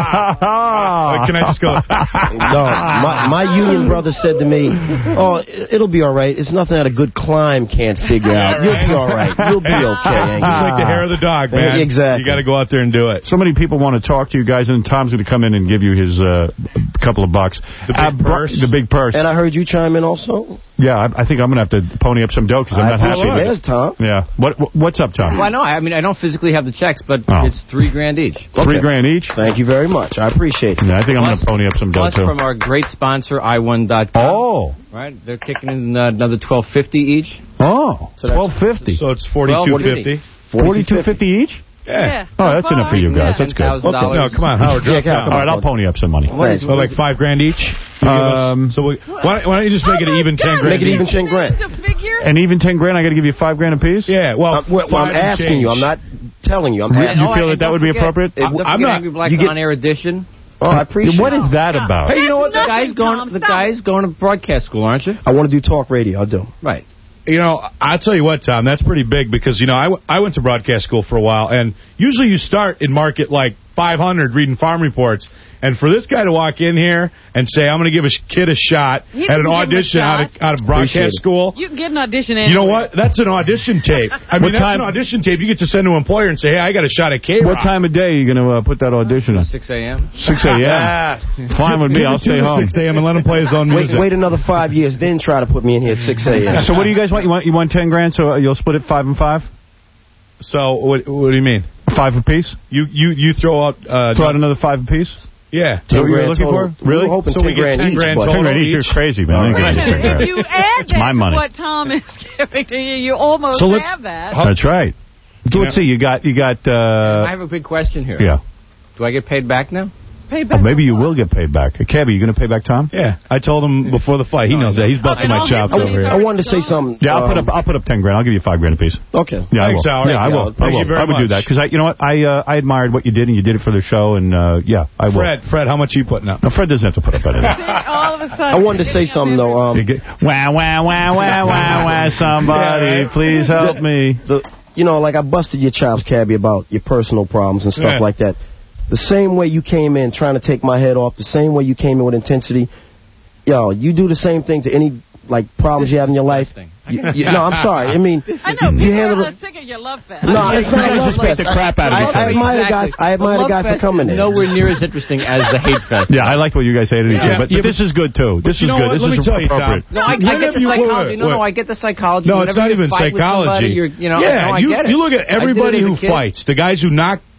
Uh, Can I just go? No, my, my union brother said to me, oh, it'll be all right. It's nothing that a good climb can't figure out. You'll be all right. You'll be okay, Angus. Just like the hair of the dog, man. Yeah, exactly. You got to go out there and do it. So many people want to talk to you guys, and Tom's going to come in and give you his uh, couple of bucks. The big Uh, purse. The big purse. And I heard you chime in also. Yeah, I, I think I'm going to have to pony up some dough because I'm I not happy appreciate with it. it. There's Tom. Yeah. What, what What's up, Tom? Well, no, I mean, I don't physically have the checks, but Oh. it's three grand each. Three Okay. grand each? Thank you very much. I appreciate it. Yeah, I think I'm going Plus- to pony up some dough, Plus too. from our great sponsor, i one dot com. Oh. Right? They're kicking in uh, another twelve fifty each. Oh. So that's- twelve fifty. So it's forty-two fifty. forty-two fifty each? Yeah. Oh, that's enough for you guys. That's good. ten thousand dollars. No, come on, Howard. Yeah, drop come down. on. All right, I'll pony up some money. What is, So what like is- five grand each? You give us- Um, so we, why, why don't you just make it Oh, even my ten God. grand Make it each? even ten grand. To figure? And even ten grand, I got to give you five grand apiece? Yeah, well, Uh, well, five I'm and asking change. you. I'm not telling you. I'm Really? asking You feel that that would be appropriate? Don't forget I'm not- Angry Black's you get- on-air edition. Oh, I appreciate What it. is that about? Hey, you know what? The That's guy's nothing, going. Tom. The Stop guy's going to broadcast school, aren't you? I want to do talk radio. I'll do. Right. You know, I'll tell you what, Tom, that's pretty big because, you know, I, w- I went to broadcast school for a while, and usually you start in market like five hundred reading farm reports. And for this guy to walk in here and say, I'm going to give a sh- kid a shot He at an didn't give him a audition out of, shot. out of Appreciate broadcast it. school, You can get an audition you know anywhere. what? That's an audition tape. I mean, What that's time- an audition tape you get to send to an employer and say, hey, I got a shot at K-Rock. What time of day are you going to uh, put that audition on? six a.m. six a.m. Fine with me. I'll stay home. six a.m. and let him play his own Wait, music. wait another five years, then try to put me in here at six a.m. So what do you guys want? You want you want ten grand, so you'll split it five and five? So what, what do you mean? Five apiece? You you you throw out uh, Throw out another five apiece? yeah. Is that what you were grand looking total. for? Really? We were hoping So ten we get grand ten each, grand but total. ten grand each. You're each. crazy, man. I ain't Wait a gonna get ten minute. If grand. you add It's that my to money. what Tom is giving to you, you almost So let's- have that. That's right. So let's see. You got you got. I Uh, have a big question here. yeah. Do I get paid back now? Pay Oh, back maybe you will get paid back. Cabby, you going to pay back Tom? Yeah, I told him before the fight. He knows that. He's busting Oh, and my all chops his over money's here. I wanted to say something. Yeah, I'll put um, up. I'll put up ten grand. I'll give you five grand apiece. Okay. Yeah, Thanks, I will. Howard. Yeah, I Yeah, will. I thank will. you very I would do much. that because I, you know what, I uh, I admired what you did and you did it for the show and uh, yeah, I will. Fred, Fred, how much are you putting up? No, Fred doesn't have to put up anything. all of a sudden. I wanted to say something though. Um, You get, wah wah wah wah wah wah. Somebody, Yeah, right. please help me. The, you know, like I busted your chops, Cabby, about your personal problems and stuff Yeah. like that. The same way you came in trying to take my head off, the same way you came in with intensity, yo, you do the same thing to any like problems you have in your life. You, you, no, I'm sorry. I mean, I know, you people handle are it. sick of your love fest. No, it's not a love fest. the crap out of I, each I other. admire the guy. I admire the guy for coming in. Nowhere near as interesting as the hate fest. Yeah, I like what you guys say to each Yeah, other, but, yeah, but this is good too. This you is know good. what? This Let is me tell you, Tom. appropriate. No, I, I get the you- psychology. wait, No, no, wait. I get the psychology. No, it's Whenever not you even fight with psychology. somebody, you're, you know, yeah, no, I you, get it. you look at I did it everybody as a who kid. fights, the guys who knock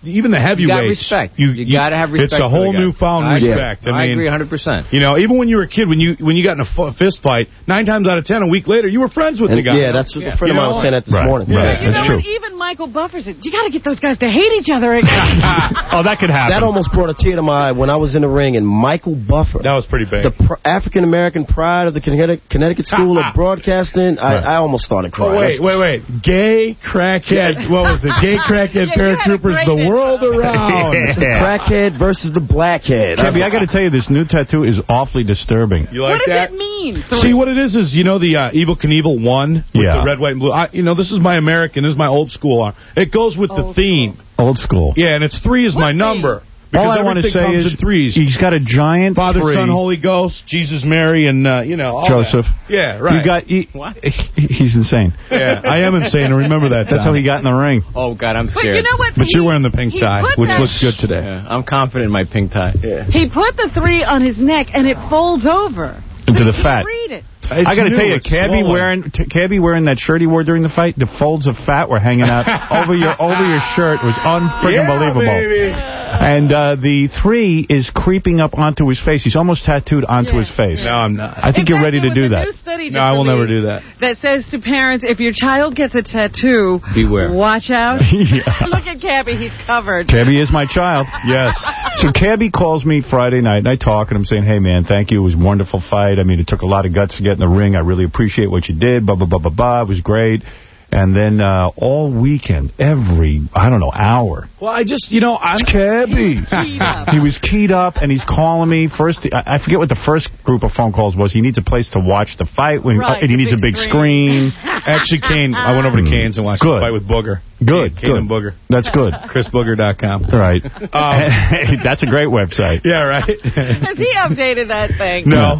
even the heavyweights. You got respect. You, you got to have respect. It's a whole newfound I respect. I, I, mean, I agree one hundred percent. You know, even when you were a kid, when you when you got in a f- fist fight, nine times out of ten, a week later, you were friends with and, the guy. Yeah, that's what yeah. a friend of mine was saying that this right, morning. Right, you that's know true. what? Even Michael Buffer said, you got to get those guys to hate each other again. Oh, that could happen. That almost brought a tear to my eye when I was in the ring, and Michael Buffer. That was pretty big. The pr- African-American pride of the Connecticut, Connecticut School of Broadcasting. I, right. I almost started crying. Oh, wait, wait, wait. Gay crackhead. What was it? Gay crackhead yeah, paratroopers the world around. Yeah. Crackhead versus the blackhead. Cabby, I got to tell you, this new tattoo is awfully disturbing. You like what that? does it mean? See, what it is is, you know, the uh, Evel Knievel one with yeah. the red, white, and blue. I, you know, this is my American. This is my old school arm. It goes with old the theme. School. Old school. Yeah, and it's three is what my theme? number. All I want to say comes is in threes. He's got a giant Father, three. Son, Holy Ghost, Jesus, Mary, and, uh, you know, all Joseph. That. Yeah, right. You got, he, what? He's insane. Yeah, I am insane. I remember that. That's time. how he got in the ring. Oh, God, I'm scared. But you know what? But he, you're wearing the pink tie, which that, looks good today. Yeah, I'm confident in my pink tie. Yeah. He put the three on his neck, and it folds over. Into so the fat. Read it. It's I got to new, tell you, Cabby wearing t- Cabby wearing that shirt he wore during the fight, the folds of fat were hanging out over your over your shirt. It was unfreaking yeah, believable. Baby. And uh, the three is creeping up onto his face. He's almost tattooed onto yeah. his face. No, I'm not. I think In you're fact, ready to do that. No, I will never do that. That says to parents, if your child gets a tattoo, beware. Watch out. yeah. Look at Cabby, he's covered. Cabby is my child. Yes. So Cabby calls me Friday night, and I talk, and I'm saying, hey, man, thank you. It was a wonderful fight. I mean, it took a lot of guts to get in the ring. I really appreciate what you did. Blah, blah, blah, blah, blah. It was great. And then uh, all weekend, every, I don't know, hour. Well, I just, you know, I'm... Cabby. He was keyed up, and he's calling me. First, I forget what the first group of phone calls was. He needs a place to watch the fight, when, right, and he needs big a big screen. screen. Actually, Kane, I went over to Kane's and watched good. the fight with Booger. Good, Kane good. and Booger. That's good. Chris Booger dot com. Right. Um, that's a great website. Yeah, right. Has he updated that thing? No.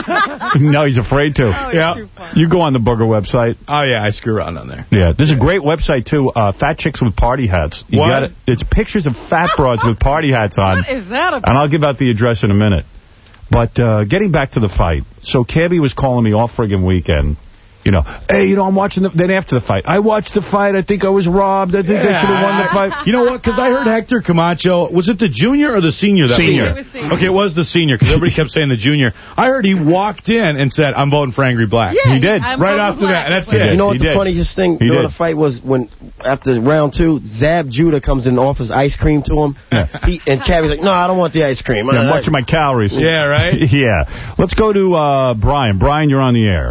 No, he's afraid to. Oh, yeah. too funny. You go on the Booger website. Oh, yeah, I screw around on there. Yeah, there's a great website, too, uh, Fat Chicks with Party Hats. You what? Gotta, it's pictures of fat broads with party hats on. What is that about? And I'll give out the address in a minute. But uh, getting back to the fight, so Cabby was calling me all friggin' weekend. You know, hey, you know, I'm watching the... Then after the fight, I watched the fight. I think I was robbed. I think yeah. I should have won the fight. You know what? Because I heard Hector Camacho... Was it the junior or the senior? That senior. Was senior. Okay, it was the senior, because everybody kept saying the junior. I heard he walked in and said, I'm voting for Angry Black. Yeah, he did. I'm right after black. that. That's he it. Did. You know what he the did. funniest thing he during did. the fight was? When, after round two, Zab Judah comes in and offers ice cream to him. Yeah. He, and Cabby's like, no, I don't want the ice cream. Yeah, I'm watching my calories. Yeah, right? Yeah. Let's go to uh, Brian. Brian, you're on the air.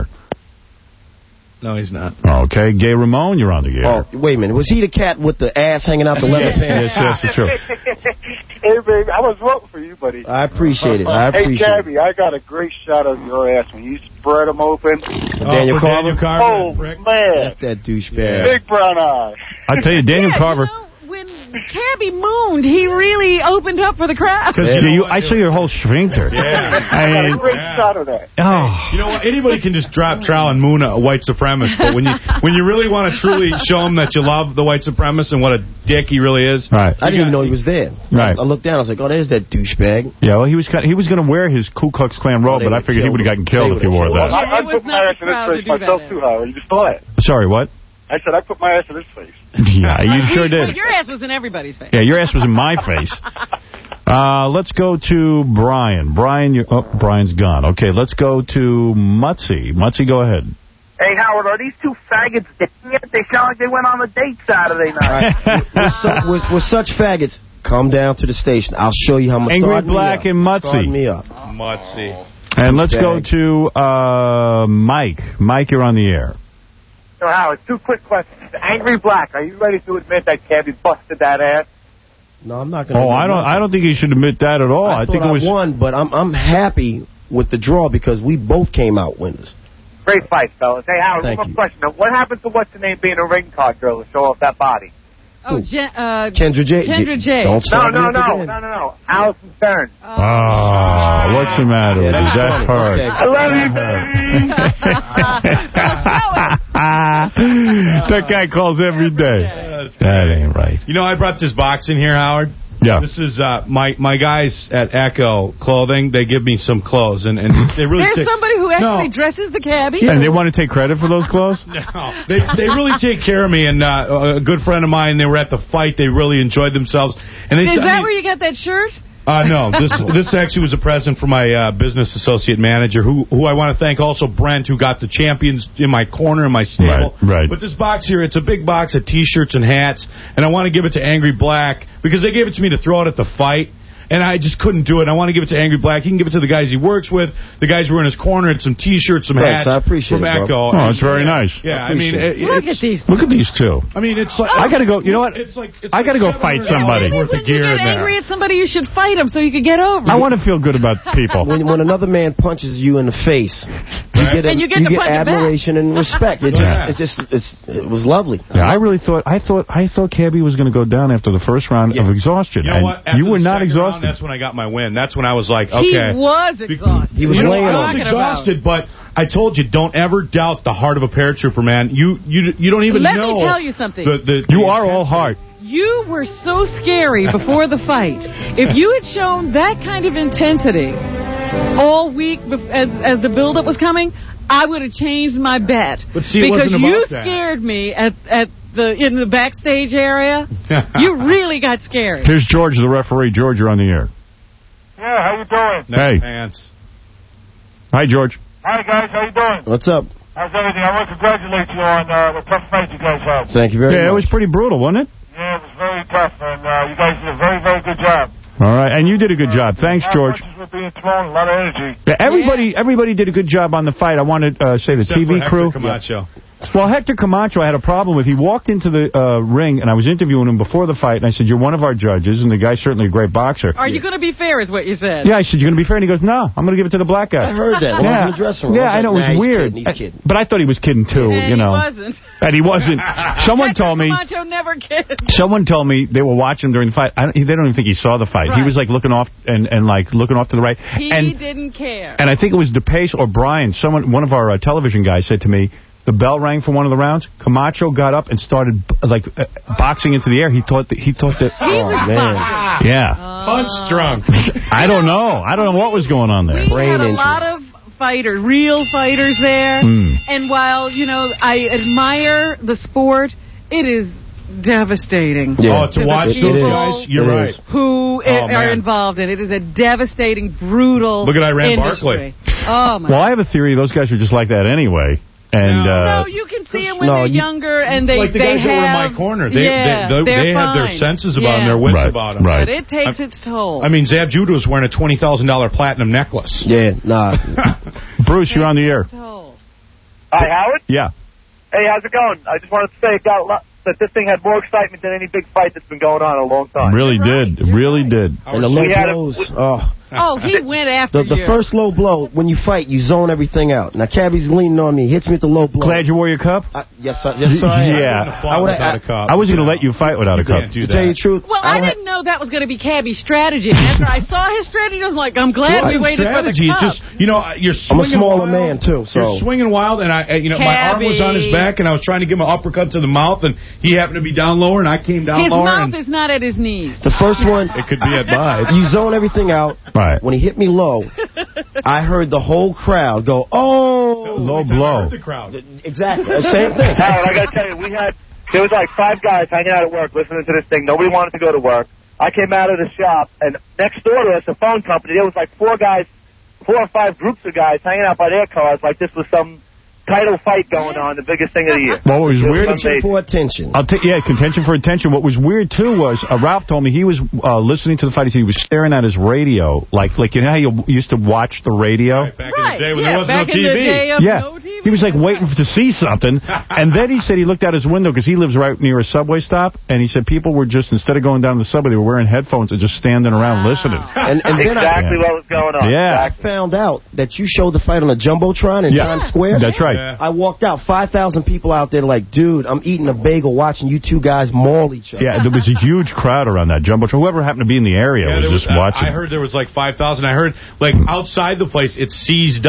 No, he's not. Okay. Gay Ramon, you're on the air. Oh, wait a minute. Was he the cat with the ass hanging out the leather pants? Yes, yes, that's true. Hey, baby, I was voting for you, buddy. I appreciate it. I appreciate hey, Cabby, it. I got a great shot of your ass when you spread them open. Oh, Daniel Carver? Daniel Carver? Oh, Rick. man. That's that douchebag. Big brown eye. I tell you, Daniel yeah, Carver... You know, when Cabby mooned, he really opened up for the crowd. Because yeah, you, I saw your whole sphincter. Yeah. I got a great yeah. shot of that. Oh. You know what? Anybody can just drop trowel and moon a white supremacist, but when you when you really want to truly show him that you love the white supremacist and what a dick he really is. Right. I didn't even know he was there. Right. I looked down. I was like, oh, there's that douchebag. Yeah, well, he was kind of, he was going to wear his Ku Klux Klan robe, Oh, but I figured he would have gotten killed if he wore Well, that. I, I Yeah, it was put my not ass in proud this to face do myself, that, too, Howard. You just saw it. Sorry, what? I said I put my ass in his face. Yeah, you sure Well, did. your ass was in everybody's face. Yeah, your ass was in my face. Uh, let's go to Brian. Brian, you're, oh, Brian's gone. Okay, let's go to Mutzy. Mutzy, go ahead. Hey, Howard, are these two faggots dating yet? They sound like they went on a date Saturday night. Right. we're, su we're, we're such faggots. Come down to the station. I'll show you how much. Angry Black and Mutzy. Start me up. Mutzy. And let's go to uh, Mike. Mike, you're on the air. So, Howard, two quick questions. Angry Black, are you ready to admit that Cabby busted that ass? No, I'm not going to. Oh, I don't. I don't think he should admit that at all. I, I thought think it was. I won, but I'm I'm happy with the draw because we both came out winners. Great fight, fellas. Hey, Howard, Thank one you. more question. Now, what happened to what's the name being a ring card girl to show off that body? Oh, Je uh, Kendra J. Kendra J. Don't No, start no, me up no, again. no, no, no. Allison Stern. Oh, what's the matter with you? That hurt. I love you, That guy calls every day. That ain't right. You know, I brought this box in here, Howard. Yeah. This is uh, my my guys at Echo Clothing. They give me some clothes, and, and they really. There's take, somebody who actually no. dresses the cabbie. And they want to take credit for those clothes? No, they they really take care of me. And uh, a good friend of mine, they were at the fight. They really enjoyed themselves. And they, Is I that mean, where you got that shirt? Uh, no, this this actually was a present for my uh, business associate manager, who who I want to thank also Brent, who got the champions in my corner in my stable. Right, right. But this box here, it's a big box of T-shirts and hats, and I want to give it to Angry Black because they gave it to me to throw out at the fight. And I just couldn't do it. I want to give it to Angry Black. He can give it to the guys he works with, the guys who are in his corner, and some T-shirts, some Thanks, hats I appreciate from it, bro. Echo. Oh, it's very nice. Yeah, I, mean, it, Look it's, at these. Look at these two. I mean, it's like I got to go. You know what? It's like it's I got to like go fight seven hundred dollars somebody. worth When of you gear get in there. angry at somebody, you should fight him so you can get over it. I want to feel good about people. When, when another man punches you in the face, you Right. get, a, And you get to punch him back. admiration and respect. It just, Yeah. it's just, it's, it was lovely. Yeah, I really thought I thought I thought Cabby was going to go down after the first round Yeah. of exhaustion. You know and what? After you were the not second round, exhausted. that's when I got my win. That's when I was like, He okay. was exhausted. He was You know, laying I on was it. exhausted, but I told you, don't ever doubt the heart of a paratrooper, man. You you you don't even Let know. me tell you something. The, the, You the are all intensity. heart. You were so scary before the fight. If you had shown that kind of intensity all week bef- as, as the build-up was coming, I would have changed my bet. But see, it because wasn't you about that. scared me at, at the in the backstage area. You really got scared. Here's George, the referee. George, you're on the air. Yeah, how you doing? Nice Hey. pants. Hi, George. Hi, guys. How you doing? What's up? How's everything? I want to congratulate you on uh, the tough fight you guys had. Thank you very Yeah, much. it was pretty brutal, wasn't it? Yeah, it was very tough, and uh, you guys did a very, very good job. All right, and you did a good job. Thanks, A lot of George. punches were being thrown, a lot of energy. Yeah, everybody, everybody did a good job on the fight. I want to uh, say the Except T V for Hector crew. Camacho. Well, Hector Camacho, I had a problem with. He walked into the uh, ring, and I was interviewing him before the fight, and I said, "You're one of our judges," and the guy's certainly a great boxer. Are you going to be fair, is what you said. Yeah, I said, "You're going to be fair," and he goes, "No, I'm going to give it to the black guy." I heard that. When I was in the dressing room. Yeah, I was know, like, it was nah, he's weird. kidding, he's kidding. But I thought he was kidding, too, And you know. he wasn't. And he wasn't. Someone Hector told me... Camacho never kidded. Someone told me they were watching him during the fight. I don't, they don't even think he saw the fight. He Right. was like looking off and, and like looking off to the right. He and didn't care. and I think it was DePace or Brian. Someone, one of our uh, television guys, said to me, the bell rang for one of the rounds. Camacho got up and started like uh, boxing into the air. He thought that he thought that. He oh was man, boxing. yeah. Punch drunk. I don't know. I don't know what was going on there. We had a lot of fighters, real fighters there. Mm. And while, you know, I admire the sport, it is devastating. Yeah. Oh, to the watch people those guys? You're It right. is. who Oh, are man. involved in it. It is a devastating, brutal Look at Iran industry. Oh, my Well, I have a theory those guys are just like that anyway. And No, uh, no, you can see them when no, they're you- younger and they like the they guys have, that were in my corner. They, yeah, they, they, they're they have their fine. senses about yeah. them, their wits Right, about them. right. But it takes its toll. I mean, Zab Judah was wearing a twenty thousand dollars platinum necklace. Yeah, nah. Bruce, you're on the air. Hi, Howard. Yeah. Hey, how's it going? I just wanted to say it got a lot, that this thing had more excitement than any big fight that's been going on in a long time. Really did. Really did. And the low We had a- blows. Oh. Oh, he went after The, the you. first low blow, when you fight, you zone everything out. Now, Cabby's leaning on me. He hits me with the low blow. Glad you wore your cup? I, yes, sir. Yes, sir. I am. Yeah. I would have. I wasn't going to let you fight without a cup. To tell you the truth, Well, I, don't ha- didn't know that was going to be Cabby's strategy. After I saw his strategy, I was like, I'm glad we Well, waited strategy. for the cup. It's just, you know, you're I'm a swinging smaller wild. man, too, so. You're swinging wild, and I, you know, my arm was on his Cabby. back, and I was trying to give him an uppercut to the mouth, and he happened to be down lower, and I came down His lower. mouth and is not at his knees. The first one, it could be at mine. you zone everything out. Right. When he hit me low, I heard the whole crowd go, oh. Low blow. The crowd. Exactly. The same thing. Howard, I got to tell you, we had, there was like five guys hanging out at work listening to this thing. Nobody wanted to go to work. I came out of the shop, and next door to us, a phone company, there was like four guys, four or five groups of guys hanging out by their cars like this was some title fight going on, the biggest thing of the year. Well, what was weird... Attention for attention. I'll take yeah, contention for attention. What was weird too was uh, Ralph told me he was uh, listening to the fight. He said he was staring at his radio, like like you know how you used to watch the radio. Right, back Right, in the day when yeah, there was back no T V. in the day of Yeah, no T V. he was like waiting to see something, and then he said he looked out his window because he lives right near a subway stop, and he said people were just instead of going down to the subway, they were wearing headphones and just standing around listening. And, and then Exactly I, what was going on. Yeah. I found out that you showed the fight on a Jumbotron in Yeah. Times Square. That's right. Yeah. I walked out, five thousand people out there like, dude, I'm eating a bagel watching you two guys maul each other. Yeah, there was a huge crowd around that Jumbotron. Whoever happened to be in the area Yeah, was there just was, watching. I, I heard there was like five thousand. I heard, like, outside the place, it's seized up.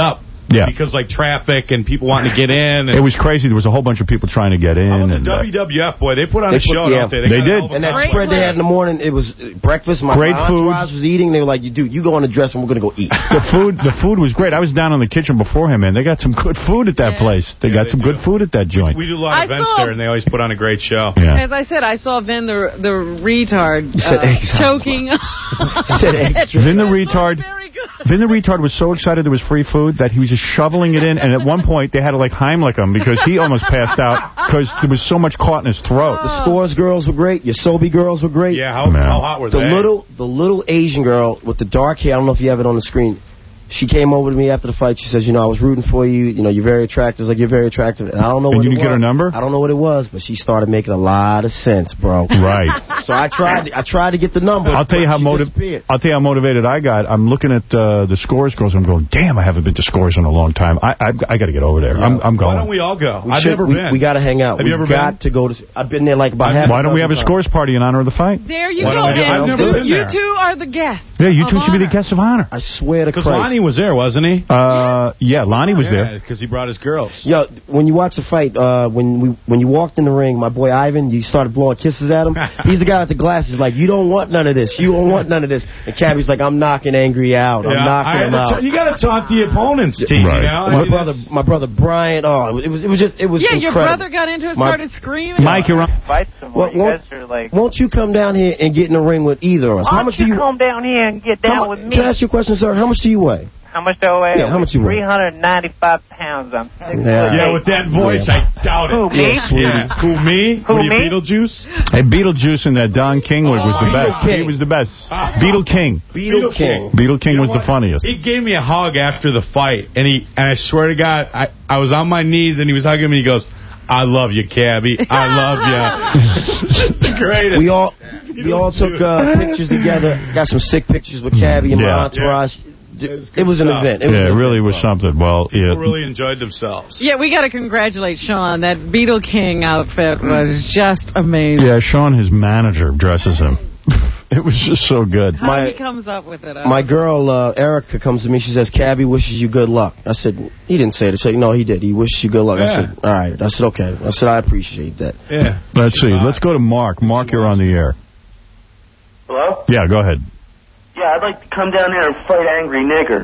Yeah. Because, like, traffic and people wanting to get in. And it was crazy. There was a whole bunch of people trying to get in. How about and, the W W F, boy? They put on They a put- show, yeah. don't they? They got did. a hell of a And that crowd. spread they had in the morning, it was uh, breakfast. My, Great my food. entourage was eating. They were like, dude, you go in the dressing room, we're going to go eat. The food the food was great. I was down in the kitchen beforehand, man. They got some good food at that Yeah. place. They got some good food at that joint. We do a lot I of events saw- there, and they always put on a great show. Yeah. As I said, I saw Vin the the retard You said uh, eggs. choking. said extra. Vin the retard. Vin the retard was so excited there was free food that he was just shoveling it in, and at one point they had to like Heimlich him because he almost passed out because there was so much caught in his throat. The Scores girls were great. Your Sobe girls were great. Yeah, how, Man. how hot were The they? little, the little Asian girl with the dark hair. I don't know if you have it on the screen. She came over to me after the fight. She says, you know, I was rooting for you. You know, you're very attractive. I was like, you're very attractive. And I don't know And what you it didn't get was. her number? I don't know what it was, but she started making a lot of sense, bro. Right. So I tried. I tried to get the number. I'll tell you but how she motiv- disappeared. I'll tell you how motivated I got. I'm looking at uh, the Scores girls. I'm going, damn, I haven't been to Scores in a long time. I I, I got to get over there. I'm I'm Why going. don't we all go? We I've should- never we, been. We got to hang out. Have we you ever got been? to go to. I've been there like about half. Why don't we have a dozen Scores party in honor of the fight? There you Why go. don't we do- I've And never you- been you there. two are the guests. Yeah, you of two should be the honor. guests of honor. I swear to Because Christ. Lonnie was there, wasn't he? Uh, yeah, Lonnie was there. Because he brought his girls. Yo, when you watch the fight, uh, when we when you walked in the ring, my boy Ivan, you started blowing kisses at him. He's the guy with the glasses, like, you don't want none of this. You don't want none of this. And Cabby's like, I'm knocking Angry out. I'm Yeah, knocking I him had to out. t- you got to talk the opponent's team, Right. you know? I My mean, brother, that's- my brother Brian. Oh, it was it was just it was Yeah, your incredible. brother got into it, My- started screaming. Mike, you're on. Fight some more. Well, you won't- guys are like. Won't you come down here and get in the ring with either of us? Why How don't much do you you? come down here and get how down mu- with me? Can I ask you a question, sir? How much do you weigh? How much do I weigh? Yeah, how much you weigh? three hundred ninety-five pounds. I'm six Yeah. foot Yeah, eight. with that voice, I doubt it. Who, me? Yeah, sweetie. Yeah. Who, me? Who, What are you, me? Beetlejuice? Hey, Beetlejuice and that Don King was the Oh, best. Beetle King. He was the best. Beetle King. Beetle King. Beetle King You know was the what? funniest. He gave me a hug after the fight, and he and I swear to God, I, I was on my knees, and he was hugging me. He goes, I love you, Cabby. I love you. It's the greatest. We all we all took uh, pictures together. Got some sick pictures with Cabby and Yeah. my entourage. It's It good was an stuff. event. It Yeah, was it an really event, was bro. something. Well, yeah. People really enjoyed themselves. Yeah, we got to congratulate Sean. That Beetle King outfit was just amazing. Yeah, Sean, his manager, dresses him. It was just so good. How My- he comes up with it. I My don't girl, uh, Erica, comes to me. She says, Cabby wishes you good luck. I said, he didn't say it. I said, no, he did. He wishes you good luck. I Yeah. said, all right. I said, okay. I said, I appreciate that. Yeah. Let's see. Let's go to Mark. Mark, you're on the air. Hello? Yeah, go ahead. Yeah, I'd like to come down here and fight Angry Nigger.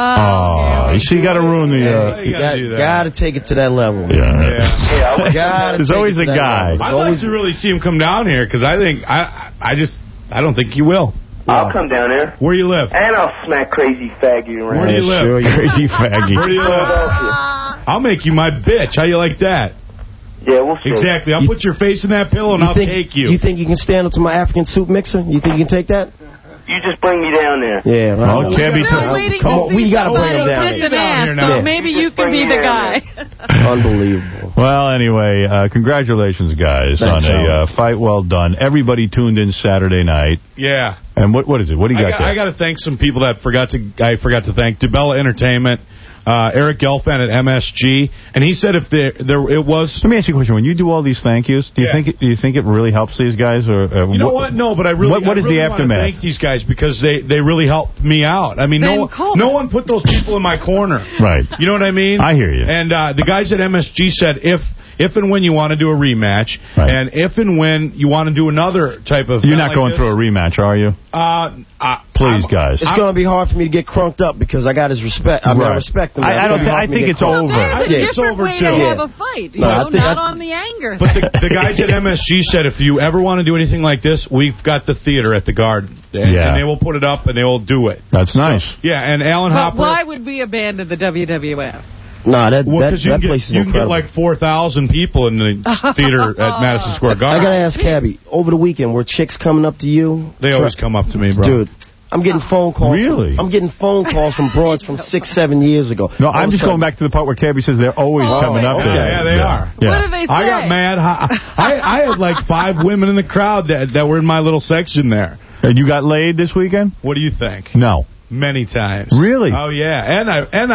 Oh, you see, you got to ruin the... Uh, you gotta do that. Got to take it to that level. yeah. Yeah, Gotta There's take always it a to that guy. level. I'd There's like always to really see him come down here, because I think, I I just, I don't think he will. I'll come down here. Where you live? And I'll smack crazy faggy around. Where do you Yeah, live? sure, you- Crazy faggy. Where do you live? Philadelphia. I'll make you my bitch. How you like that? Yeah, we'll see. Exactly. I'll You- put your face in that pillow and You I'll think, take you. You think you can stand up to my African soup mixer? You think you can take that? You just bring me down there. Yeah, right. Oh, Cabby, Still waiting Come to on, see we gotta bring somebody him down kiss here. an Down ass, here so now. maybe you can Bring be me the down guy. Unbelievable. Well, anyway, uh, congratulations, guys, Thanks, on a Al. uh, fight well done. Everybody tuned in Saturday night. Yeah. And what what is it? What do you I got, got, there? I got to thank some people that forgot to. I forgot to thank DeBella Entertainment, uh, Eric Gelfand at M S G, and he said if there there it was. Let me ask you a question. When you do all these thank yous, do you Yeah. think it, do you think it really helps these guys, or uh, You know what? No, but I really. What, what I is really the want to aftermath? thank these guys because they they really helped me out. I mean, Then no call no them. one put those people in my corner. Right. You know what I mean? I hear you. And uh, the guys at M S G said if. If and when you want to do a rematch, Right. and if and when you want to do another type of... You're like not going this, through a rematch, are you? Uh, uh, Please, I'm- guys. It's going to be hard for me to get crunked up because I got his respect. I mean, I Right. respect him. I- man. It's I don't gonna be thi- hard I for me to think get it's crunked over. There's a I think it's different over, way too. to Yeah. have a fight, you No, I know, think- not I- on the anger But thing. the, the guys at M S G said if you ever want to do anything like this, we've got the theater at the Garden. And, Yeah. and they will put it up and they will do it. That's nice. Yeah, and Alan But Hopper... why would we abandon the W W F? Nah, that, Well, that, 'cause you that can place get, is you can get incredible. like four thousand people in the theater at Madison Square I Garden. got to ask Cabby, over the weekend, were chicks coming up to you? They always come up to me, bro. Dude, I'm getting phone calls. Really? From, I'm getting phone calls from broads from six, seven years ago. No, All I'm of a just sudden- going back to the part where Cabby says they're always Oh, coming up okay. there. Yeah, they are. Yeah. What do they say? I got mad. I, I had like five women in the crowd that, that were in my little section there. And you got laid this weekend? What do you think? No. Many times. Really? Oh yeah, and I and I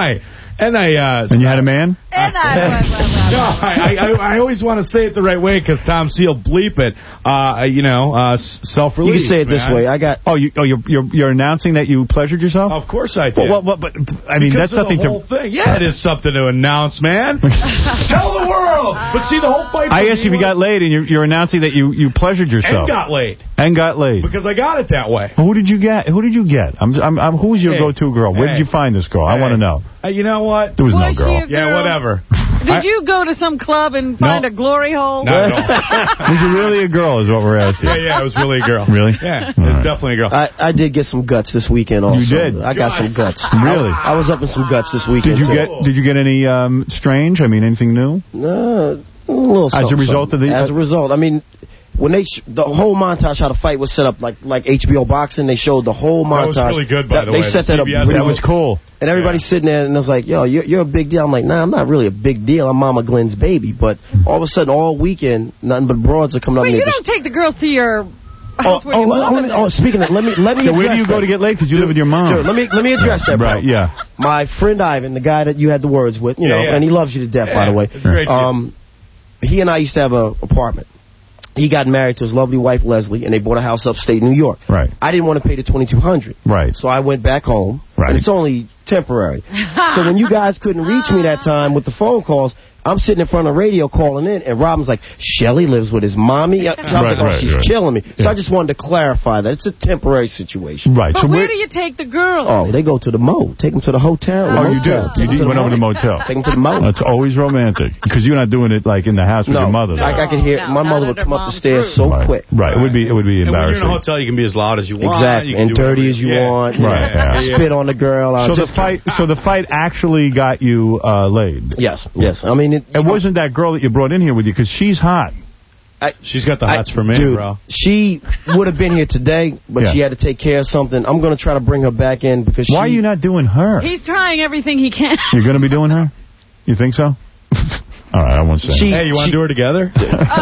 And I... Uh, and you had a man? And I... No, I, I, I always want to say it the right way because Tom Seal bleep it. Uh, you know, uh, self-release. You can say it man. this way. I got. Oh, you, oh, you're, you're you're announcing that you pleasured yourself? Of course I did. Well, well, but I mean, because that's nothing the whole to. Thing. Yeah, it is something to announce, man. Tell the world. But see, the whole fight. I asked you if you got laid, and you're, you're announcing that you, you pleasured yourself and got laid and got laid because I got it that way. Well, who did you get? Who did you get? I'm, I'm, I'm who's your Hey. go-to girl? Where did Hey. you find this girl? Hey. I want to know. Uh, you know what? There was, Was no girl. she a Yeah, girl? whatever. Did I, you go to some club and find No. a glory hole? Not at all. Was it really a girl? Is what we're asking. Yeah, yeah, it was really a girl. Really? Yeah, it All was right. definitely a girl. I, I did get some guts this weekend also. You did? I got some guts. Really? I, I was up in some guts this weekend. Did you too. get Did you get any um, strange? I mean, anything new? Uh, a little As a something, result something. of the- As a result, I mean, when they sh the whole montage how the fight was set up, like like H B O boxing, they showed the whole montage. That was really good, by That- the they way. set The that up. C B S really That was cool. And everybody's sitting there, and I was like, yo, you're, you're a big deal. I'm like, nah, I'm not really a big deal. I'm Mama Glenn's baby. But all of a sudden, all weekend, nothing but broads are coming up Wait, to me. you don't take the girls to your Oh, house where oh, your let- mother let me- oh, speaking of, let me let me So where do address you go that. to get laid? Because you live with your mom. Dude, let me let me address that, bro. Right, yeah. My friend Ivan, the guy that you had the words with, you Yeah, know, yeah. and he loves you to death, Yeah, by the way. it's a great kid. Um, he and I used to have an apartment. He got married to his lovely wife Leslie, and they bought a house upstate New York. Right. I didn't want to pay the twenty-two hundred dollars. Right. So I went back home. Right. And it's only temporary. So when you guys couldn't reach me that time with the phone calls, I'm sitting in front of the radio calling in, and Robin's like, Shelly lives with his mommy. I was Right, like, oh, right, she's right. killing me. So Yeah. I just wanted to clarify that. It's a temporary situation. Right. But So where where? do you take the girls? Oh, they go to the mo. Take them to the hotel. Oh, you do. motel. Take You, 'em do- to went the over to the mo- motel. Take them to the mo. That's always romantic because you're not doing it like in the house with No, your mother. like I could hear No, my not mother would under come up the mom's stairs roof. so right. quick. Right. It would be. It would be And when you're in a embarrassing. hotel, you can be as loud as you want. Exactly. You can And do dirty whatever as you yeah. want. Right, Yeah. yeah. Spit on the girl. uh, So the just- fight. So the fight actually got you uh, laid. Yes, yes. I mean, it, It wasn't that girl that you brought in here with you because she's hot. I, She's got the I- hots for me, dude, bro. She would have been here today, but Yeah. she had to take care of something. I'm going to try to bring her back in because Why are she, you not doing her? He's trying everything he can. You're going to be doing her? You think so? All right, I won't say. She- Hey, you want she- to do her together?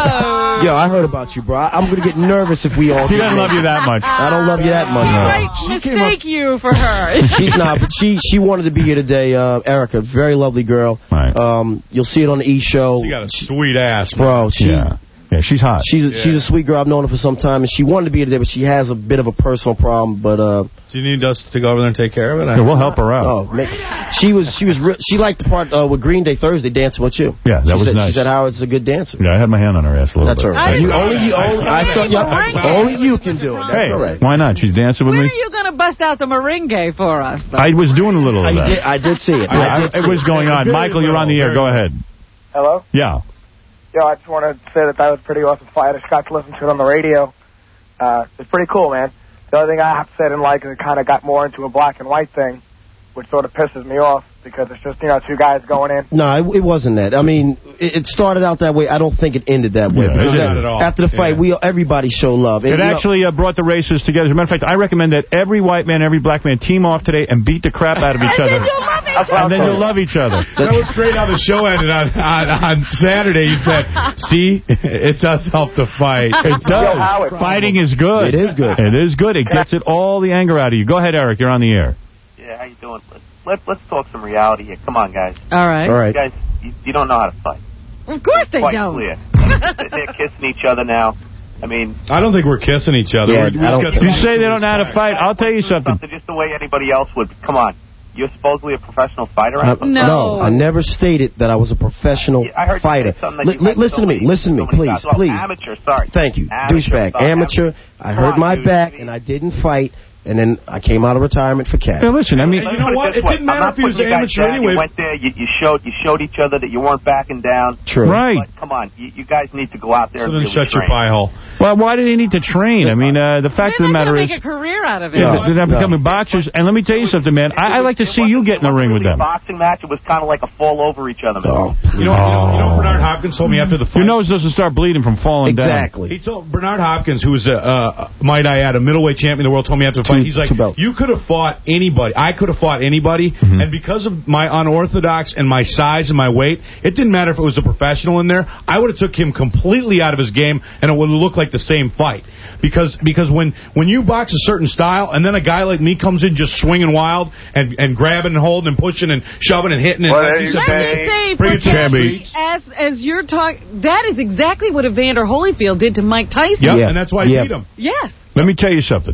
Oh. Yo, I heard about you, bro. I- I'm going to get nervous if we all. He get doesn't love married. you that much. I don't love you that much. He no. might mistake you for her. She, nah, but she she wanted to be here today. Uh, Erica, very lovely girl. Right. Um, you'll see it on the E Show. She got a sweet ass, man. Bro, she Yeah. Yeah, she's hot. she's a, Yeah. she's a sweet girl. I've known her for some time, and she wanted to be here today, but she has a bit of a personal problem. But uh, Do you need us to go over there and take care of it? Yeah, we'll help her out. oh, man, she was she was re- she liked the part uh, with Green Day Thursday dancing with you. Yeah, that she was said, nice. She said Howard's a good dancer. Yeah, I had my hand on her ass a little That's bit. all right. I You saw only you that. only I I saw saw that. you, Merengue. only you can do it. That's Hey, all right. why not? She's dancing with When me. are you going to bust out the merengue for us, though? I was doing a little of I that. did I did see it. Yeah, I did I- it see was going on. Very Michael, you're on the air. little, Go very ahead. Hello? Yeah. Yo, I just want to say that that was a pretty awesome fight. I just got to listen to it on the radio. Uh, it's pretty cool, man. The other thing I have to say I didn't like is it kind of got more into a black and white thing, which sort of pisses me off because it's just, you know, two guys going in. No, it, it wasn't that. I mean, it, it started out that way. I don't think it ended that way. Yeah, it Because didn't that- at all. After the fight, Yeah. we everybody showed love. And, It you know, actually uh, brought the races together. As a matter of fact, I recommend that every white man, every black man team off today and beat the crap out of each other. And then you'll love each other. That was great how the show ended on, on, on Saturday. You said, see, it does help to fight. It does. Fighting is good. It is good. It is good. It gets it all the anger out of you. Go ahead, Eric. You're on the air. Yeah, how you doing? Let's, let, let's talk some reality here. Come on, guys. All right. All right. You guys, you, you don't know how to fight. Of course they Quite don't. clear. They're kissing each other now. I mean, I don't think we're kissing each other. Yeah, We- we I just don't- got You some say they don't know how to respect. fight. I'll tell you something. something just the way anybody else would. Come on. You're supposedly a professional fighter. I- I No. I never stated that I was a professional Yeah, I heard you fighter. say something that Li- you li- met listen to me, so many- listen to me, so many please, guys. Well, please. Amateur, sorry. Thank you, Amateur, douchebag, sorry. amateur. I Come hurt on, my dude. back and I didn't fight, and then I came out of retirement for cat. Yeah, listen, I mean, You know what? It didn't I'm matter not if he was putting you guys amateur down. anyway. You went there. You, you showed you showed each other that you weren't backing down. True. Right. But come on, you, you guys need to go out there So and then really shut your train. pie hole. Well, why do they need to train? I mean, uh, the fact They're of the not matter going is, to make a career out of it. yeah, they're not No. becoming boxers. And let me tell you something, man. I, I like to see you get in the ring with It them. wasn't really a boxing match. It was kind of like a fall over each other. Man. Oh. You know, you know, you know what Bernard Hopkins told me after the fight? Your nose doesn't start bleeding from falling Exactly. He told Bernard Hopkins, who was a, uh, might I add, a middleweight champion of the world, told me after the fight, Two- he's like, two belts. you could have fought anybody. I could have fought anybody, Mm-hmm. and because of my unorthodox and my size and my weight, it didn't matter if it was a professional in there. I would have took him completely out of his game, and it would have looked like the same fight. because because when when you box a certain style and then a guy like me comes in just swinging wild and and grabbing and holding and pushing and shoving and hitting and Well, like you said, Let me say, bring it to the streets. as as you're talking, that is exactly what Evander Holyfield did to Mike Tyson. Yep, yeah, and that's why he yeah. beat him. Yes. Let me tell you something.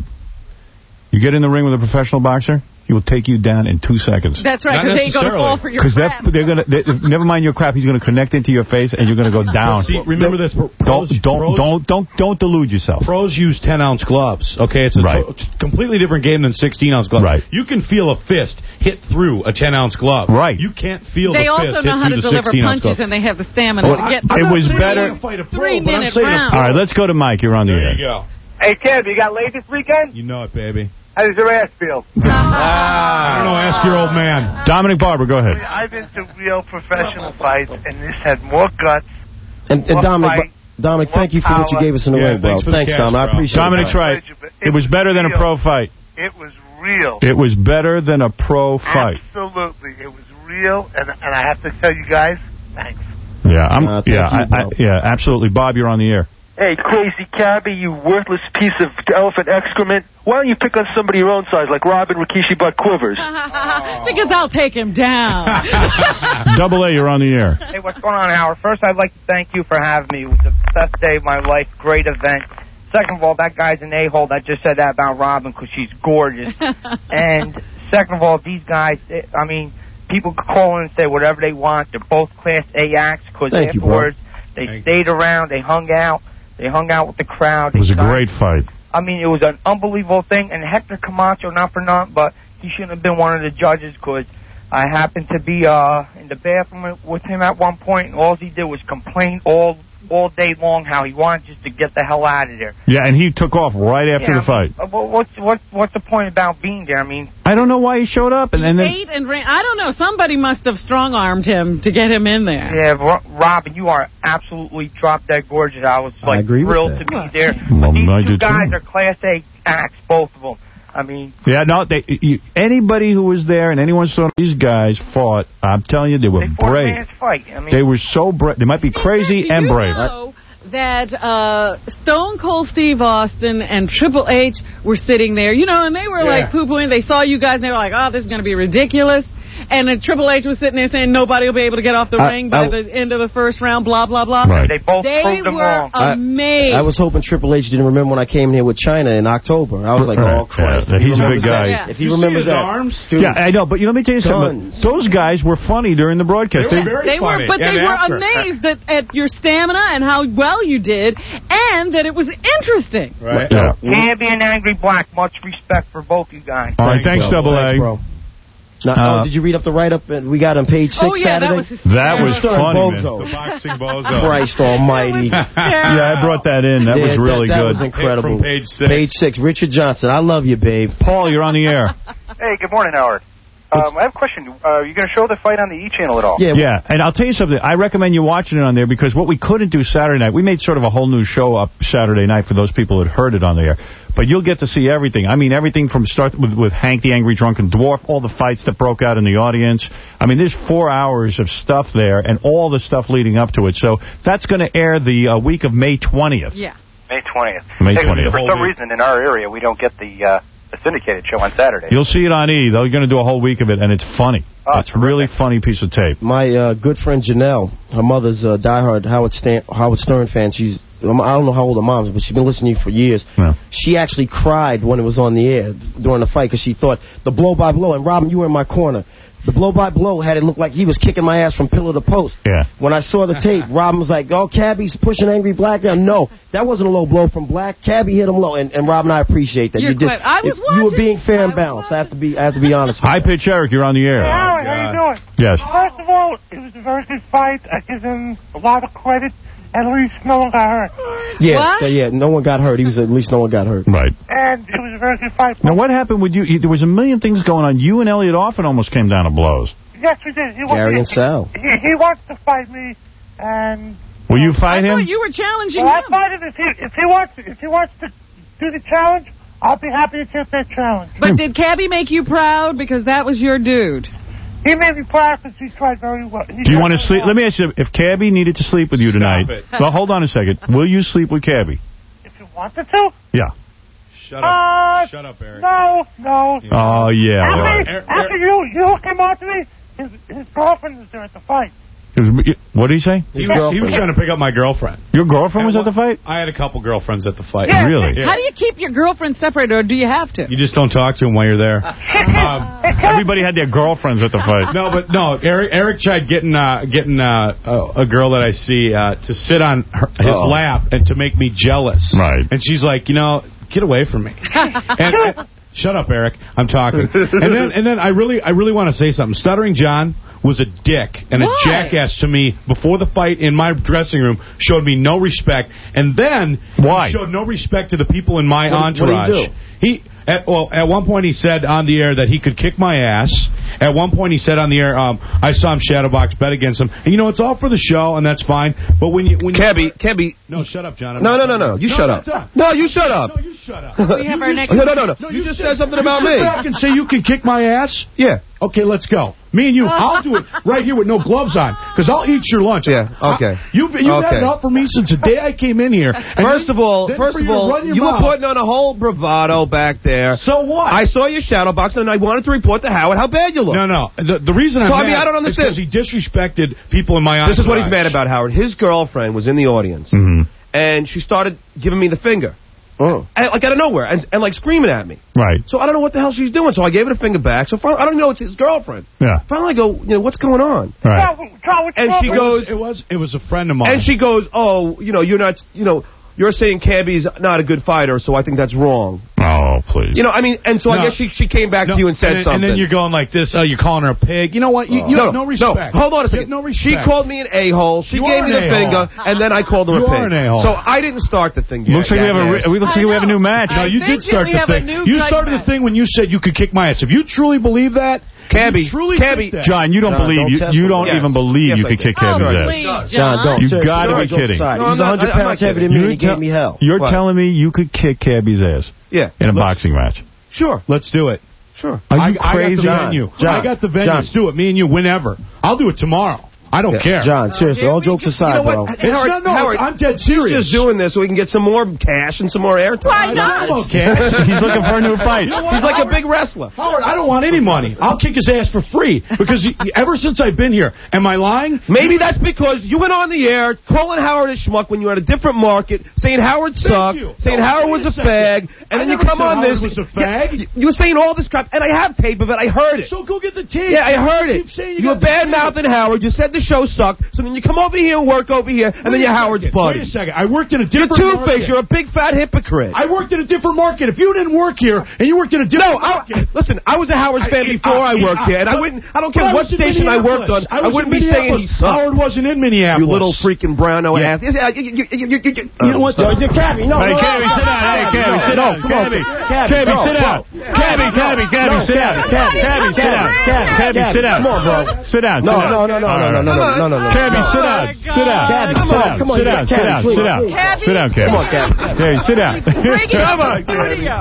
You get in the ring with a professional boxer, he will take you down in two seconds. That's right, because they ain't going to fall for your crap. Because they're going to, never mind your crap, he's going to connect into your face and you're going to go down. See, remember this. Pros, don't, don't, pros, don't, don't, don't delude yourself. Pros use ten ounce gloves. Okay, it's a right. to, completely different game than sixteen ounce gloves. Right. You can feel a fist hit through a ten ounce glove. Right. You can't feel They the also fist know hit how to through the deliver sixteen ounce punches, glove. and they have the stamina Well, to get it was better. three-minute rounds. All right, let's go to Mike. You're on the there air. You go. Hey, Kev, you got laid this weekend? You know it, baby. How does your ass feel? I don't know. Ask your old man. Dominic Barber, go ahead. I've been to real professional fights, and this had more guts. And, and more Dominic, fight, Dominic, thank you for what you gave us in the Yeah, ring, bro. thanks for the Thanks, cash, Dom. I bro. appreciate Dominic's it. right. It was better than a pro fight. It was real. It was better than a pro fight. Absolutely. It was real, and, and I have to tell you guys, thanks. Yeah, I'm, Uh, thank yeah, you, I, I, bro. yeah, absolutely. Bob, you're on the air. Hey, crazy cabbie, you worthless piece of elephant excrement. Why don't you pick on somebody your own size, like Robin Rikishi Butt Quivers? Because I'll take him down. Double A, you're on the air. Hey, what's going on, Howard? First, I'd like to thank you for having me. It was the best day of my life. Great event. Second of all, that guy's an a-hole that just said that about Robin because she's gorgeous. And second of all, these guys, they, I mean, people could call in and say whatever they want. They're both Class A acts because Thank you, bro. afterwards they Thank stayed around, they hung out, they hung out with the crowd. It was They a got- great fight. I mean, it was an unbelievable thing. And Hector Camacho, not for nothing, but he shouldn't have been one of the judges because I happened to be uh, in the bathroom with him at one point, and all he did was complain all all day long how he wanted just to get the hell out of there. Yeah, and he took off right after Yeah, the fight. I mean, uh, what's what's what's the point about being there? I mean, I don't know why he showed up. and, and then Ate and ran. I don't know. Somebody must have strong-armed him to get him in there. yeah, Ro- Robin, you are absolutely drop-dead gorgeous. I was like agree with thrilled that. to be there. Well, But these I two did too. guys are Class A acts, both of them. I mean, Yeah, no, they, you, anybody who was there and anyone saw these guys fought, I'm telling you, they were they fought a brave. man's fight. I mean, They were so brave. They might be crazy Do and you brave. know that uh, Stone Cold Steve Austin and Triple H were sitting there, you know, and they were Yeah. like poo-pooing. They saw you guys, and they were like, oh, this is going to be ridiculous. And then Triple H was sitting there saying nobody will be able to get off the I- ring by I- the end of the first round, blah, blah, blah. Right. they both They proved them were wrong. I- amazed. I was hoping Triple H didn't remember when I came here with China in October. I was like, Right. oh, Christ. Yeah, If he he's a remembers big guy. that- Yeah. If he You see remembers his that. arms? Dude, Yeah, I know, but you know, let me tell you something. Guns. Those guys were funny during the broadcast. They were They- very They funny. were, but And they were after. amazed at, at your stamina and how well you did, and that it was interesting. Right. Yeah. Canby and Angry Black, much respect for both you guys. All right, thanks, bro. Double A. Thanks, bro. Now, Uh, oh, did you read up the write-up that we got on page six Oh, yeah, Saturday? that was hysterical. That was Son of funny, man. Bozo. The boxing bozo. Christ almighty. Yeah, I brought that in. That Yeah, was really that, that good. was incredible. From page six. Page six. Richard Johnson. I love you, babe. Paul, you're on the air. Hey, good morning, Howard. Um, I have a question. Uh, are you going to show the fight on the E! Channel at all? Yeah. Yeah, and I'll tell you something. I recommend you watching it on there because what we couldn't do Saturday night, we made sort of a whole new show up Saturday night for those people that heard it on there. But you'll get to see everything. I mean, everything from start with, with Hank the Angry Drunken Dwarf, all the fights that broke out in the audience. I mean, there's four hours of stuff there and all the stuff leading up to it. So that's going to air the uh, week of May twentieth. Yeah. May twentieth. May Hey, twentieth. For some reason, in our area, we don't get the, uh, the syndicated show on Saturday. You'll see it on E! They're going to do a whole week of it, and it's funny. Oh, it's a really funny piece of tape. My uh, good friend Janelle, her mother's a diehard Howard, Stan- Howard Stern fan. She's um, I don't know how old her mom is, but she's been listening to you for years. Yeah. She actually cried when it was on the air during the fight because she thought the blow by blow. And Robin, you were in my corner. The blow by blow had it look like he was kicking my ass from pillar to post. Yeah. When I saw the tape, Robin was like, "Oh, Cabby's pushing Angry Black down." No, that wasn't a low blow from Black. Cabby hit him low, and, and Robin, I appreciate that. You're you did. quite- I was it- You were watching. being fair and balanced. I have to be. I have to be honest. With High Pitch Eric, you're on the air. Howard, how you doing? Yes. First of all, it was a very good fight. I give him a lot of credit. At least no one got hurt. Yeah, What? yeah, yeah, no one got hurt. He was at least no one got hurt. Right. And it was a very good fight. Now, what happened with you? you- There was a million things going on. You and Elliot often almost came down to blows. Yes, we did. He Gary wants, and Sal. He, he wants to fight me, and Will you fight I him? thought you were challenging well, I'll him. fight him if he if he wants if he wants to do the challenge. I'll be happy to take that challenge. But did Cabby make you proud? Because that was your dude. He made me proud because he tried very well. He Do you tried want to very sleep? well. Let me ask you, if Cabby needed to sleep with you tonight, it. well, hold on a second. Will you sleep with Cabby? If he Wanted to? Yeah. Shut up. Uh, Shut up, Eric. No, no. Oh, yeah. After, Right. after you, you came out to me, his, his girlfriend was there at the fight. What did he say? He was, he was trying to pick up my girlfriend. Your girlfriend was at the fight? I had a couple girlfriends at the fight. Yeah. Really? How do you keep your girlfriend separated, or do you have to? You just don't talk to them while you're there. um, Everybody had their girlfriends at the fight. No, but no. Eric Eric tried getting uh, getting uh, a, a girl that I see uh, to sit on her, his Uh-oh. lap and to make me jealous. Right. And she's like, you know, get away from me. and, and, shut up, Eric. I'm talking. And then and then I really I really want to say something. Stuttering John was a dick and Why? a jackass to me before the fight in my dressing room, showed me no respect, and then Why? he showed no respect to the people in my What- what did he entourage. do? He at, well, at one point he said on the air that he could kick my ass. At one point he said on the air, um, I saw him shadowbox bet against him. And you know, it's all for the show, and that's fine. But when you when Cabby, you, Cabby. no, shut up, John. I'm No, not no, no, done. no. You no, shut no, up. John. No, you shut up. No, you shut up. We have our next. No, no, no, no. No, you, you just sit- said something you about sit me. back and say you can kick my ass? Yeah. Okay, let's go. Me and you, I'll do it right here with no gloves on, because I'll eat your lunch. Yeah, okay. I, you've you've Okay. had enough for me since the day I came in here. And First then- of all, then first for of you to all, run your you were mouth. putting on a whole bravado back there. So what? I saw your shadow box, and I wanted to report to Howard how bad you look. No, no. The, the reason I'm So, I mad mean, I don't is understand. because he disrespected people in my entourage. This is what he's mad about, Howard. His girlfriend was in the audience, Mm-hmm. and she started giving me the finger. Oh. And, like, out of nowhere, and, and, like, screaming at me. Right. So I don't know what the hell she's doing, so I gave her the finger back. So finally, I don't even know it's his girlfriend. Yeah. Finally, I go, you know, what's going on? Right. And she It goes, was, it was it was a friend of mine. and she goes, oh, you know, you're not, you know, you're saying Cabby's not a good fighter, so I think that's wrong. Oh, please. You know, I mean, and so I No. guess she she came back No, to you and said and, something. And then you're going like this, oh, you're calling her a pig. You know what? You, you no, have no respect. No, hold on a You second. have no She respect. called me an a-hole. She You gave are me an the a-hole. finger, and then I called her You a pig. are an a-hole. So I didn't start the thing. Looks like we have a re- we looks like we have a new match. No, you I did think start we the have a thing. new You good started match. the thing when you said you could kick my ass. If you truly believe that, Cabby, you truly Cabby, think that. John, you don't John, believe don't you, test you him. don't Yes. even believe Yes, you I could do. kick Oh, Cabby's ass. please, John, don't. You Seriously, gotta don't be joke kidding. aside. No, He's I'm one not- hundred I'm not pounds heavier than kidding. me, and he You're gave me hell. You're What? telling me you could kick Cabby's ass Yeah. in a Let's- boxing match. Sure. Let's do it. Sure. Are I, you I crazy? got the venue. John, I got the venue. John. Let's do it. Me and you, whenever. I'll do it tomorrow. I don't Yeah, care. John, seriously, all jokes aside, You know bro. what? It's not- no, Howard, I'm dead He's serious. just doing this so we can get some more cash and some more airtime. Why I not? don't care. He's looking for a new fight. You know what, He's like Howard? a big wrestler. Howard, I don't want any money. I'll kick his ass for free because he, ever since I've been here, am I lying? Maybe that's because you went on the air calling Howard a schmuck when you had a different market, saying Howard sucked, you. saying No, Howard wait was a a second. fag, and I then you never come said on Howard this. was a Yeah, fag. you- you were saying all this crap, and I have tape of it. I heard it. So go get the tape. Yeah, I heard You it. keep saying You you were got the bad tape. mouthing Howard. You said the show sucked. So then you come over here and work over here, and then Wait you're a Howard's second. buddy. Wait a second. I worked in a You're different two-faced. market. You're a big fat hypocrite. I worked in a different market. If you didn't work here and you worked in a different No, I, market. listen, I was a Howard fan I- before I, I- worked I- here, and I but- wouldn't. I don't but care I what was in station I worked on. Minneapolis. I, was wouldn't in be saying he Minneapolis. sucked. Howard wasn't in Minneapolis. You little freaking browno Yeah. ass. Yes, yeah, you, you, you, you, you, You know what? Yo, you Cabby, no, Hey, no, Cabby, no, sit down. Hey, no, Cabby, no, sit no, down. come on, Cabby, Cabby, Cabby, no, sit down. no. Cabby, Cabby, Cabby, No, sit down. Cabby, Cabby, sit down. Cabby, sit down. Come on, bro. Sit down. No, sit down. no, no, no, All no, right. no, no, no, no, no, no. Cabby, sit down. Oh, my Sit down. God. Cabby, Sit come on, down. come on, Sit down. Cabby, Sit down. please, Sit down. Cabby? Sit down, Cabby. Come on, Cabby. Cabby, sit down. Breaking Come up on, the studio.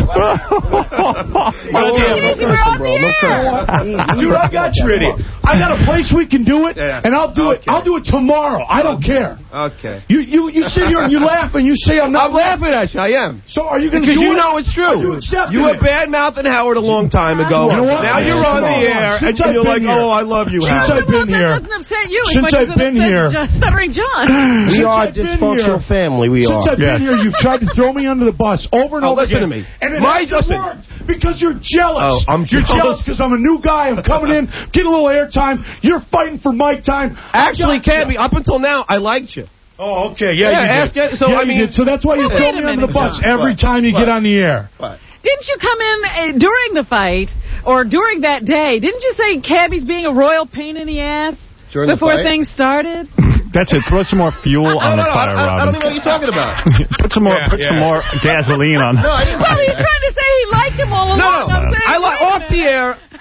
Dude, I got you, idiot. I got a place we can do it, Yeah. and I'll do it. Okay. I'll do it tomorrow. I don't care. Okay. You you you sit here and you laugh and you say I'm not I'm laughing at you. I am. So are you going to Because do you it? know it's Are you true. accepting You were it? bad mouthing Howard a long time ago. You know what? Now you're on the air, Since and I've you're like, been here. oh, I love you, Since Howard. I've been That here. doesn't upset you as Since much I've as it been upsets here. Just Stuttering John. We Since are a I've been dysfunctional here- family. We Since are. I've been here, you've tried to throw me under the bus over and Oh, over listen again. to me. And it My- hasn't listen. worked because you're jealous. Oh, I'm You're jealous. jealous because I'm a new guy. I'm coming in, getting a little airtime. You're fighting for mic time. Actually, Gotcha. Cabby, up until now, I liked you. Oh, okay. Yeah, Yeah, you ask did. it. So, yeah, I you mean- did. So that's why you Well, throw wait a me under the minute, bus John. every What? time you What? get on the air. What? Didn't you come in uh, during the fight or during that day? Didn't you say Cabby's being a royal pain in the ass During the before fight? things started? That's it. Throw some more fuel No, on no, the no, fire, I, I, I Robin. don't even know what you're talking about. Put some more. Yeah, Put yeah. some more gasoline on. No, I didn't. Well, he's trying to say he liked him all along. No, no. I'm saying, I like wait a off the minute. air.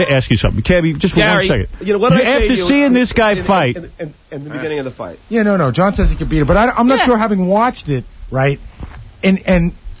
got to ask you something. Cabby, just for Gary, one second. you know, what did I say After to you seeing in- this guy in- fight... in, in, in the beginning of the fight. Yeah, no, no. John says he could beat it, but I, I'm not Yeah. sure, having watched it, right, and and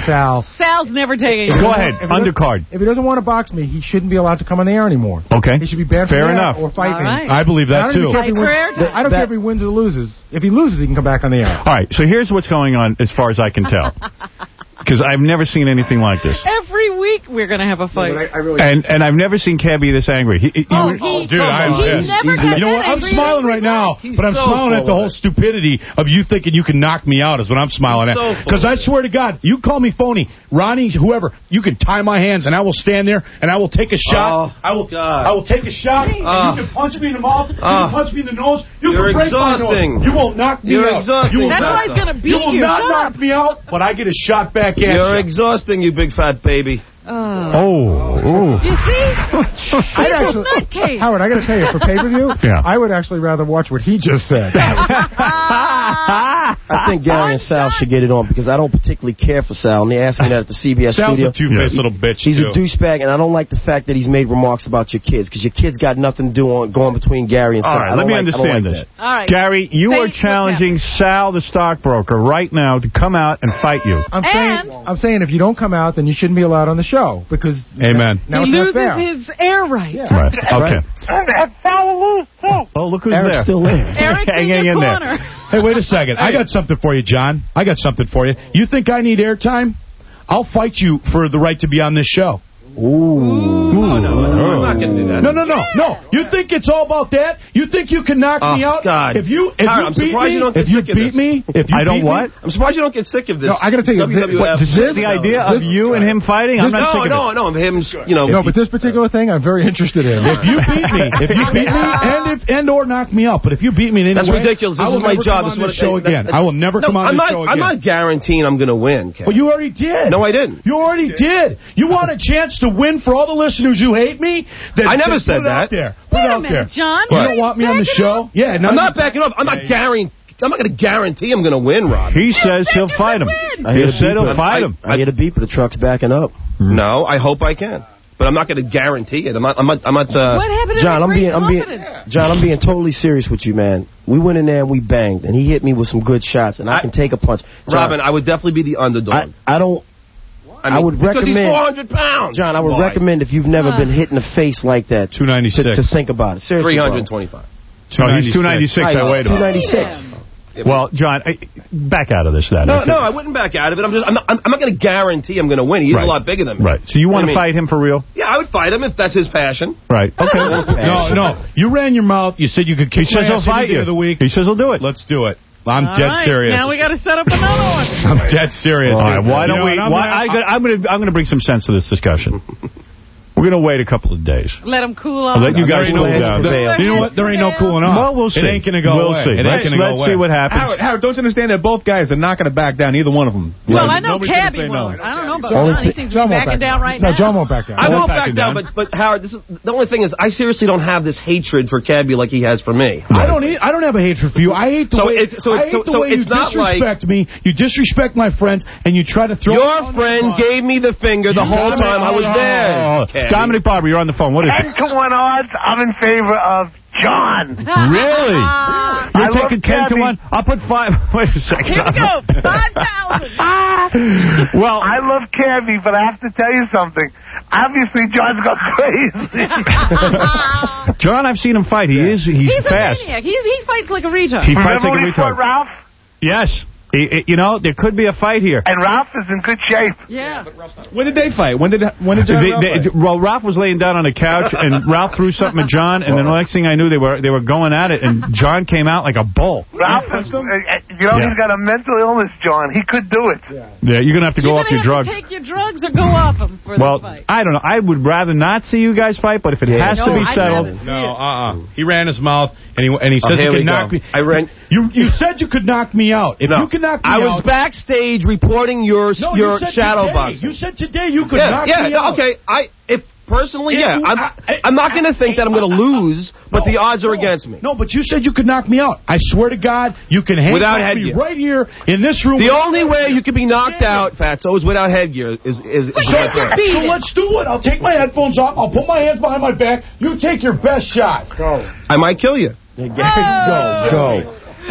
Sal. Sal's never taking If he Go doesn't ahead, want- if he doesn't- undercard. If he doesn't want to box me, he shouldn't be allowed to come on the air anymore. Okay. He should be banned Fair from the air enough. or fighting. All right. I believe And I that, don't even too. care if he Fight wins- career time. I don't care if he wins or loses. If he loses, he can come back on the air. All right, so here's what's going on as far as I can tell. Because I've never seen anything like this. Every week we're going to have a fight. I, I really And and I've never seen Cabby this angry. He, he, Oh, he- he- Dude, I'm He pissed. never got You know what? that I'm angry smiling at right now, He's but I'm so smiling at full the of whole it. stupidity of you thinking you can knock me out is what I'm smiling He's so at. full Because of I it. swear to God, you call me phony, Ronnie, whoever, you can tie my hands and I will stand there and I will take a shot. Oh, I will God. I will take a shot. and Oh. you can punch me in the mouth. You Oh. can punch me in the nose. You You're can break exhausting. my nose. You won't knock me You're out. exhausting. You will That's not- why he's going to beat You will you. not Shut knock up. me out, but I get a shot back at You're you. exhausting, you big fat baby. Oh. Oh, You see? I'd actually, nutcase. Howard, I got to tell you, for pay-per-view, Yeah. I would actually rather watch what he just said. I think Gary and Sal should get it on because I don't particularly care for Sal. And they asked me that at the C B S Sal's studio. a two-faced little bitch, He's too. a douchebag, and I don't like the fact that he's made remarks about your kids because your kids got nothing to do on going between Gary and Sal. all right, I let don't me like, I don't understand like this. that. All right. Gary, you Say are what's challenging Sal, the stockbroker, right now to come out and fight you. I'm And- saying, I'm saying if you don't come out, then you shouldn't be allowed on the show because Amen. now He it's not loses fair. his air rights. Right. Okay. And Sal will lose, too. Oh, look who's Eric's there. still there. Eric's in Hanging your in there. corner. Hey, wait a second. I got something for you, John. I got something for you. You think I need airtime? I'll fight you for the right to be on this show. Ooh. No, no, no. I'm not going to do that. No, no, no, no. You think it's all about that? You think you can knock Oh, me out? God. If you, if Howard, you I'm beat surprised me, you don't get if you sick of beat this. me, if you I don't beat what? Me, I'm surprised you don't get sick of this. No, I got to tell you, W W F. this, This is the idea of you and him fighting? I'm not no, sick of no, it. no, of him, you know. No, but this particular thing, I'm very interested in. if you beat me, if you beat me, and if and or knock me out, but if you beat me in any That's way, ridiculous. This I will is my never job. come This on is this what show that- again. that- I will never no, come on I'm this not, show again. I'm not guaranteeing I'm going to win, Ken. Well, you already did. No, I didn't. You already did. You want a chance to win for all the listeners who hate me? Then, I never then said put it that. out there. Put Wait it a out minute, there. John. You Are don't you want me on the backing show? up? Yeah, no, I'm not backing up. I'm not guaranteeing. I'm not going to guarantee I'm going to win, Rob. He says he'll fight him. I He hear the said he'll beep, fight I, him. I, I hear the beep, but the truck's backing up. No, I hope I can. But I'm not going to guarantee it. I'm not. I'm not. I'm not uh, What happened to John, the I'm great being. I'm being. confidence? John, I'm being totally serious with you, man. We went in there and we banged, and he hit me with some good shots, and I, I- can take a punch. John, Robin, I would definitely be the underdog. I, I don't. I, mean, I would because recommend. he's four hundred pounds. John, I would Why? recommend if you've never Uh. been hit in the face like that, two ninety-six. to, to think about it. Seriously, three bro. hundred twenty-five. No, he's two ninety-six. I weighed two him. ninety-six. Well, John, I, back out of this then. No, no, I wouldn't back out of it. I'm just. I'm not, I'm, I'm not going to guarantee I'm going to win. He's Right. a lot bigger than me. Right. So you want I to mean- fight him for real? Yeah, I would fight him if that's his passion. Right. Okay. No, no. You ran your mouth. You said you could kick He says my he'll ass fight any day you. of the week. He says he'll do it. Let's do it. I'm All dead right, serious. Now we got to set up another one. I'm dead serious. All right. Why You don't know, we? and I'm Why, gonna- I, gotta- I'm going to. I'm going to bring some sense to this discussion. We're going to wait a couple of days. Let him cool off. I'll let you guys There ain't cool no- down. there- You know what? There ain't no cooling off. Well, we'll see. It ain't going to go We'll away. see. It ain't Let's, going to go let's away. see what happens. Howard, Howard, don't you understand that both guys are not going to back down, either one of them? Well, Right. I know Nobody's gonna Cabby say no. won't. I don't know about John- John. He seems to John be won't backing back down right No, now. John won't back down. I won't backing back down, down. but but Howard, this is the only thing is I seriously don't have this hatred for Cabby like he has for me. I don't. Eat, I don't have a hatred for you. I hate the So way. it- so I it- hate so- the so way it's you not like- disrespect me. You disrespect my friends, and you try to throw. Your it on friend the gave me the finger the You whole got time it. I was Oh, there. Cabby. Dominic Barber, you're on the phone. What is ten it? to one odds, I'm in favor of John. Really? I You're love taking ten to Cabby. one? I'll put five. Wait a second. Here we go. five thousand. Well, I love Cabby, but I have to tell you something. Obviously, John's got crazy. John, I've seen him fight. He is. He's, He's fast. a maniac. He's, he fights like a retard. He fights Remember like when a he fought retard. Ralph? Yes. He- he- you know, there could be a fight here. And Ralph is in good shape. Yeah. When did they fight? When did when did John They- Ralph they- fight? well, Ralph was laying down on the couch, and Ralph threw something at John, and then the next thing I knew, they were they were going at it, and John came out like a bull. Ralph is, uh, you know, Yeah. he's got a mental illness, John. He could do it. Yeah, you're gonna have to go You're off gonna your have drugs. to take your drugs or go off them for Well, the fight. I don't know. I would rather not see you guys fight, but if it has No, to be I'd settled, rather see No, it. uh-uh. He ran his mouth, and he and he Oh, says he here we could go. knock me. I ran. You you said you could knock me out. If No. you could knock me I out, was backstage reporting your No, your you said shadow today. boxing. You said today you could yeah, knock yeah, me out. okay. I if personally, Yeah, yeah, you- I'm, I- I'm not going to think that I'm going to lose, but the odds are against me. No, but you said you could knock me out. I swear to God, you can handcuff Without me headgear. right here in this room. The without only way headgear. you can be knocked Yeah. out, Fatso, is without headgear. Is is, is So, right there. so let's do it. I'll take my headphones off. I'll put my hands behind my back. You take your best shot. Go. I might kill you. Go. Go.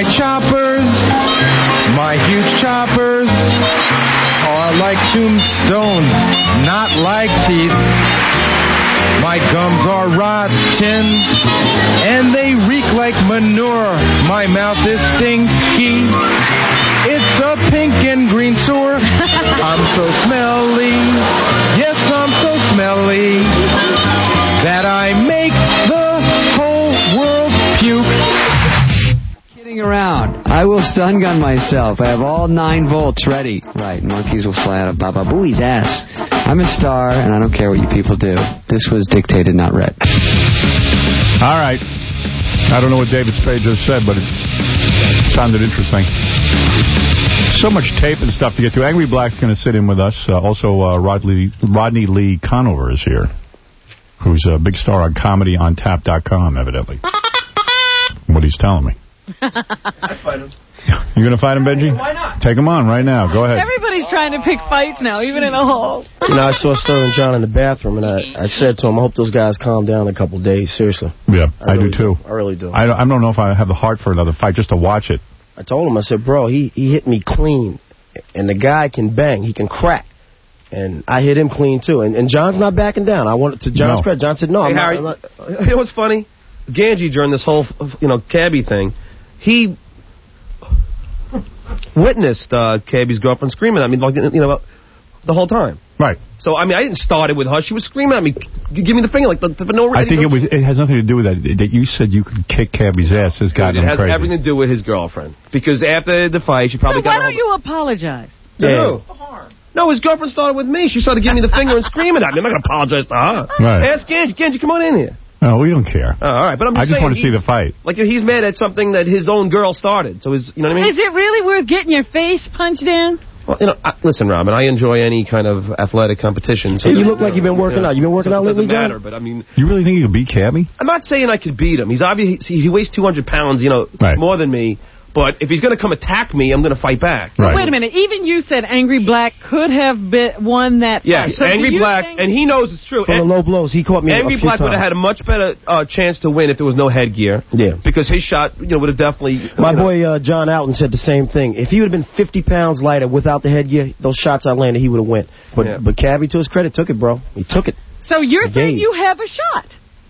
My choppers, my huge choppers, are like tombstones, not like teeth. My gums are rotten, and they reek like manure. My mouth is stinky. It's a pink and green sewer. I'm so smelly. Yes, I'm so smelly that I make the whole world puke. Kidding around. I will stun gun myself. I have all nine volts ready. Right, monkeys will fly out of Baba Booey's ass. I'm a star, and I don't care what you people do. This was dictated, not read. All right. I don't know what David Spade just said, but it sounded interesting. So much tape and stuff to get to. Angry Black's going to sit in with us. Uh, also, uh, Rodney, Rodney Lee Conover is here, who's a big star on comedy on tap dot com, evidently. What he's telling me. I'd fight him. You're going to fight him, Benji? Why not? Take him on right now. Go ahead. Everybody's trying to pick fights now, even in a hall. You know, I saw Sterling John in the bathroom, and I, I said to him, I hope those guys calm down a couple of days, seriously. Yeah, I, I do really too. Do. I really do. I don't, I don't know if I have the heart for another fight just to watch it. I told him, I said, bro, he, he hit me clean, and the guy can bang, he can crack. And I hit him clean, too. And, and John's not backing down. I wanted to John's No. credit. John said, no, Hey, I'm, Harry, not, I'm not. You know what's funny? Ganji, during this whole, you know, cabbie thing, he witnessed uh, Cabbie's girlfriend screaming at me, like, you know, the whole time. Right. So, I mean, I didn't start it with her. She was screaming at me, G give me the finger, like, the, for no reason. I think it was. It has nothing to do with that. That you said you could kick Cabbie's ass has gotten It him has crazy. everything to do with his girlfriend. Because after the fight, she probably So why got don't you apologize? Yeah. No, his girlfriend started with me. She started giving me the finger and screaming at me. I'm not going to apologize to her. Right. Ask Ganji. Ganji, come on in here. No, we don't care. Oh, all right, but I'm just I just saying, want to see he's- the fight. Like, he's mad at something that his own girl started. So, his, you know what I mean? Is it really worth getting your face punched in? Well, you know, I, listen, Robin, I enjoy any kind of athletic competition. So Hey, you look like you've been working out. You been working so out it lately, doesn't John? matter, but I mean, You really think you could beat Cabbie? I'm not saying I could beat him. He's obviously, he weighs two hundred pounds, you know, Right. more than me. But if he's going to come attack me, I'm going to fight back. But wait a minute. Even you said Angry Black could have been, won that Yes, fight. So do Angry you Black, think- and he knows it's true. From the low blows, he caught me Angry a few Black would times. have had a much better uh, chance to win if there was no headgear. Yeah. Because his shot, you know, would have definitely... My you know, boy uh, John Alton said the same thing. If he would have been fifty pounds lighter without the headgear, those shots I landed, he would have went. But Yeah. but Cabbie, to his credit, took it, bro. He took it. So you're He saying gave. you have a shot?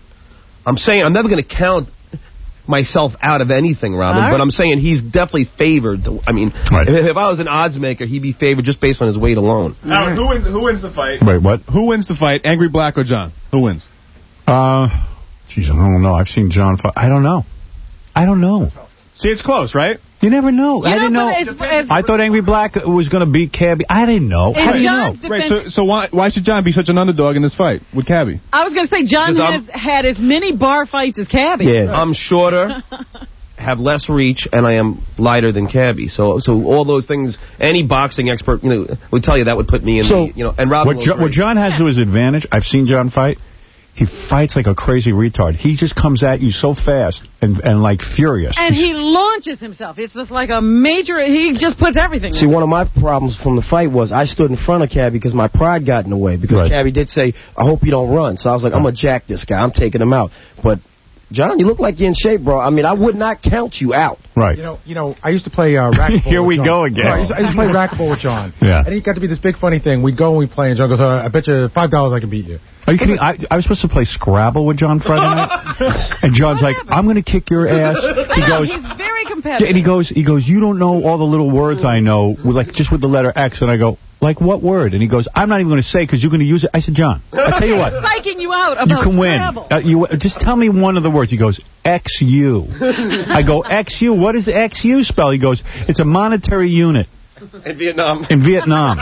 I'm saying I'm never going to count myself out of anything, Robin, All right. but I'm saying he's definitely favored. To, I mean, Right. if, if I was an odds maker, he'd be favored just based on his weight alone. Howard, who wins? Who wins the fight? Wait, what? Who wins the fight? Angry Black or John? Who wins? Uh, jeez, I don't know. I've seen John fight. I don't know. I don't know. See, it's close, right? You never know. You I didn't know, know. but it's- it's- I thought Angry Black was going to beat Cabbie. I didn't know. In How do you John's know? Right, so, so why, why should John be such an underdog in this fight with Cabbie? I was going to say John Because I'm- has had as many bar fights as Cabbie. I'm shorter, have less reach, and I am lighter than Cabbie. So, so all those things, any boxing expert, you know, would tell you that would put me in So, the, you know, and Robin What, will jo what agree. John has to his advantage, I've seen John fight, he fights like a crazy retard. He just comes at you so fast and, and like furious. And he launches himself. It's just like a major, he just puts everything. See, one of my problems from the fight was I stood in front of Cabbie because my pride got in the way. Because Right. Cabbie did say, I hope you don't run. So I was like, I'm going to jack this guy. I'm taking him out. But, John, you look like you're in shape, bro. I mean, I would not count you out. Right. You know, you know, I used to play uh, racquetball. Here with we John. go again. No, I, used to, I used to play racquetball with John. Yeah. And he got to be this big funny thing. We'd go and we'd play, and John goes, uh, I bet you five dollars I can beat you. Are you kidding? I, I was supposed to play Scrabble with John Friday night, and John's like, "I'm going to kick your ass." I He know, goes, he's very yeah, competitive. and he goes, he goes, "You don't know all the little words I know, with like just with the letter X." And I go, "Like what word?" And he goes, "I'm not even going to say because you're going to use it." I said, "John, I tell you what, He's psyching you out you about can win. Scrabble. Uh, you just tell me one of the words." He goes, X U. I go, X U. What does X U spell? He goes, it's a monetary unit. In Vietnam. In Vietnam.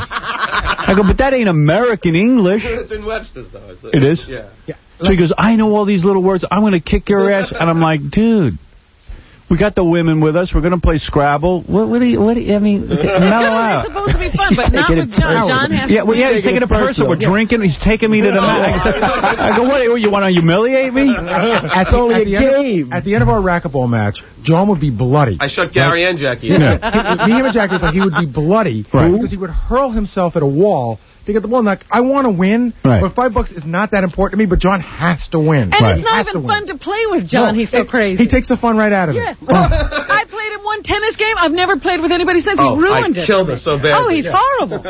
I go, but that ain't American English. It's in Webster's, though. It's, It is? Yeah. Yeah. So he goes, I know all these little words. I'm going to kick your ass. And I'm like, dude, we got the women with us. We're going to play Scrabble. What, what do you, what do you, I mean, mellow out. It's supposed to be fun, but not with John. John has Yeah, to well, yeah, win. he's taking it personal. We're drinking. He's taking me to the mat. I go, what, you want to humiliate me? At, only at a the end of- game. at the end of our racquetball match, John would be bloody. I shut Gary and Jackie. Yeah. He- me, him, and Jackie, but he would be bloody Right. because he would hurl himself at a wall to get the ball. And like, I want to win, right. but five bucks is not that important to me, but John has to win. And right. it's not even to fun to play with John. No, He's so it, crazy. He takes the fun right out of yeah. it. Well, I played him one tennis game. I've never played with anybody since. Oh, he ruined I it. killed him so bad. Oh, he's yeah. horrible.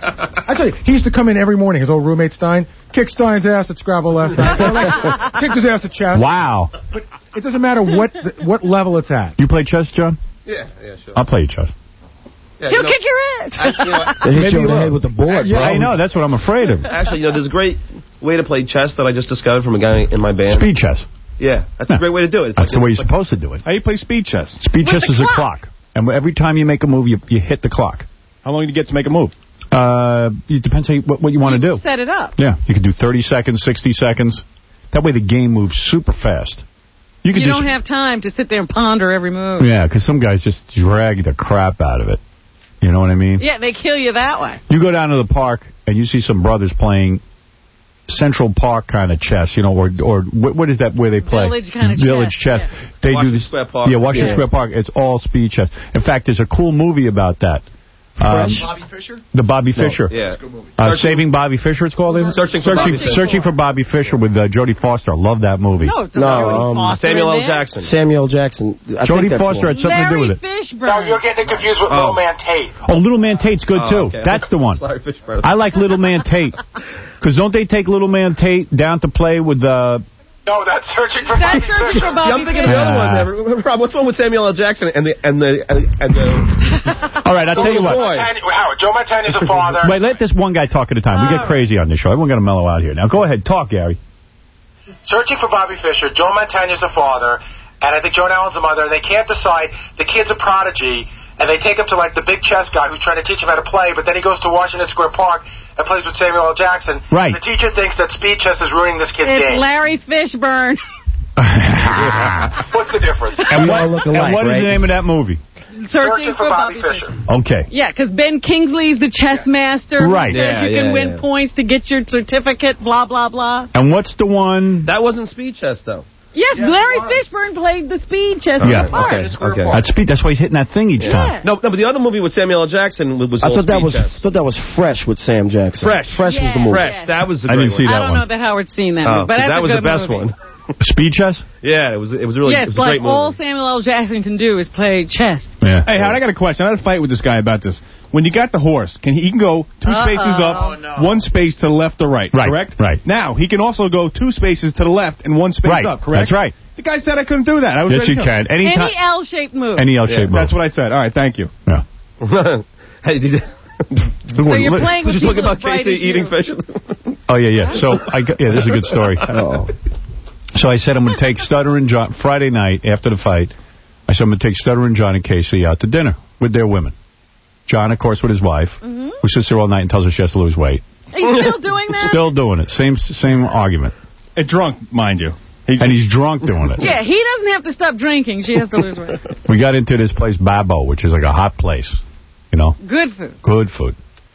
I tell you, he used to come in every morning, his old roommate Stein, kick Stein's ass at Scrabble last night. like, kicked his ass at chess. Wow. But it doesn't matter what what level it's at. You play chess, John? Yeah, yeah, sure. I'll play chess. Yeah, He'll you know, kick your ass. Actually, you know, They hit you over the head with the board, Yeah, bro. I know. That's what I'm afraid of. Actually, you know, there's a great way to play chess that I just discovered from a guy in my band. Speed chess. Yeah, that's Yeah. a great way to do it. It's That's like, the way you're like, supposed to do it. How you play speed chess? Speed With chess the is clock. a clock. And every time you make a move, you, you hit the clock. How long do you get to make a move? Uh, it depends how you, what, what you want to do. Set it up. Yeah, you can do thirty seconds, sixty seconds. That way the game moves super fast. You, can You do don't s- have time to sit there and ponder every move. Yeah, because some guys just drag the crap out of it. You know what I mean? Yeah, they kill you that way. You go down to the park and you see some brothers playing Central Park kind of chess, you know, or or what, what is that where they play? Village kind of Village chess, chess. yeah. They do Washington this. Square Park. Yeah, Washington Yeah. Square Park. It's all speed chess. In fact, there's a cool movie about that. Um, Bobby Fischer? The Bobby Fischer. Yeah. Uh, Saving Bobby Fischer, it's called. isn't it? Searching for Searching, Bobby Fischer. Searching for Bobby Fischer with uh, Jodie Foster. I love that movie. No, it's No, not Jodie um, Foster Samuel in L. there. Jackson. Samuel Jackson. I think Jodie that's Foster one. had something Larry to do with it. Fishburne. No, you're getting it confused with Oh. Little Man Tate. Oh, Little Man Tate's good, Oh, too. okay. That's the one. Larry Fishburne. I like Little Man Tate. Because don't they take Little Man Tate down to play with uh, No, that's Searching for That's Bobby Searching Fischer. for Bobby I'm thinking of the other one there. Rob, what's the one with Samuel L. Jackson and the and the and the? All right, I'll tell you what. Boy. Montana- Howard, Joe Montana's a father. Wait, let this one guy talk at a time. We get crazy on this show. Everyone got to mellow out here. Now, go ahead. Talk, Gary. Searching for Bobby Fischer. Joe Montana's the father, and I think Joan Allen's the mother. And they can't decide. The kid's a prodigy, and they take him to like the big chess guy who's trying to teach him how to play. But then he goes to Washington Square Park and plays with Samuel L. Jackson. Right. The teacher thinks that speed chess is ruining this kid's It's game. Larry Fishburne. What's the difference? And what, look and alike, what is right? the name of that movie? Searching for Bobby Fischer. Okay. Yeah, because Ben Kingsley's the chess master. who Right. says Yeah, you can yeah, win yeah. points to get your certificate, blah, blah, blah. And what's the one? That wasn't speed chess though. Yes, Larry Fishburne played the speed chess Yeah. part. Okay. Okay. That's speed. That's why he's hitting that thing each Yeah. time. No, no, but the other movie with Samuel L. Jackson was, was I all thought that speed was chess. thought that was Fresh with Sam Jackson. Fresh. Fresh was Yeah. the movie. Fresh. Yes. That was the I great didn't see one. that I don't one. know that Howard's seen that Oh, movie, but 'cause that's that a was the good best movie. one. Speed chess? Yeah, it was. It was really. Yes, it was a like great movie. all Samuel L. Jackson can do is play chess. Yeah. Hey, Howard, I got a question. I had a fight with this guy about this. When you got the horse, can he, he can go two Uh-oh. spaces up, Oh, no. one space to the left or right, Right, correct? right. Now, he can also go two spaces to the left and one space Right. up, correct? That's right. The guy said I couldn't do that. I was Yes, ready you to go. can. Anytime. Any L-shaped move. Any L-shaped move. That's what I said. All right, thank you. Yeah. Hey, did you, So you're playing with Did you talk people about as bright Casey as eating you. fish? Oh, yeah, yeah. So, I, got- yeah, this is a good story. Oh. So I said I'm going to take Stutter and John, Friday night after the fight, I said I'm going to take Stutter and John and Casey out to dinner with their women. John, of course, with his wife, Mm-hmm. who sits there all night and tells her she has to lose weight. He's still doing that? Still doing it. Same same argument. And drunk, mind you. And he's drunk doing it. Yeah, he doesn't have to stop drinking. She has to lose weight. We got into this place, Babbo, which is like a hot place. You know? Good food. Good food.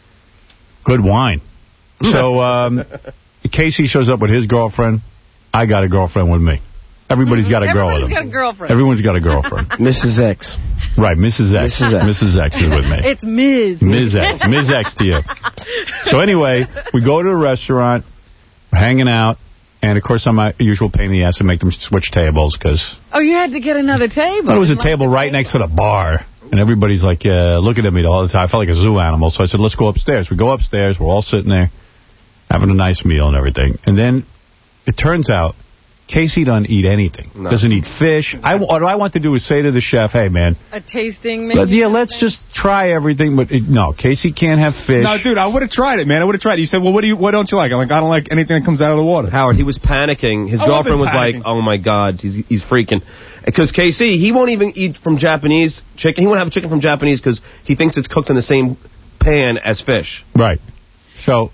Good wine. So um, Casey shows up with his girlfriend. I got a girlfriend with me. Everybody's got a girl with Everybody's him. got a girlfriend. Everyone's got a girlfriend. Missus X. Right, Missus X. Missus X. Missus X is with me. It's Miz Miz X. Miz X to you. So anyway, we go to a restaurant, we're hanging out, and of course I'm my usual pain in the ass to make them switch tables because Oh, you had to get another table. there was a table right next to the bar. And everybody's like, yeah, looking at me all the time. I felt like a zoo animal. So I said, let's go upstairs. We go upstairs. We're all sitting there having a nice meal and everything. And then it turns out Casey doesn't eat anything. No. Doesn't eat fish. I, what I want to do is say to the chef, hey, man, A tasting menu. let, yeah, let's just try everything. But it, no, Casey can't have fish. No, dude, I would have tried it, man. I would have tried it. You said, well, what do you, what don't you like? I'm like, I don't like anything that comes out of the water. Howard, he was panicking. His I girlfriend was wasn't like, "Oh my God, he's he's freaking." Because Casey, he won't even eat from Japanese chicken. He won't have chicken from Japanese because he thinks it's cooked in the same pan as fish. Right. So.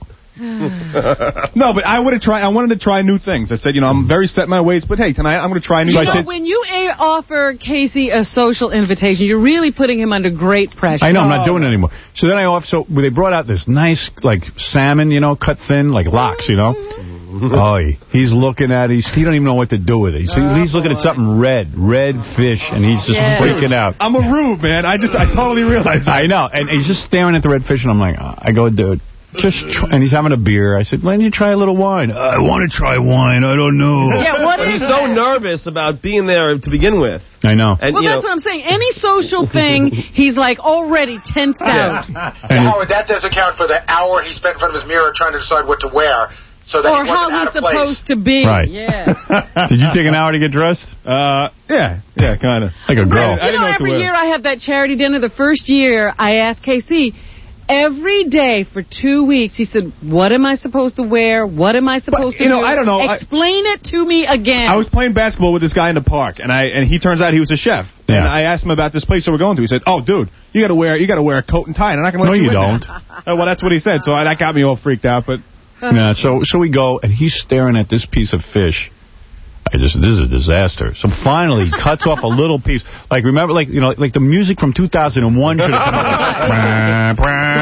No, but I would have tried. I wanted to try new things. I said, you know, I'm very set in my ways, but hey, tonight I'm going to try new. You things. know, when you a- offer Casey a social invitation, you're really putting him under great pressure. I know, I'm not doing it anymore. So then I off. So they brought out this nice, like, salmon, you know, cut thin, like lox, you know. Oh, he, he's looking at it. He's, he don't even know what to do with it. He's, he's looking at something red, red fish, and he's just Yeah. freaking out. I'm a rube, man. I just, I totally realized that. I know, and he's just staring at the red fish, and I'm like, uh, I go, dude, just try, and he's having a beer. I said, why don't you try a little wine? I want to try wine. I don't know. Yeah, what He's is so that? nervous about being there to begin with. I know. And, Well, you that's know, what I'm saying. Any social thing, he's like already tensed out. Now, Howard, that does account for the hour he spent in front of his mirror trying to decide what to wear. So that Or he how wasn't out he's of place. supposed to be. Right. Yeah. Did you take an hour to get dressed? Uh, yeah, yeah, kind of. Like a girl. I You didn't know, know what to every wear. year I have that charity dinner. The first year I asked K C, every day for two weeks, he said, what am I supposed to wear? What am I supposed But, to you know, do? I don't know. I- Explain it to me again. I was playing basketball with this guy in the park, and I and he turns out he was a chef. Yeah. And I asked him about this place that we're going to. He said, "Oh, dude, you got to wear you got to wear a coat and tie, and I'm not going to let No, you you in don't. there." Uh, well, that's what he said. So I, that got me all freaked out. But Yeah, so so we go, and he's staring at this piece of fish. I just, this is a disaster. So finally, he cuts off a little piece. Like, remember, like, you know, like the music from two thousand one should have come up.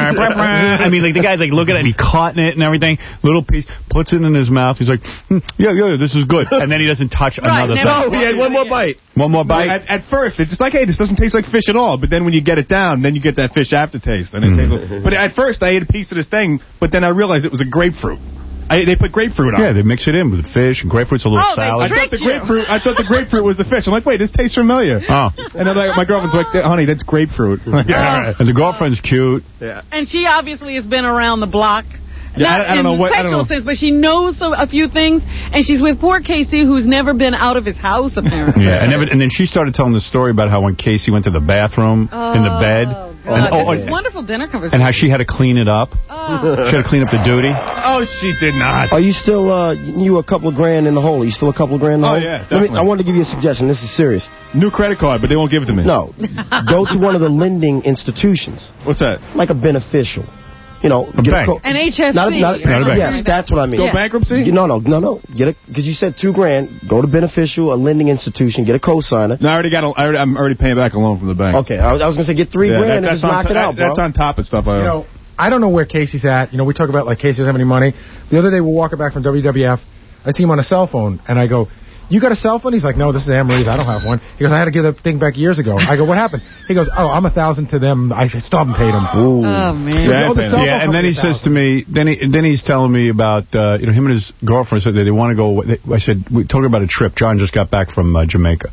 I mean, like, the guy's, like, looking at it, he caught in it and everything. Little piece, puts it in his mouth. He's like, hmm, yeah, yeah, this is good. And then he doesn't touch Right, another never- thing. no, he had one more bite. One more bite. at, at first, it's just like, hey, this doesn't taste like fish at all. But then when you get it down, then you get that fish aftertaste. And it tastes like, but at first, I ate a piece of this thing, but then I realized it was a grapefruit. I, they put grapefruit on. Yeah, they mix it in with fish and grapefruit's a little Oh, they salad. I thought the tricked you. grapefruit. I thought the grapefruit was the fish. I'm like, wait, this tastes familiar. Oh. And then like, my girlfriend's like, honey, that's grapefruit. I'm like, yeah, all right. And the girlfriend's cute. Yeah. And she obviously has been around the block. Yeah, Not I- I don't in know what- I sexual don't know. sense, but she knows some, a few things. And she's with poor Casey, who's never been out of his house, apparently. Yeah, and, ever, and then she started telling the story about how when Casey went to the bathroom in the bed, Oh, God. and, oh, This is and, wonderful dinner conversation. and how she had to clean it up. Oh. She had to clean up the duty. Oh, she did not. Are you still, uh, you a couple of grand in the hole? Are you still a couple of grand in the Oh, hole? yeah, Let me, definitely. I wanted to give you a suggestion. This is serious. New credit card, but they won't give it to me. No. Go to one of the lending institutions. What's that? Like a beneficial. You know, A get bank. co- An H F C. Not a, not a, Not a bank. Yes, that's what I mean. Go Yeah. bankruptcy? You- No, no, no, no. Get a because you said two grand. Go to beneficial, a lending institution, get a co-signer. No, I already got. A, I already, I'm already paying back a loan from the bank. Okay, I was, I was gonna say get three Yeah, grand that- and that's just on knock t- it out, bro. That's on top of stuff I owe. You know, I don't know where Casey's at. You know, we talk about, like, Casey doesn't have any money. The other day, we're walking back from W W F. I see him on a cell phone, and I go, you got a cell phone? He's like, no, this is Anne-Marie's. I don't have one. He goes, I had to give the thing back years ago. I go, what happened? He goes, oh, I'm a thousand to them. I still haven't paid them. Ooh. Oh, man. Yeah, Oh, the cell phone Yeah, and then he company says to me, then he then he's telling me about, uh, you know, him and his girlfriend said that they want to go. I said, we talking about a trip. John just got back from uh, Jamaica.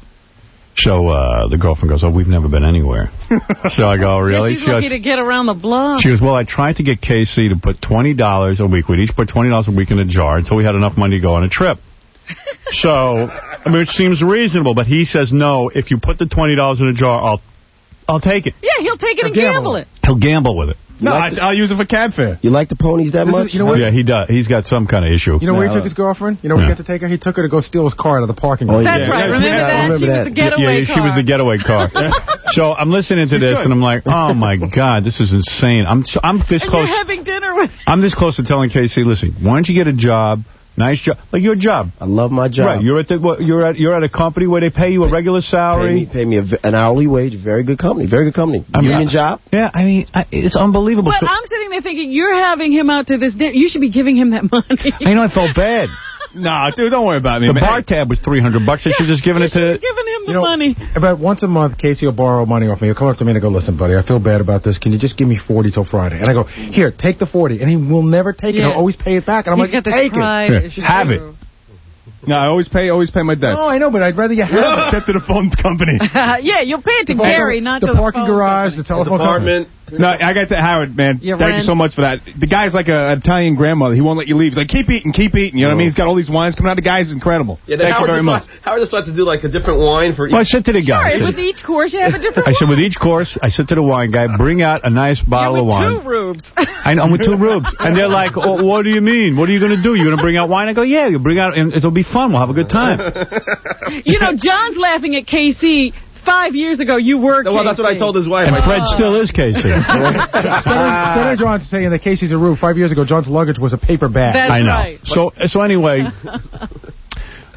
So uh, the girlfriend goes, oh, we've never been anywhere. So I go, really? Yeah, she's She lucky goes, to get around the block. She goes, well, I tried to get K C to put twenty dollars a week. We'd each put twenty dollars a week in a jar until we had enough money to go on a trip. So, I mean, it seems reasonable, but he says, no, if you put the twenty dollars in a jar, I'll I'll take it. Yeah, he'll take it and gamble. gamble it. He'll gamble with it. no, like I, I'll use it for cab fare. You like the ponies that This is- much? you know what? Yeah, he does. He's got some kind of issue. You know where Yeah, he took uh, his girlfriend? You know where yeah. he got to take her? He took her to go steal his car out of the parking lot. Oh, That's yeah. right. Yeah, Remember yeah, that? I remember she was that. the getaway yeah, car. she was the getaway car. So I'm listening to this, and I'm like, oh, my God, this is insane. I'm so, I'm this And close. you're having dinner with I'm this close to telling Casey, listen, why don't you get a job, nice job, like your job. I love my job. Right, you're at the what, you're at you're at a company where they pay you a regular Pay salary. me, pay me a, v- an hourly wage. Very good company. Very good company. I mean, Union I- job. Yeah, I mean, I, it's unbelievable. But So- I'm sitting there thinking, you're having him out to this dinner. You should be giving him that money. I know, I felt bad. Nah, dude, don't worry about me. The man. bar tab was three hundred bucks. They should just given it to. Giving him the You know, money. about once a month, Casey will borrow money off me. He'll come up to me and go, listen, buddy, I feel bad about this. Can you just give me forty till Friday? And I go, here, take the forty. And he will never take it. Yeah. He'll always pay it back. And I'm He's like, got this take pride it. issue. Have it. No, I always pay. Always pay my debts. No, I know, but I'd rather you have it. Except to the phone company. Yeah, you'll pay it to The- Gary, not the to parking the phone garage, company. the telephone Apartment. No, I got to Howard, man. Your Thank you rent. so much for that. The guy's like a, an Italian grandmother. He won't let you leave. He's like, keep eating, keep eating. You know what I mean? He's got all these wines coming out. The guy's incredible. Yeah, then Thank Howard you very much. decides, Howard decides to do like a different wine for each. Well, I said to the guy. I Sure, said, with each course you have a different I said, with each course, I said to the wine guy, bring out a nice bottle You're of with wine. two rubes. I know, I'm with two rubes. And they're like, oh, what do you mean? What are you going to do? You're going to bring out wine? I go, yeah, you bring out, and it'll be fun. We'll have a good time. You know, John's laughing at K C. Five years ago, you were Well, that's what I told his wife. And I Fred still is Casey. Instead of John saying that Casey's a roof, five years ago, John's luggage was a paper bag. That's I know. right. So, so anyway,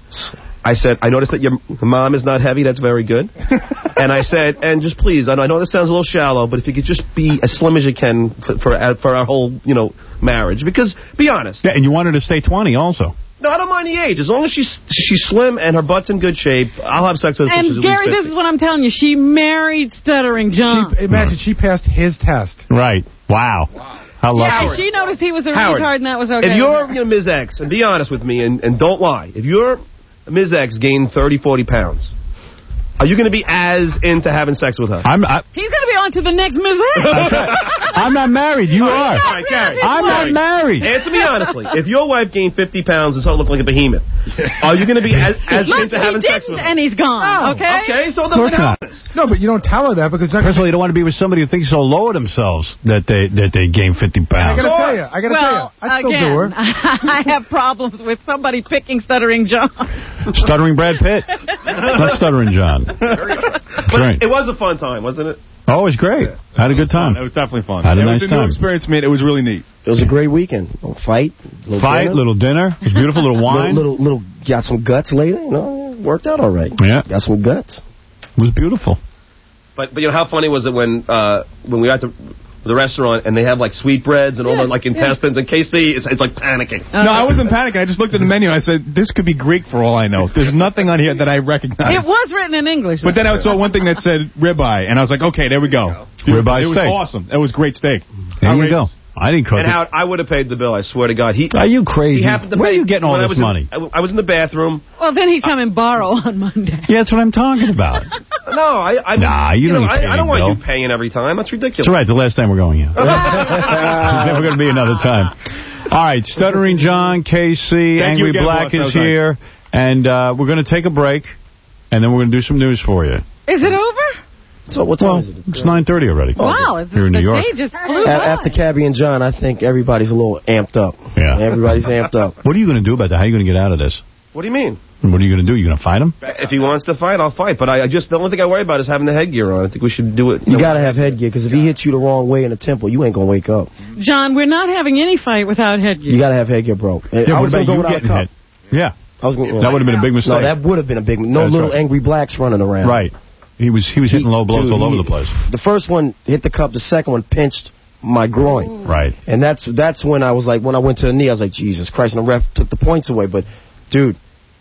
I said, I noticed that your mom is not heavy. That's very good. And I said, and just please, I know this sounds a little shallow, but if you could just be as slim as you can for for, for our whole, you know, marriage. Because, be honest. Yeah, and you wanted to stay twenty also. No, I don't mind the age. As long as she's she's slim and her butt's in good shape, I'll have sex with her. And Gary, this is what I'm telling you. She married Stuttering John. She, imagine she passed his test. Right. Wow. Wow. How lucky. Yeah, she noticed he was a Howard, retard, and that was okay. If you're you know, Miz X, and be honest with me, and, and don't lie, if you're Miz X gained thirty, forty pounds, are you going to be as into having sex with her? I'm. I, He's going to be on to the next Miz X. I'm not married. You All are. right, Gary. I'm not married. Answer me honestly. If your wife gained fifty pounds and started looking like a behemoth, are you going to be as, as Look, into having he sex with didn't, her? and he's gone. Oh, okay. Okay, so Of course then not. No, but you don't tell her that because... First of all, you don't want to be with somebody who thinks so low of themselves that they that they gain fifty I pounds. gotta tell you. I gotta well, tell you. I still again, do her. I have problems with somebody picking Stuttering John. Stuttering Brad Pitt. Not Stuttering John. But Right. it was a fun time, wasn't it? Oh, it was great. I had a good time. It was definitely fun. Had a it nice was a new time. experience, man. It was really neat. It was a great weekend. Little fight, little Fight, dinner. little dinner. It was beautiful, little wine. Little, little, little, got some guts later. You know, worked out all right. Yeah. Got some guts. It was beautiful. But, but you know, how funny was it when uh, when we were at the, the restaurant and they have like sweetbreads and all Yeah, the like intestines, and K C is it's like panicking. Uh, no, I wasn't panicking. I just looked at the menu. I said, this could be Greek for all I know. There's nothing on here that I recognize. It was written in English. But then I saw one thing that said ribeye, and I was like, okay, there we go. Ribeye It was steak. awesome. It was great steak. There you go. I didn't cook And it. how I would have paid the bill. I swear to God. He Are you crazy? He happened to Where pay are you getting all when I this was in- money? I, I was in the bathroom. Well, then he'd come and borrow on Monday. Yeah, that's what I'm talking about. No, I. I Nah, you you don't know, need I, I don't paying, want Bill. you paying every time. That's ridiculous. That's all right. The last time we're going in. There's never going to be another time. All right, Stuttering John, K C, Thank you Angry again, Black boss. That is was nice. here, and uh, we're going to take a break, and then we're going to do some news for you. Is it over? So what time Well, is it? it's nine thirty already. Wow, it's, Here in the New York. day just flew A- by. After Cabby and John, I think everybody's a little amped up. Yeah. Everybody's amped up. What are you going to do about that? How are you going to get out of this? What do you mean? What are you going to do? You going to fight him? If he wants to fight, I'll fight. But I, I just the only thing I worry about is having the headgear on. I think we should do it. You, you got to have headgear because if he hits you the wrong way in the temple, you ain't gonna wake up. John, we're not having any fight without headgear. You got to have headgear, bro. Yeah, I what was about gonna go you without a getting cup. hit? Yeah. I was gonna, That would have been a big mistake. No, that would have been a big. No That's little right. angry blacks running around. Right. He was he was hitting low blows Dude, all over he- the place. The first one hit the cup. The second one pinched my groin. Right. And that's that's when I was like, when I went to the knee, I was like, Jesus Christ. And the ref took the points away. But, dude,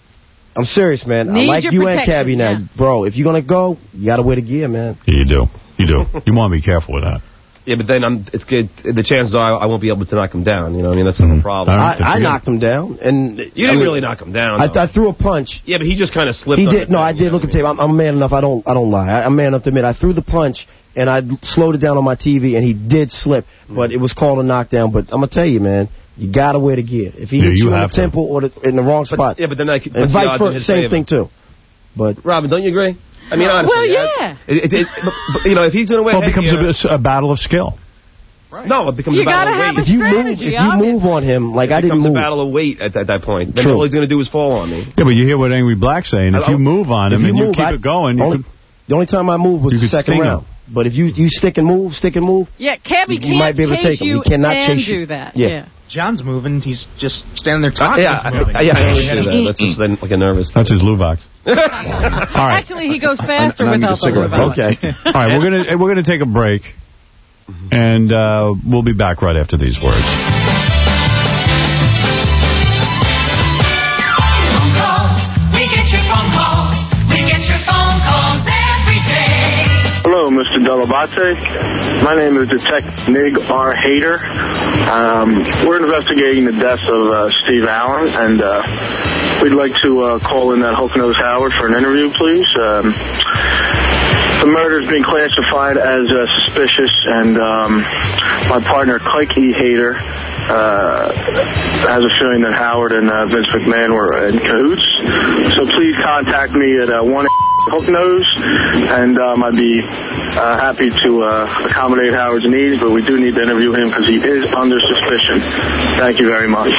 I'm serious, man. Need I like your you and protection, Cabby now. yeah. Bro, if you're going to go, you got to wear the gear, man. Yeah, you do. You do. You want to be careful with that. Yeah, but then I'm, it's good. The chances are I won't be able to knock him down. You know what I mean? That's not a problem. All right, I, I good. knocked him down. and You didn't I mean, really knock him down. I, though. I threw a punch. Yeah, but he just kind of slipped He on did. it. No, I did look at tape. I'm, I'm man enough. I don't. I don't lie. I, I'm man enough to admit I threw the punch and I slowed it down on my T V and he did slip, but it was called a knockdown. But I'm gonna tell you, man, you gotta wear the gear. If he Yeah, hits you you, in the have to. temple or the, in the wrong spot, Yeah, but then I could. and vice versa, same thing too. But Robin, don't you agree? I mean, honestly. Well, I- yeah. It, it, it, but, but, you know, if he's going to wear Well, it becomes headgear- a, a battle of skill. No, it becomes You a battle gotta of have weight. a if you move, strategy, if you obviously. move on him, like it I didn't becomes move, a battle of weight at, at that point. Then True. all he's going to do is fall on me. Yeah, but you hear what Angry Black's saying. If I- you move on if him you and move, you keep I- it going, you only, could, the only time I moved was You the could second sting round. But if you you stick and move, stick and move, Yeah, Cabby You can't might be able to chase take him. you He cannot and chase you. do that. Yeah. Yeah. John's moving. He's just standing there talking. yeah, He's moving. I, yeah, I always do that. That's just then, like a nervous. that's his Luvox. All right. Actually, he goes faster I- I need without a cigarette. the Luvox. okay. All right, we're gonna we're gonna take a break, and uh, we'll be back right after these words. Phone calls. We get your phone calls. We get your phone calls every day. Hello, Mister Delabate. My name is Detective Nig R. Hader. Um, we're investigating the death of uh, Steve Allen, and uh, we'd like to uh, call in that Hook-Nose Howard for an interview, please. Um, the murder is being classified as uh, suspicious, and um, my partner, Kike E. Hader, uh, has a feeling that Howard and uh, Vince McMahon were in cahoots. So please contact me at uh, one Hook Nose, and um, I'd be uh, happy to uh, accommodate Howard's needs, but we do need to interview him because he is under suspicion. Thank you very much.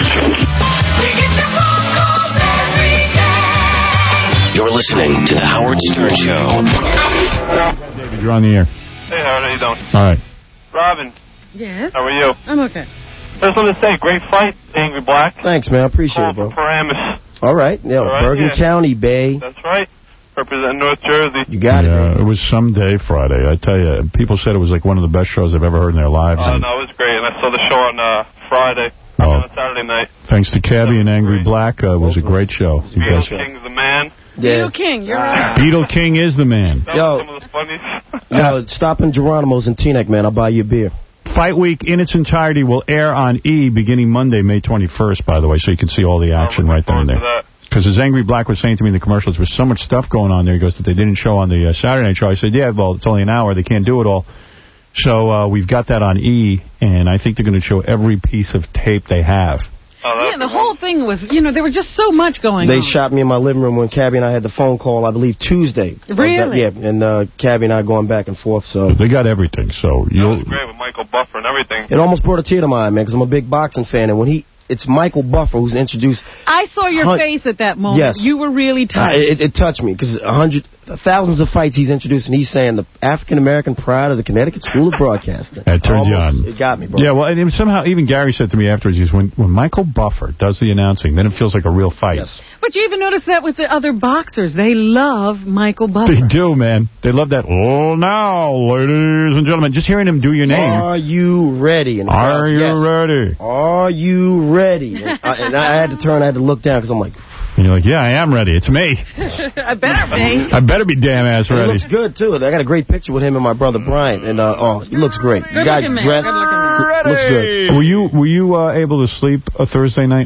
You're listening to The Howard Stern Show. David, you're on the air. Hey, Howard, how you doing? All right. Robin, Yes. how are you? I'm okay. I just want to say, great fight, Angry Black. Thanks, man. I appreciate it, bro. Paramus. All right. Yeah, All right, Bergen yeah. County, Bay. That's right. Representing North Jersey. You got yeah, it. It was someday Friday. I tell you, people said it was like one of the best shows they've ever heard in their lives. Oh, no, it was great. And I saw the show on uh, Friday. Oh. On Saturday night. Thanks to Cabby and Angry Black, uh, it was a great show. You Beetle guys- King's the man. Yeah. Beetle King, you're right. Beetle King is the man. That Yo. was some of the funniest. Yo, stop in Geronimo's in Teaneck, man. I'll buy you a beer. Fight Week in its entirety will air on E beginning Monday, May twenty-first, by the way, so you can see all the action right there and there. Because as Angry Black was saying to me in the commercials, there was so much stuff going on there. He goes, that they didn't show on the uh, Saturday night show. I said, yeah, well, it's only an hour. They can't do it all. So uh, we've got that on E, and I think they're going to show every piece of tape they have. Yeah, the whole thing was, you know, there was just so much going They on. shot me in my living room when Cabby and I had the phone call, I believe, Tuesday. Really? Yeah, and uh, Cabby and I going back and forth, so... They got everything, so... That you'll. was great with Michael Buffer and everything. It almost brought a tear to my eye, man, because I'm a big boxing fan, and when he... It's Michael Buffer who's introduced... I saw your Hun- face at that moment. Yes. You were really Uh, touched. it, it touched me, because a hundred, thousands of fights he's introduced, and he's saying the African-American pride of the Connecticut School of Broadcasting. That turned you Almost- on. It got me, bro. Yeah, well, and it- somehow, even Gary said to me afterwards, he goes, when, when Michael Buffer does the announcing, then it feels like a real fight. Yes. But you even notice that with the other boxers. They love Michael Buffer. They do, man. They love that. Oh, now, ladies and gentlemen, just hearing him do your name. Are you ready? And the Are crowd, you yes. ready? Are you ready? And I, and I had to turn, I had to look down, because I'm like... And you're like, yeah, I am ready. It's me. I better be. I better be damn ass He ready. looks good, too. I got a great picture with him and my brother Brian, and, uh, oh, he looks great. You guys Good-looking man. dressed... Good-looking man. Looks good. Were you were you uh, able to sleep a Thursday night?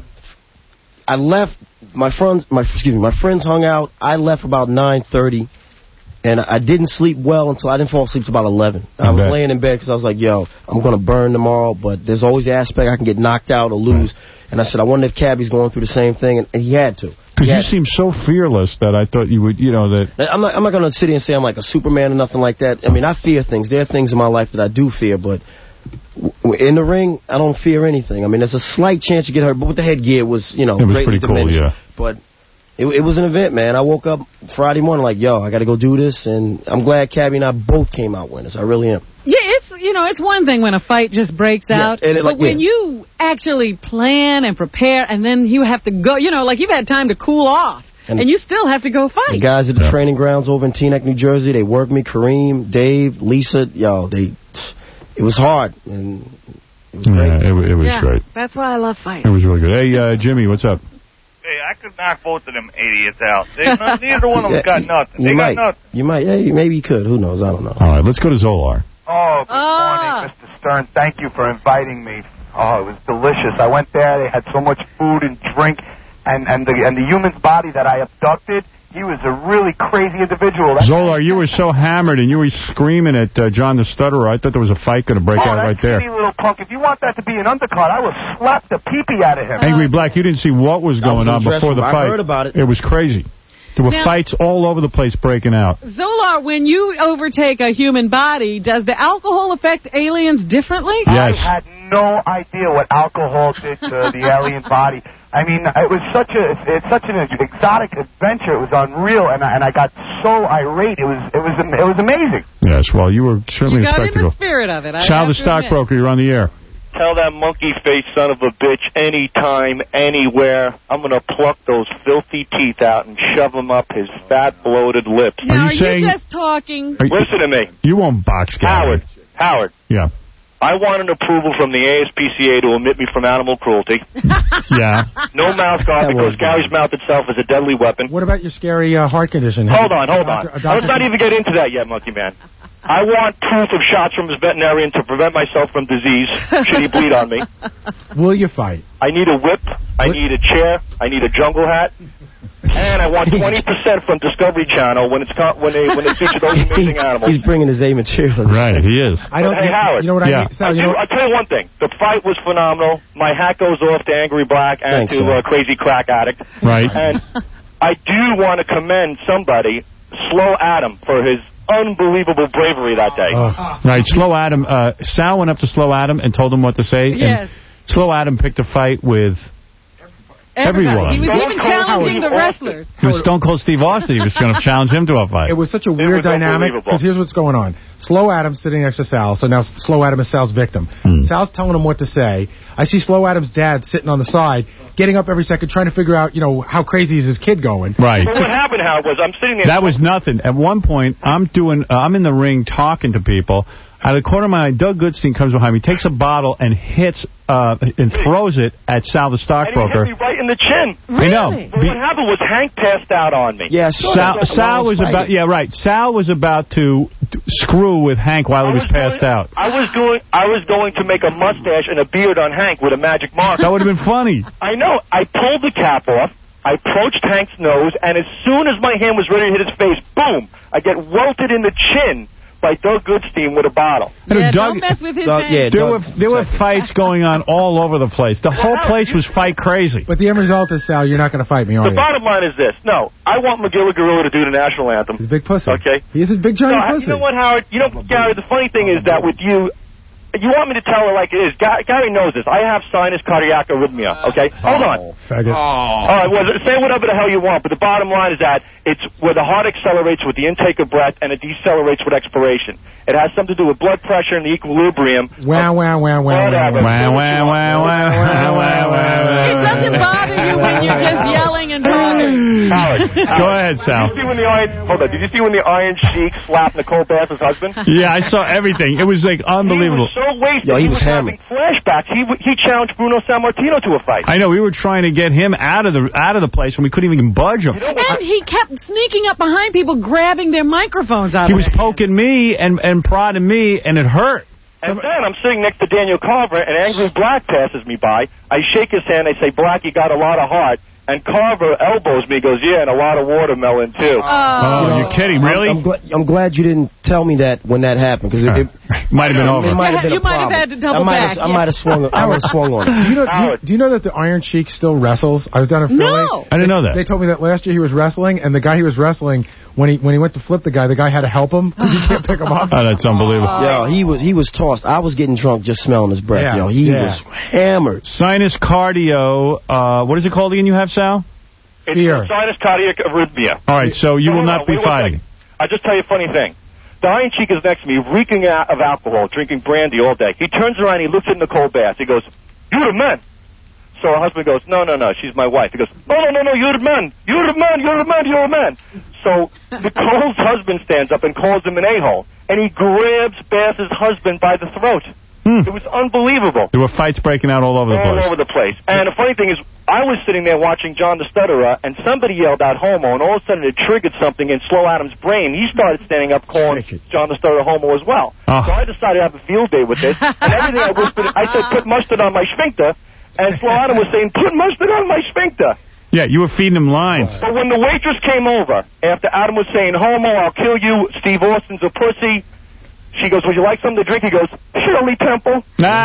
I left, my friends, my excuse me, my friends hung out. I left about nine thirty, and I didn't sleep well until I didn't fall asleep until about eleven. I, I was bet. laying in bed because I was like, yo, I'm going to burn tomorrow, but there's always the aspect I can get knocked out or lose. And I said, I wonder if Cabby's going through the same thing, and, and he had to. Because He you had seem so fearless that I thought you would, you know, that... I'm not, I'm not going to sit here and say I'm like a Superman or nothing like that. I mean, I fear things. There are things in my life that I do fear, but w- in the ring, I don't fear anything. I mean, there's a slight chance you get hurt, but with the headgear was, you know, It was greatly pretty cool, diminished. yeah. But it, it was an event, man. I woke up Friday morning like, yo, I got to go do this, and I'm glad Cabby and I both came out winners. I really am. Yeah, it's, you know, it's one thing when a fight just breaks Yeah, out, and it, but like, when yeah. you actually plan and prepare, and then you have to go, you know, like you've had time to cool off, and, And- you still have to go The fight. guys at the training grounds over in Teaneck, New Jersey, they worked me. Kareem, Dave, Lisa, yo, they, it was hard, and it was great. Yeah, it, wa- it was yeah, great. that's why I love fights. It was really good. Hey, uh, Jimmy, what's up? Hey, I could knock both of them idiots out. They, no, neither one of them got nothing. You They might. got nothing. You might. Yeah, maybe you could. Who knows? I don't know. All right, let's go to Zolar. Oh, good Ah. morning, Mister Stern. Thank you for inviting me. Oh, it was delicious. I went there. They had so much food and drink, and and the and the human's body that I abducted. He was a really crazy individual. That- Zolar, you were so hammered and you were screaming at uh, John the Stutterer. I thought there was a fight going to break oh, out that right there. skinny little punk. If you want that to be an undercard, I will slap the pee-pee out of him. Angry Black, you didn't see what was I going was in on the dressing before the room. I fight. heard about it. It was crazy. There were Now- fights all over the place breaking out. Zolar, when you overtake a human body, does the alcohol affect aliens differently? Yes. I had no idea what alcohol did to the alien body. I mean, it was such a it's such an exotic adventure. It was unreal, and I, and I got so irate. It was it was it was amazing. Yes, well, you were certainly You a got in spectacle. the spirit of it. I Sal have the to admit. stockbroker, you're on the air. Tell that monkey-faced son of a bitch anytime, anywhere, I'm going to pluck those filthy teeth out and shove them up his fat, bloated lips. Now, Are you saying- just talking? Are you- Listen to me. You won't box Gary. Howard, Howard, Yeah. I want an approval from the A S P C A to omit me from animal cruelty. Yeah. No mouth guard That because was- Gary's mouth itself is a deadly weapon. What about your scary uh, heart condition? Hold on, hold on. Doctor- Let's not even get into that yet, Monkey Man. I want proof of shots from his veterinarian to prevent myself from disease should he bleed on me. Will you fight? I need a whip. I need a chair. I need a jungle hat. And I want twenty percent from Discovery Channel when it's co- when they when they feature those amazing animals. He's bringing his A material. Right, he is. I don't. But hey, Howard. You know what Yeah. I mean? Sal, I you do, know, I'll tell you one thing. The fight was phenomenal. My hat goes off to Angry Black and Thanks, to sir. uh, Crazy Crack Addict. Right. And I do want to commend somebody, Slow Adam, for his unbelievable bravery that day. Right, Slow Adam, uh, Sal went up to Slow Adam and told him what to say. Yes. And Slow Adam picked a fight with Everybody. everyone. He was Stone even Cold challenging Steve the Austin. wrestlers. It was Stone Cold Steve Austin. He was going to challenge him to a fight. it was such a weird was dynamic unbelievable. because here's what's going on. Slow Adam's sitting next to Sal, so now Slow Adam is Sal's victim. Hmm. Sal's telling him what to say. I see Slow Adam's dad sitting on the side, getting up every second, trying to figure out, you know, how crazy is his kid going. Right. But what happened, Howard, was I'm sitting there... That was nothing. At one point, I'm doing, uh, I'm in the ring talking to people. Out of the corner of my eye, Doug Goodstein comes behind me, takes a bottle and hits uh, and throws it at Sal the stockbroker. And he hit me right in the chin. I know. But what happened was Hank passed out on me. Yeah, Sal, Sal was about, yeah, right. Sal was about to screw with Hank while he was passed out. I was going I was going to make a mustache and a beard on Hank with a magic marker. That would have been funny. I know. I pulled the cap off. I approached Hank's nose, and as soon as my hand was ready to hit his face, boom, I get welted in the chin by Doug Goodstein with a bottle. Yeah, Doug, don't mess with his Doug, hand. yeah, there were, there were fights going on all over the place. The whole place was fight crazy. But the end result is, Sal, you're not going to fight me, are The you? bottom line is this. No, I want McGilla Gorilla to do the national anthem. He's a big pussy. Okay? He is a big giant No, I- pussy. You know what, Howard? You know, Gary, the funny thing is that with you, you want me to tell her like it is. Ga- Gary knows this. I have sinus cardiac arrhythmia, okay? Hold on. Faggot. All right, well, say whatever the hell you want, but the bottom line is that it's where the heart accelerates with the intake of breath and it decelerates with expiration. It has something to do with blood pressure and the equilibrium. Wow, wow, wow, wow, Whatever. Wow, wow, wow, wow, wow, wow. It doesn't bother you when you're just yelling and talking. Howard, Go ahead, Sal. Did you see when the Iron, hold on, did you see when the Iron Sheik slapped Nicole Bass's husband? Yeah, I saw everything. It was like unbelievable. He was so wasted. Yo, he was having flashbacks. He w- he challenged Bruno Sammartino to a fight. I know. We were trying to get him out of the out of the place, and we couldn't even budge him. And he kept sneaking up behind people, grabbing their microphones out He of was their hands. poking me and, and prodding me, and it hurt. And then I'm sitting next to Daniel Carver, and Angry Black passes me by. I shake his hand. I say, Black, you got a lot of heart. And Carver elbows me, goes, yeah, and a lot of watermelon, too. Oh, Oh, you're kidding, really? I'm, I'm, gl- I'm glad you didn't tell me that when that happened, because it, it might have been over. It might have been You a might have problem. had to double I might back, Have, I yeah. might have swung. I would have swung on it. Do you, know, do, you, do you know that the Iron Sheik still wrestles? I was down in Philly. No. I didn't know that. They told me that last year he was wrestling, and the guy he was wrestling, when he when he went to flip the guy, the guy had to help him because he can't pick him up. Oh, that's unbelievable. Yo, he was he was tossed. I was getting drunk just smelling his breath. Yeah, Yo, he yeah. was hammered. Sinus cardio. Uh, what is it called again? You have, Sal? It's Fear. sinus cardiac arrhythmia. All right, so you No, will no, not no, be wait one fighting. second. I'll just tell you a funny thing. The Iron Sheik is next to me, reeking out of alcohol, drinking brandy all day. He turns around, he looks at Nicole Bass. He goes, "You're the man." So her husband goes, "No, no, no, she's my wife." He goes, "No, no, no, no, you're the man. You're the man. You're the man. You're the man." So Nicole's husband stands up and calls him an a-hole, and he grabs Bass's husband by the throat. Hmm. It was unbelievable. There were fights breaking out all over the all place. over the place. And the funny thing is, I was sitting there watching John the Stutterer, and somebody yelled out homo, and all of a sudden it triggered something in Slow Adam's brain. He started standing up calling John the Stutterer homo as well. Oh. So I decided to have a field day with this, and everything I whispered, I said, put mustard on my sphincter, and Slow Adam was saying, put mustard on my sphincter. Yeah, you were feeding him lines. But when the waitress came over, after Adam was saying, homo, I'll kill you, Steve Austin's a pussy, she goes, would you like something to drink? He goes, Shirley Temple.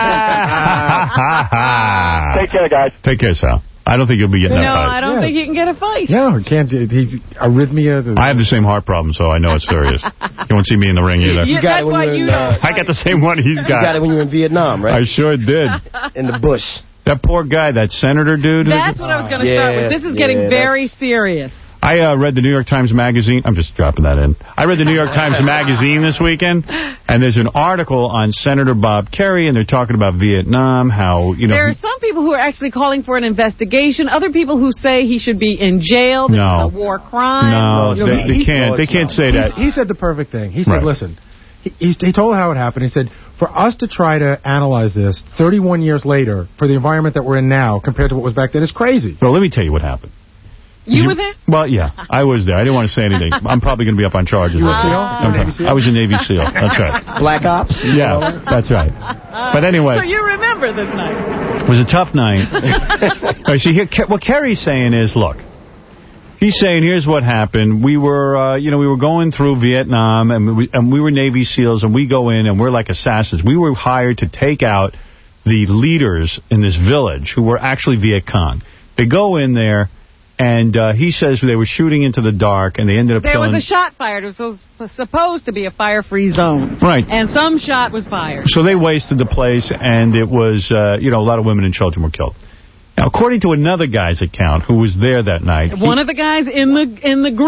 Ah. Take care, guys. Take care, Sal. I don't think you'll be getting No, that fight. I don't Yeah. think he can get a fight. No, he can't. do- He's arrhythmia. The, I have the same heart problem, so I know it's serious. You won't see me in the ring either. Yeah, got that's it when why you're you in, don't. uh, I got the same one he's You got got. it when you were in Vietnam, right? I sure did. In the bush. That poor guy, that senator dude. That's what I was going to Yeah, start with. This is yeah, getting very that's- serious. I uh, read the New York Times Magazine. I'm just dropping that in. I read the New York Times Magazine this weekend, and there's an article on Senator Bob Kerrey, and they're talking about Vietnam, how, you know... There are some people who are actually calling for an investigation. Other people who say he should be in jail. This No. is a war crime. No, You know, they, he- they he- can't. They can't say that. He, he said the perfect thing. He said, Right. listen, he, he's, he told how it happened. He said, for us to try to analyze this thirty-one years later for the environment that we're in now compared to what was back then is crazy. Well, let me tell you what happened. You were there? Well, yeah, I was there. I didn't want to say anything. I'm probably going to be up on charges. You were a I'm SEAL? pro- You were a Navy SEAL? I was a Navy SEAL. That's right. Black Ops? Yeah, that's right. But anyway, So you remember this night. it was a tough night. All right, see, here, Ke- what Kerry's saying is, look, he's saying, here's what happened. We were, uh, you know, we were going through Vietnam, and we, and we were Navy SEALs, and we go in, and we're like assassins. We were hired to take out the leaders in this village who were actually Viet Cong. They go in there, and uh, he says they were shooting into the dark, and they ended up There killing... was a shot fired. It was supposed to be a fire-free zone. Right. And some shot was fired. So they wasted the place, and it was, uh, you know, a lot of women and children were killed. Now, according to another guy's account who was there that night... One of the guys in the in the group.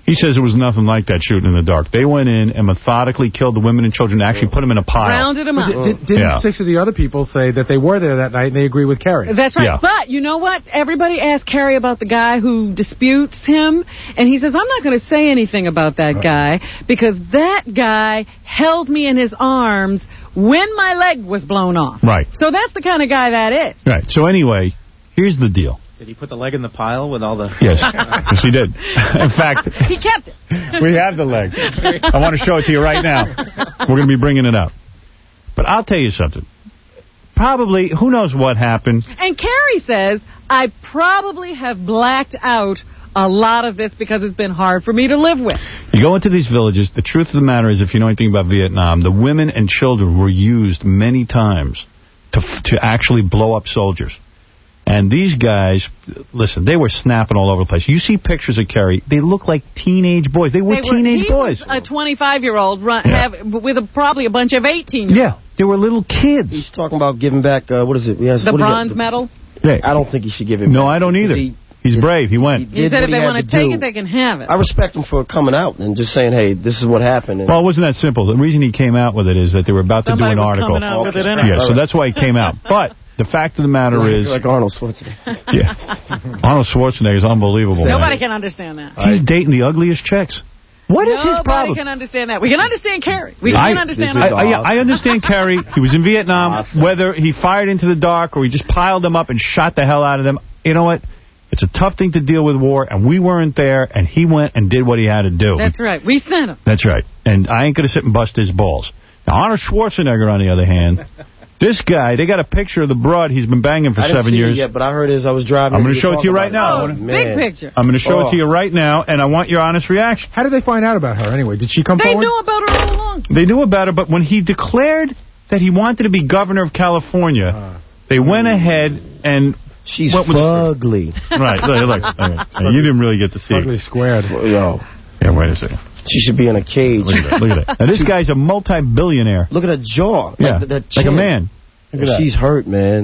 He says it was nothing like that shooting in the dark. They went in and methodically killed the women and children and actually put them in a pile. Rounded them up. Did, didn't Yeah. six of the other people say that they were there that night and they agree with Kerry? That's right. Yeah. But you know what? Everybody asked Kerry about the guy who disputes him, and he says, I'm not going to say anything about that guy because that guy held me in his arms when my leg was blown off. Right. So that's the kind of guy that is. Right. So anyway, here's the deal. Did he put the leg in the pile with all the... Yes. Yes, he did. In fact... He kept it. We have the leg. I want to show it to you right now. We're going to be bringing it up. But I'll tell you something. Probably, who knows what happened. And Kerry says, I probably have blacked out a lot of this because it's been hard for me to live with. You go into these villages, the truth of the matter is, if you know anything about Vietnam, the women and children were used many times to to actually blow up soldiers. And these guys, listen, they were snapping all over the place. You see pictures of Kerry, they look like teenage boys. They were They teenage he boys. Was a twenty-five-year-old run, Yeah. have, with a, probably a bunch of eighteen-year-olds. Yeah, they were little kids. He's talking about giving back, uh, what is it? Yes, The what is bronze that? medal. I don't think he should give it No, back. I don't either. He, He's brave. He went. He did said what if they he had want to to take do. it, they can have it. I respect him for coming out and just saying, hey, this is what happened. And Well, it wasn't that simple. The reason he came out with it is that they were about Somebody to do an was article. coming out with it anyway. Yeah, so that's why he came out. But the fact of the matter like, is... like Arnold Schwarzenegger. Yeah. Arnold Schwarzenegger is unbelievable, man. Nobody can understand that. He's dating the ugliest chicks. What is his problem? Nobody can understand that. We can understand Kerry. We I, can understand I, all. I, yeah, I understand Kerry. He was in Vietnam. Awesome. Whether he fired into the dark or he just piled them up and shot the hell out of them, you know what? It's a tough thing to deal with war, and we weren't there, and he went and did what he had to do. That's right. We sent him. That's right. And I ain't going to sit and bust his balls. Now, Arnold Schwarzenegger, on the other hand, this guy, they got a picture of the broad he's been banging for I didn't seven see years. it yet, but I heard as I was driving. I'm going to you show it to you talking right now. about it. Oh, Man. big picture. I'm going to show Oh. it to you right now, and I want your honest reaction. How did they find out about her anyway? Did she come They forward? knew about her all along. They knew about it, but when he declared that he wanted to be governor of California, Uh. they went ahead and... She's went with fugly. Right, look, look. Okay. You didn't really get to see Ugly it. squared. Yo, Yeah, wait a second. she should be in a cage. Look at that. Look at that. Now, this guy's a multi-billionaire. Look at her jaw. Yeah, Like, the, the like a chin. man. Look at that. She's hurt, man.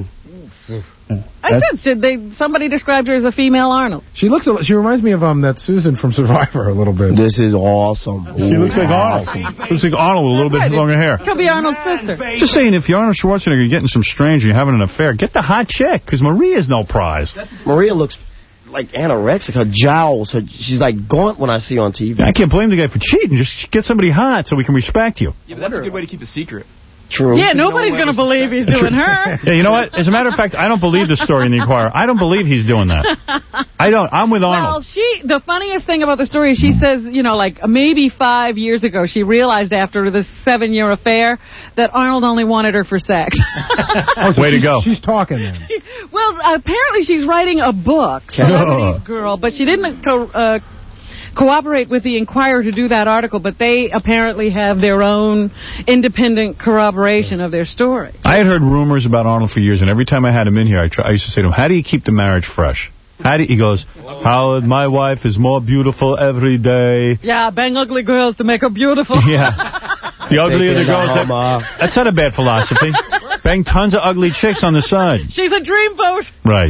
I said, said they, somebody described her as a female Arnold. She looks. A, she reminds me of um that Susan from Survivor a little bit. This is awesome. She looks like Arnold. She looks like Arnold with a little bit longer hair. Could be Arnold's sister. Just saying, if you're Arnold Schwarzenegger, you're getting some strange, you're having an affair, get the hot chick, because Maria's no prize. Maria looks like anorexic. Her jowls. Her, she's like gaunt when I see her on T V. I can't blame the guy for cheating. Just get somebody hot so we can respect you. Yeah, but that's a good way to keep a secret. True. Yeah, nobody's going to believe he's doing her. Yeah, you know what? As a matter of fact, I don't believe the story in the Inquirer. I don't believe he's doing that. I don't. I'm with Well, Arnold. she, the funniest thing about the story is she says, you know, like maybe five years ago, she realized after this seven-year affair that Arnold only wanted her for sex. Oh, so Way to she's, go. She's talking then. Well, apparently she's writing a book, Celebrity's Girl, but she didn't co- uh, cooperate with the Inquirer to do that article, but they apparently have their own independent corroboration of their story. I had heard rumors about Arnold for years, and every time I had him in here, I, try, I used to say to him, how do you keep the marriage fresh? How do you, he goes, Howard, my wife is more beautiful every day. Yeah, bang ugly girls to make her beautiful. Yeah. The uglier the girls. Take it home, That, that's not a bad philosophy. Bang tons of ugly chicks on the side. She's a dreamboat. Right.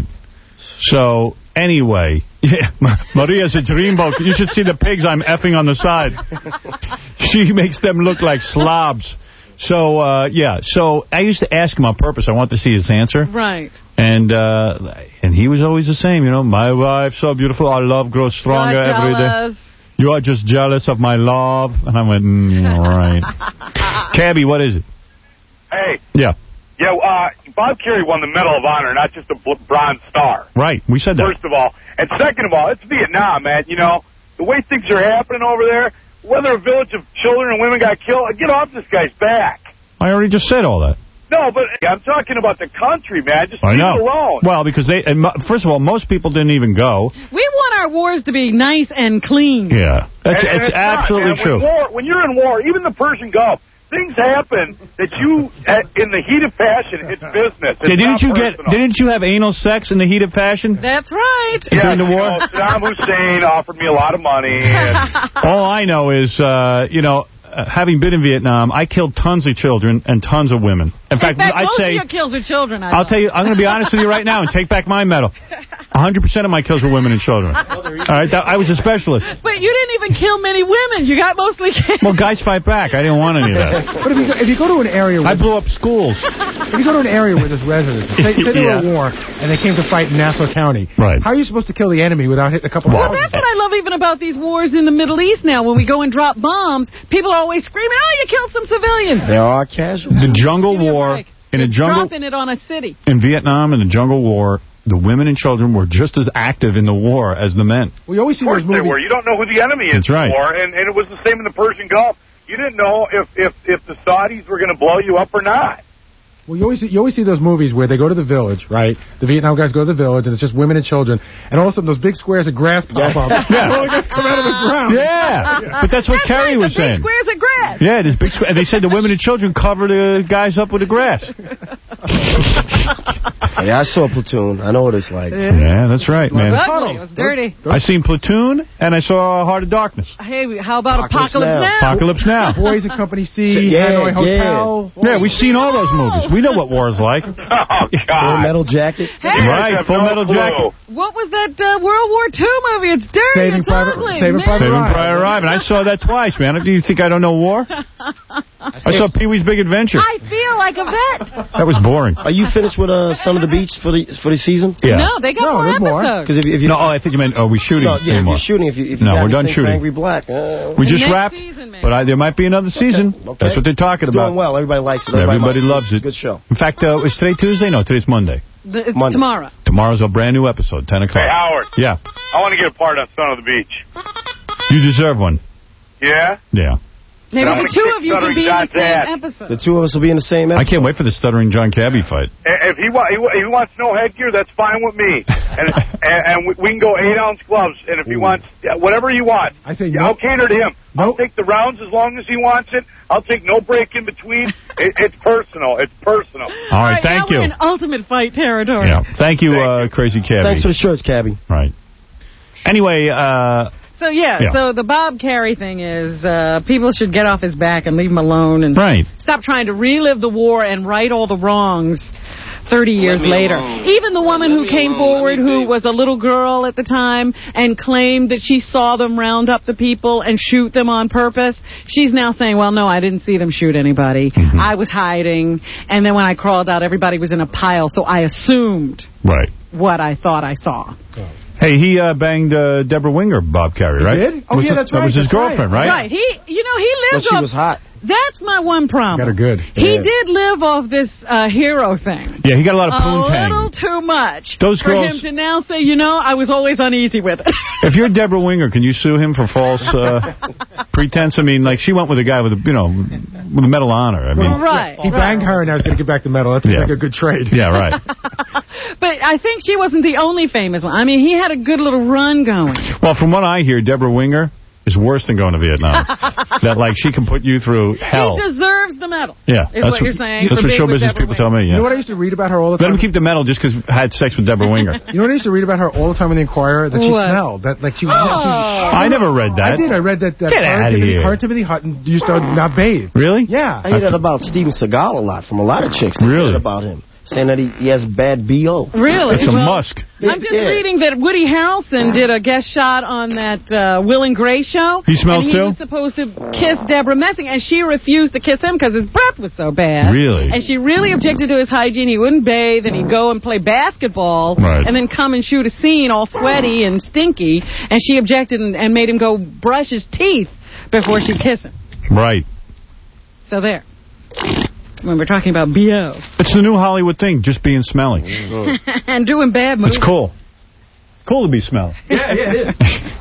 So, anyway, yeah, Maria's a dreamboat. You should see the pigs I'm effing on the side. She makes them look like slobs. So, uh, yeah, so I used to ask him on purpose. I wanted to see his answer. Right. And uh, and he was always the same, you know. My wife's so beautiful. Our love grows stronger You're every day. jealous. You are just jealous of my love. And I went, mm, all right. Cabby, what is it? Hey, Yeah. yeah, uh, Bob Kerry won the Medal of Honor, not just a bl- Bronze Star. Right. We said that. First of all. And second of all, it's Vietnam, man. You know, the way things are happening over there, whether a village of children and women got killed, get off this guy's back. I already just said all that. No, but I'm talking about the country, man. Just I leave know. it alone. Well, because they, and mo- first of all, most people didn't even go. We want our wars to be nice and clean. Yeah. That's, And- and it's it's not, absolutely man. true. When, war, when you're in war, even the Persian Gulf, things happen that you, at, in the heat of passion, it's business. It's Yeah, didn't not you get? personal. Didn't you have anal sex in the heat of passion? That's right. Yeah, during the war? You know, Saddam Hussein offered me a lot of money. And All I know is, uh, you know, uh, having been in Vietnam, I killed tons of children and tons of women. In fact, In fact, I'd most say... of your kills are children, I I'll thought. tell you, I'm going to be honest with you right now and take back my medal. one hundred percent of my kills were women and children. All right, that, I was a specialist. But you didn't even kill many women. You got mostly kids. Well, guys fight back. I didn't want any of that. But if you, go, if you go to an area where... I blew up schools. If you go to an area where there's residents, say, say there Yeah. were a war and they came to fight in Nassau County, right. how are you supposed to kill the enemy without hitting a couple Well, of houses? that's what I love even about these wars in the Middle East now. When we go and drop bombs, people are always screaming, oh, you killed some civilians. There are casualties. The jungle war... In a jungle, dropping it on a city. in Vietnam, in the jungle war, the women and children were just as active in the war as the men. We always see Of course they were. You don't know who the enemy is That's right. in war, and, and it was the same in the Persian Gulf. You didn't know if, if, if the Saudis were going to blow you up or not. Well, you always see, you always see those movies where they go to the village, right? The Vietnam guys go to the village, and it's just women and children, and all of a sudden those big squares of grass pop up. Yeah. All the guys come out of the ground. Yeah, but that's what That's Kerry right, was the big saying. squares of grass. Yeah, there's big squ- and they said the women and children cover the guys up with the grass. Yeah, I saw Platoon. I know what it's like. Yeah, that's right, It was man. ugly. It was dirty. I seen Platoon, and I saw Heart of Darkness. Hey, how about Apocalypse Apocalypse, Now. Now? Apocalypse Now. Boys in Company C, Yeah, Hanoi yeah. Hotel. Yeah, we've seen all those movies. We know what war is like. Oh, Full God. Metal Jacket. Hey, Right, have Full no Metal clue. Jacket. what was that uh, World War Two movie? It's dirty. Saving it's Private- ugly. Saving man. Private Saving Ryan. Private Ryan. I saw that twice, man. Do you think I don't know war? I saw Pee-wee's Big Adventure. I feel like a vet. That was boring. Are you finished with uh, Son of the Beach for the for the season? Yeah. No, they got No, more there's more. episodes. Because if, if you No, oh, I think you meant, are we shooting no, yeah, if anymore? you're shooting, if you if you No, got we're done anything for shooting. Angry Black, uh, We just Next wrapped, season, man. but I, there might be another season. Okay. That's what they're talking it's about. doing well. Everybody likes it. Everybody likes loves it. It's a good show. In fact, uh, is today Tuesday? No, today's Monday. The- it's Monday. tomorrow. Tomorrow's a brand new episode, ten o'clock. Hey, Howard. Yeah. I want to get a part on Son of the Beach. You deserve one. Yeah? Yeah. Maybe I'm the gonna two kick of you can Stuttering be in the John's same ass. episode. The two of us will be in the same I episode. can't wait for the Stuttering John Cabby fight. If he, wa- he wa- if he wants no headgear, that's fine with me. And and, and we, we can go eight-ounce gloves. And if he wants, yeah, whatever he wants, I say yeah, no. I'll cater to him. I'll Nope. take the rounds as long as he wants it. I'll take no break in between. It, it's personal. It's personal. All right, thank now you. We're in ultimate fight territory. Yeah. Thank you, uh, Crazy Cabby. Thanks for the shirts, Cabby. Right. Anyway, uh... So, yeah, Yeah. so the Bob Carey thing is uh, people should get off his back and leave him alone and Right. stop trying to relive the war and right all the wrongs thirty years me later. alone. Even the woman who came forward who was a little girl at the time and claimed that she saw them round up the people and shoot them on purpose, she's now saying, well, no, I didn't see them shoot anybody. Mm-hmm. I was hiding, and then when I crawled out, everybody was in a pile, so I assumed Right. what I thought I saw. Hey, he uh, banged uh, Deborah Winger, Bob Carey, right? did? Oh, Was yeah, it- that's That right, was his that's right. girlfriend, right? Right. He, you know, he Well, lived she off... was hot. That's my one problem. Got her good. He Yeah. did live off this uh, hero thing. Yeah, he got a lot of A poontang. little too much. Those for girls- him to now say, you know, I was always uneasy with it. If you're Deborah Winger, can you sue him for false uh, pretense? I mean, like, she went with a guy with a, you know, with a Medal of Honor. I mean, Right. He banged her, and now he's going to get back the medal. That's Yeah. like a good trade. yeah, right. But I think she wasn't the only famous one. I mean, he had a good little run going. Well, from what I hear, Deborah Winger is worse than going to Vietnam. That, like, she can put you through hell. He deserves the medal. Yeah, Is that's what you're saying. That's for what being show with business Deborah people tell me. You Yeah. know what I used to read about her all the Let time? him keep the medal just because I had sex with Deborah Winger. You know what I used to read about her all the time in the Inquirer? That she What? smelled. That like she was. Oh. She was I never read that. I did. I read that. that Get her and outta Timothy, here. Her and Timothy Hutton used to not bathe. Really? Yeah. I hear that about Steven Seagal a lot from a lot of chicks. They Really? said about him, saying that he, he has bad B O. Really? It's a Well, musk. I'm just Yeah. reading that Woody Harrelson did a guest shot on that uh, Will and Grace show. He smells and he too? was supposed to kiss Deborah Messing, and she refused to kiss him because his breath was so bad. Really? And she really objected to his hygiene. He wouldn't bathe, and he'd go and play basketball, Right. and then come and shoot a scene all sweaty and stinky. And she objected and, and made him go brush his teeth before she'd kiss him. Right. So there. When we're talking about B O. It's the new Hollywood thing, just being smelly. And doing bad movies. It's cool. It's cool to be smelly. Yeah, yeah, it is.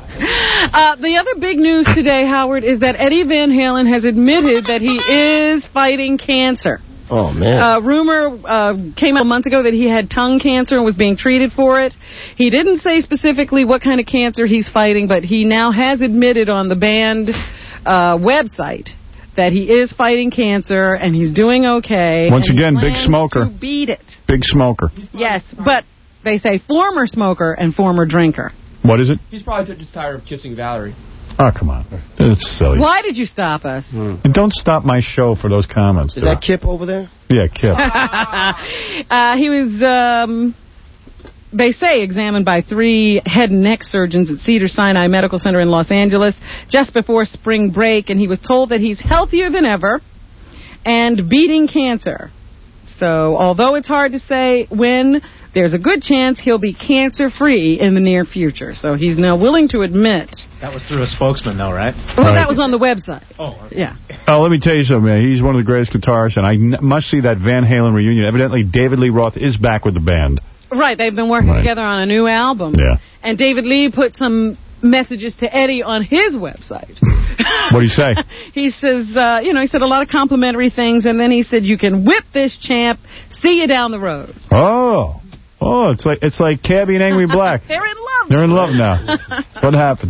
uh, the other big news today, Howard, is that Eddie Van Halen has admitted that he is fighting cancer. Oh, man. Uh, rumor uh, came out months ago that he had tongue cancer and was being treated for it. He didn't say specifically what kind of cancer he's fighting, but he now has admitted on the band uh, website that he is fighting cancer and he's doing okay. Once and he again, big plans smoker. to beat it. Big smoker. Yes, but they say former smoker and former drinker. What is it? He's probably just tired of kissing Valerie. Oh, come on. It's silly. Why did you stop us? And don't stop my show for those comments. Is that Kip over there? Yeah, Kip. uh, he was, um, they say, examined by three head and neck surgeons at Cedars-Sinai Medical Center in Los Angeles just before spring break, and he was told that he's healthier than ever and beating cancer. So, although it's hard to say when, there's a good chance he'll be cancer-free in the near future. So he's now willing to admit. That was through a spokesman, though, right? Well, Right. that was on the website. Oh, yeah. Oh, let me tell you something, man. He's one of the greatest guitarists, and I n- must see that Van Halen reunion. Evidently, David Lee Roth is back with the band. Right, they've been working Right. together on a new album. Yeah. And David Lee put some messages to Eddie on his website. What do you say? He says, uh, you know, he said a lot of complimentary things, and then he said, you can whip this champ, see you down the road. Oh. Oh, it's like it's like Cabby and Angry Black. They're in love. They're in love now. What happens?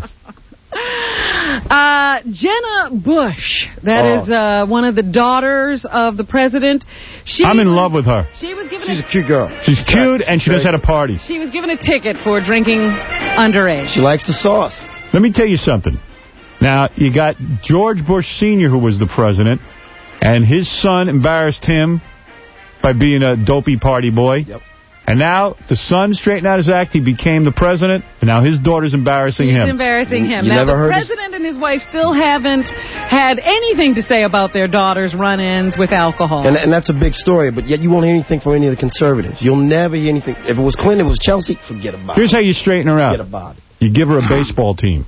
Uh, Jenna Bush, that Oh. is uh, one of the daughters of the president. She I'm in was, love with her. She was given She's a, a cute girl. She's cute, and she knows how to party. she was given a ticket for drinking underage. She likes the sauce. Let me tell you something. Now, you got George Bush Senior, who was the president, and his son embarrassed him by being a dopey party boy. Yep. And now the son straightened out his act. He became the president, and now his daughter's embarrassing She's him. embarrassing him. You now, never the heard his- president and his wife still haven't had anything to say about their daughter's run-ins with alcohol. And, and that's a big story, but yet you won't hear anything from any of the conservatives. You'll never hear anything. If it was Clinton, it was Chelsea, forget about Here's it. how you straighten her Forget out. about it. You give her a baseball team.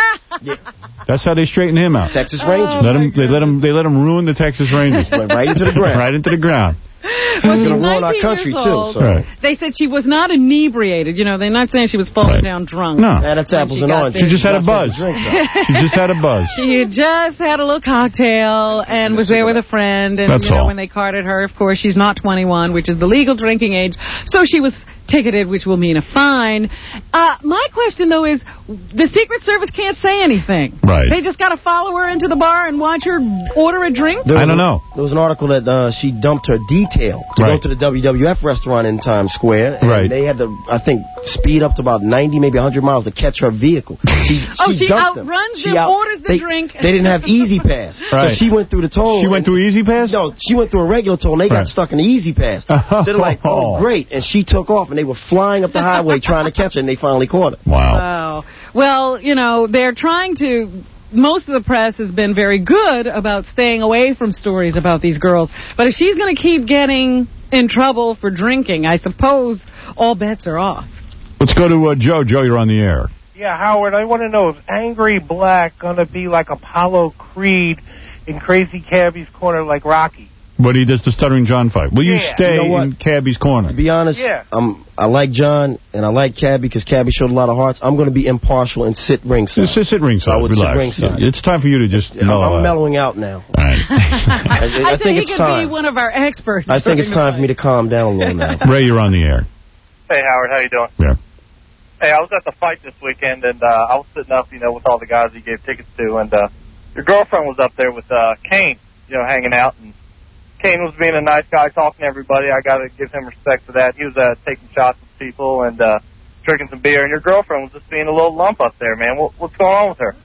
That's how they straighten him out. Texas Rangers. Let him, they let him. They let him ruin the Texas Rangers. Went right into the ground. Right into the ground. Well, He's she's going to ruin our nineteen country, years too. old. So. Right. They said she was not inebriated. You know, they're not saying she was falling Right. down drunk. No. Yeah, that's when apples she and got oranges. She just had a Not buzz. supposed to drink, though. She just had a buzz. She had just had a little cocktail and was there with a friend. And, That's you know, all. when they carted her, of course, she's not twenty-one, which is the legal drinking age. So she was ticketed, which will mean a fine. Uh, my question, though, is the Secret Service can't say anything. Right. They just got to follow her into the bar and watch her order a drink? There was I don't a- know. There was an article that uh, she dumped her detail to Right. go to the W W F restaurant in Times Square. And Right. they had to, I think, speed up to about ninety, maybe one hundred miles to catch her vehicle. She, Oh, she dumped them. outruns She them, orders the they, drink. They didn't have Easy Pass. Right. So she went through the toll. She went through Easy Pass? No, she went through a regular toll, and they Right. got stuck in the Easy Pass. So they're like, oh, great. And she took off, and they were flying up the highway trying to catch her, and they finally caught her. Wow. Wow. Well, you know, they're trying to... Most of the press has been very good about staying away from stories about these girls. But if she's going to keep getting in trouble for drinking, I suppose all bets are off. Let's go to uh, Joe. Joe, you're on the air. Yeah, Howard, I want to know, is Angry Black going to be like Apollo Creed in Crazy Cabby's Corner like Rocky? But he does the Stuttering John fight. Will you Yeah. stay You know what? in Cabby's corner? To be honest, Yeah. um, I like John, and I like Cabby because Cabby showed a lot of hearts. I'm going to be impartial and sit ringside. Just, just sit ringside. I would sit Relax. ringside. It's time for you to just I'm, mellow I'm out. mellowing out now. All right. I, I I think he it's could time. be one of our experts. I think during it's the time for fight. me to calm down a little now. Ray, you're on the air. Hey, Howard, how you doing? Yeah. Hey, I was at the fight this weekend, and uh, I was sitting up, you know, with all the guys you gave tickets to, and uh, your girlfriend was up there with uh, Kane, you know, hanging out, and Kane was being a nice guy, talking to everybody. I got to give him respect for that. He was uh, taking shots with people and uh, drinking some beer, and your girlfriend was just being a little lump up there, man. What, what's going on with her?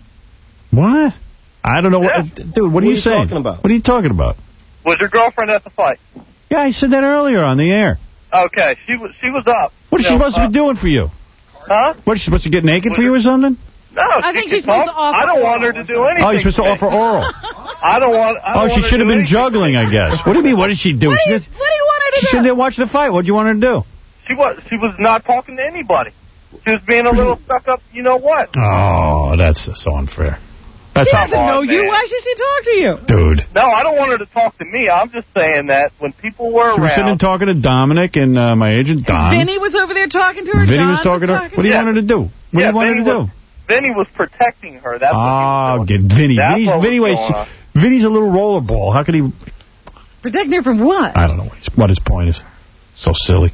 What? I don't know. Yeah. What, dude, what, are you saying? talking about? What are you talking about? Was your girlfriend at the fight? Yeah, I said that earlier on the air. Okay, she was she was up. What is You she know, supposed to uh, be doing for you? Huh? What, is she supposed to get naked for you or something? No, I she think can she's supposed talk. to offer I don't oral. want her to do anything. Oh, you're supposed to offer oral. I don't want. I Oh, don't she want her should to have do been anything. juggling, I guess. What do you mean? What did she do? What She do you, did- what do you want her to She do? said there watch the fight. What do you want her to do? She was she was not talking to anybody. She was being a little stuck up. You know what? Oh, that's so unfair. That's She not doesn't know on, you. man. Why should she talk to you? Dude. No, I don't want her to talk to me. I'm just saying that when people were She was sitting around. and talking to Dominic and uh, my agent, Don. Vinny was over there talking to her. Vinny John was talking to her. What do you Yeah. want her to do? What Yeah, do you want Vinny her to was- do? Vinny was protecting her. That's Oh, what he get was doing. Vinny. That's Vinny's, what was Vinny going weighs- on. Vinny's a little rollerball. How could he... Protecting her from what? I don't know what his, what his point is. So silly.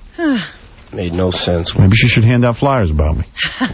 Made no sense. Maybe she should hand out flyers about me.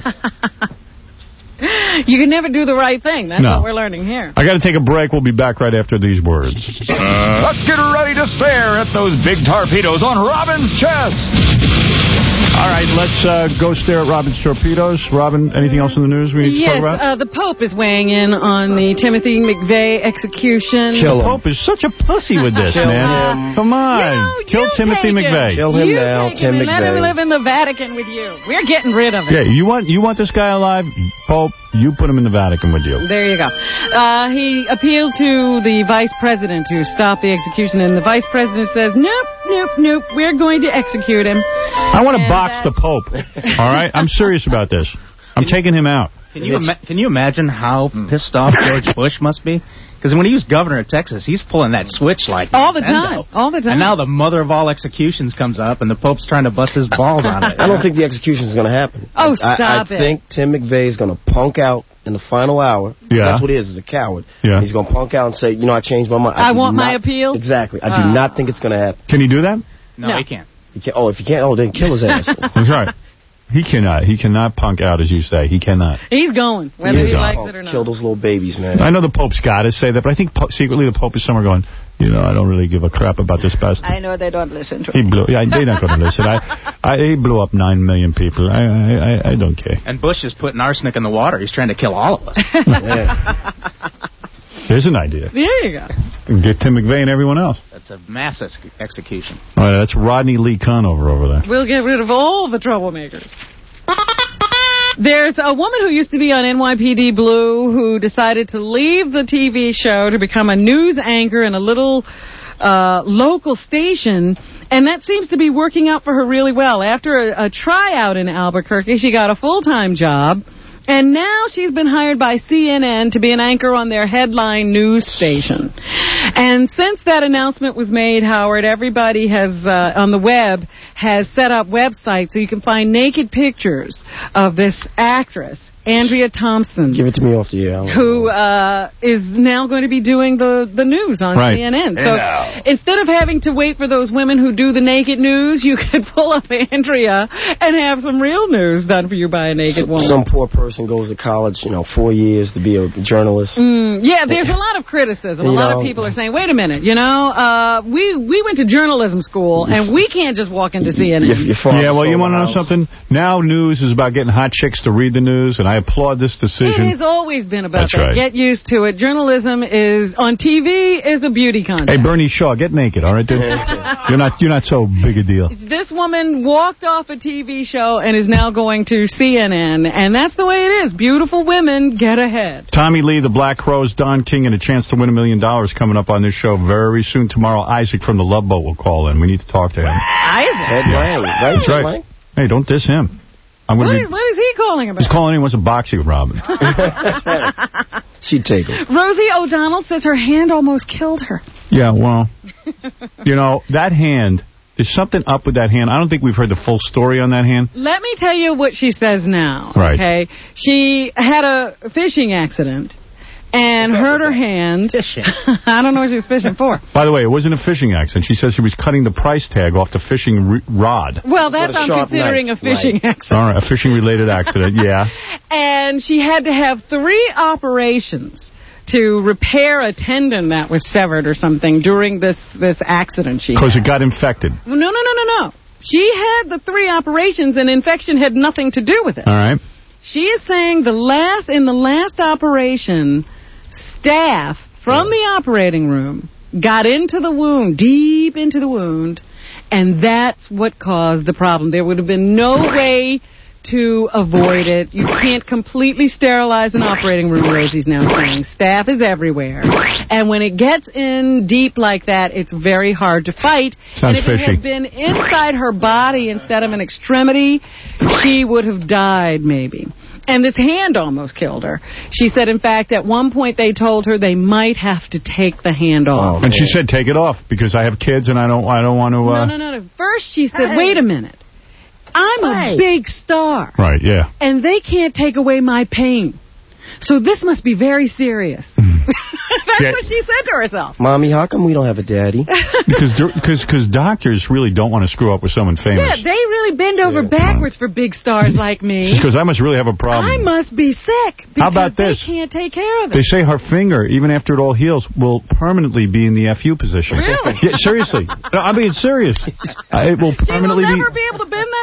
You can never do the right thing. That's No. what we're learning here. I got to take a break. We'll be back right after these words. Let's get ready to stare at those big torpedoes on Robin's chest. All right, let's uh, go stare at Robin's torpedoes. Robin, anything else in the news we need Yes, to talk about? uh, the Pope is weighing in on the Timothy McVeigh execution. The Pope is such a pussy with this, Kill man. him. Come on. You know, Kill you Timothy take McVeigh. Him. Kill him you now, take Tim him and let him McVeigh. live in the Vatican with you. We're getting rid of him. Yeah, you want you want this guy alive? Pope, you put him in the Vatican with you. There you go. Uh, he appealed to the vice president to stop the execution, and the vice president says, nope, nope, nope, we're going to execute him. I want to box the Pope. All right? I'm serious about this. I'm taking him out. Can you ima- can you imagine how pissed off George Bush must be? Because when he was governor of Texas, he's pulling that switch like All the Nintendo. time. All the time. And now the mother of all executions comes up, and the Pope's trying to bust his balls on it. I don't think the execution is going to happen. Oh, I, stop I, I it. think Tim McVeigh is going to punk out in the final hour. Yeah. That's what he is, is a coward. Yeah. He's going to punk out and say, you know, I changed my mind. I do want not, my appeals? Exactly. I do Uh. not think it's going to happen. Can he do that? No, No. he can't. You can't, oh, if you can't, oh, then kill his ass. That's right. He cannot. He cannot punk out, as you say. He cannot. He's going, whether he, He's likes on. it or not. Kill those little babies, man. I know the Pope's got to say that, but I think po- secretly the Pope is somewhere going, you know, I don't really give a crap about this bastard. I know they don't listen to He him. blew. Yeah, they're not going to listen. I, I, he blew up nine million people. I, I, I, I don't care. And Bush is putting arsenic in the water. He's trying to kill all of us. Yeah. There's an idea. There you go. Get Tim McVeigh and everyone else. That's a mass ex- execution. All right, that's Rodney Lee Conover over there. We'll get rid of all the troublemakers. There's a woman who used to be on N Y P D Blue who decided to leave the T V show to become a news anchor in a little uh, local station, and that seems to be working out for her really well. After a, a tryout in Albuquerque, she got a full-time job, and now she's been hired by C N N to be an anchor on their headline news station. And since that announcement was made, Howard, everybody has, uh, on the web, has set up websites so you can find naked pictures of this actress, Andrea Thompson. Give it to me off the air. Who uh, is now going to be doing the, the news on Right. C N N. So Yeah. instead of having to wait for those women who do the naked news, you could pull up Andrea and have some real news done for you by a naked woman. Some poor person goes to college, you know, four years to be a journalist. Mm, yeah, there's a lot of criticism. A You lot know- of people are saying, wait a minute, you know, uh, we, we went to journalism school, and we can't just walk into C N N. Yeah, well, you want to know something? Now news is about getting hot chicks to read the news, and I applaud this decision. It has always been about That's that. right. Get used to it. Journalism is, on T V, is a beauty contest. Hey, Bernie Shaw, get naked, all right, dude? You're not you're not so big a deal. This woman walked off a T V show and is now going to C N N, and that's the way it is. Beautiful women get ahead. Tommy Lee, the Black Crowes, Don King, and a chance to win a million dollars coming up on this show very soon. Tomorrow, Isaac from the Love Boat will call in. We need to talk to him. Isaac? Ed Lang, right? That's Ed right. Lang? Hey, don't diss him. I'm What going is, to be... what is he calling about? He's calling in. He wants to box you, Robin. She'd take it. Rosie O'Donnell says her hand almost killed her. Yeah, well, you know, that hand, there's something up with that hand. I don't think we've heard the full story on that hand. Let me tell you what she says now. Right. Okay. She had a fishing accident and hurt her hand. I don't know what she was fishing for. By the way, it wasn't a fishing accident. She says she was cutting the price tag off the fishing r- rod. Well, that's a I'm sharp considering knife. a fishing Right. accident. All right, a fishing-related accident, yeah. And she had to have three operations to repair a tendon that was severed or something during this, this accident she had. Because it got infected. No, no, no, no, no. She had the three operations, and infection had nothing to do with it. All right. She is saying the last in the last operation, staff from the operating room got into the wound, deep into the wound, and that's what caused the problem. There would have been no way to avoid it. You can't completely sterilize an operating room, Rosie's now saying. Staff is everywhere. And when it gets in deep like that, it's very hard to fight. Sounds and if fishy. it had been inside her body instead of an extremity, she would have died maybe. And this hand almost killed her. She said, in fact, at one point they told her they might have to take the hand off. And she said, take it off, because I have kids and I don't I don't want to... Uh... No, no, no, no. First she said, wait a minute. I'm a big star. Right, yeah. And they can't take away my pain. So this must be very serious. That's Yeah. what she said to herself. Mommy, how come we don't have a daddy? because because because doctors really don't want to screw up with someone Yeah, famous. they really bend over backwards for big stars like me. Just because I must really have a problem. I must be sick because How about this? they can't take care of it. They say her finger, even after it all heals, will permanently be in the F U position. Really? Yeah, seriously. No, I'm being serious. Uh, it will She will permanently never be... be able to bend that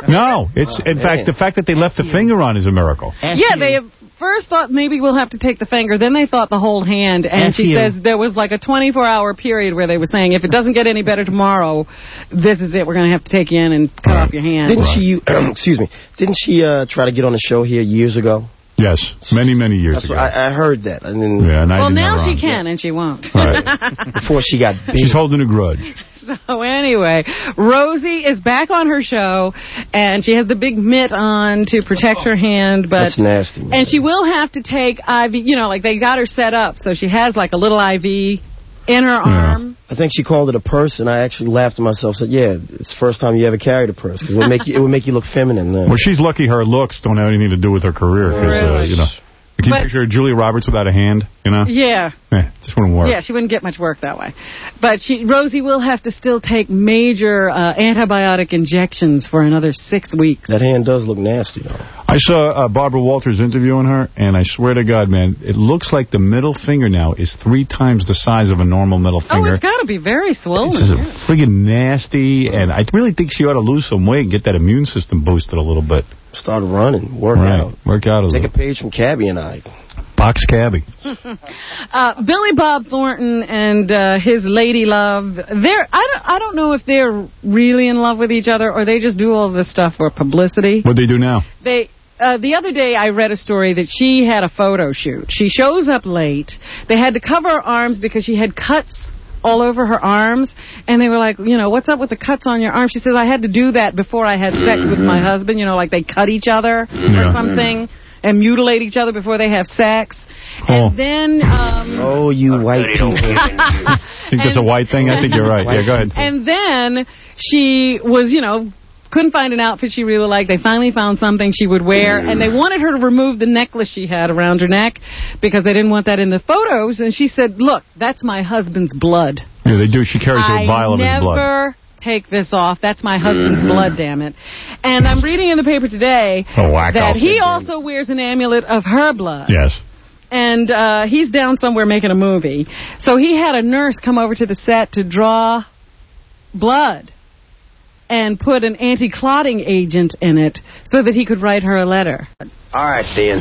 No, it's in fact the fact that they left the finger on is a miracle. Yeah, they have first thought maybe we'll have to take the finger. Then they thought the whole hand. And F she you. says there was like a twenty-four hour period where they were saying, if it doesn't get any better tomorrow, this is it. We're going to have to take you in and cut off your hand. Didn't she, excuse me, didn't she uh, try to get on the show here years ago? Yes, many, many years That's ago. what I, I heard that. I didn't, yeah, and I well, did now never she on. can, and she won't. Right. Before she got big. She's holding a grudge. So anyway, Rosie is back on her show, and she has the big mitt on to protect her hand. But That's nasty, man. And she will have to take I V, you know, like they got her set up, so she has like a little I V in her arm. I think she called it a purse, and I actually laughed to myself. Said, "Yeah, it's the first time you ever carried a purse because it would make you it would make you look feminine." Then. Well, she's lucky her looks don't have anything to do with her career because Really? uh, you know. Can you But- picture Julia Roberts without a hand? You know. Yeah. Eh, just wouldn't work. Yeah, she wouldn't get much work that way. But she, Rosie will have to still take major uh, antibiotic injections for another six weeks. That hand does look nasty, though. I saw uh, Barbara Walters interviewing her, and I swear to God, man, it looks like the middle finger now is three times the size of a normal middle Oh, finger. it's got to be very swollen. This is a yeah. friggin' nasty, and I really think she ought to lose some weight and get that immune system boosted a little bit. Start running, work right. out. Work out a Take little. a page from Cabby and I. Box Cabby. uh, Billy Bob Thornton and uh, his lady love, they're, I don't, I don't know if they're really in love with each other or they just do all this stuff for publicity. What they do now? They... Uh, the other day, I read a story that she had a photo shoot. She shows up late. They had to cover her arms because she had cuts all over her arms. And they were like, you know, what's up with the cuts on your arms? She says, I had to do that before I had sex with my husband. You know, like they cut each other Yeah. or something and mutilate each other before they have sex. Oh. And then... Um, oh, you white people. I think that's a white thing? I think you're right. Yeah, go ahead. And then she was, you know... couldn't find an outfit she really liked. They finally found something she would wear, and they wanted her to remove the necklace she had around her neck because they didn't want that in the photos. And she said, look, that's my husband's blood. Yeah, they do. She carries a vial of his blood. I never take this off. That's my husband's blood, damn it. And I'm reading in the paper today Oh, whack that off. he also wears an amulet of her blood. Yes. And uh, he's down somewhere making a movie. So he had a nurse come over to the set to draw blood and put an anti-clotting agent in it so that he could write her a letter. All right, Dan.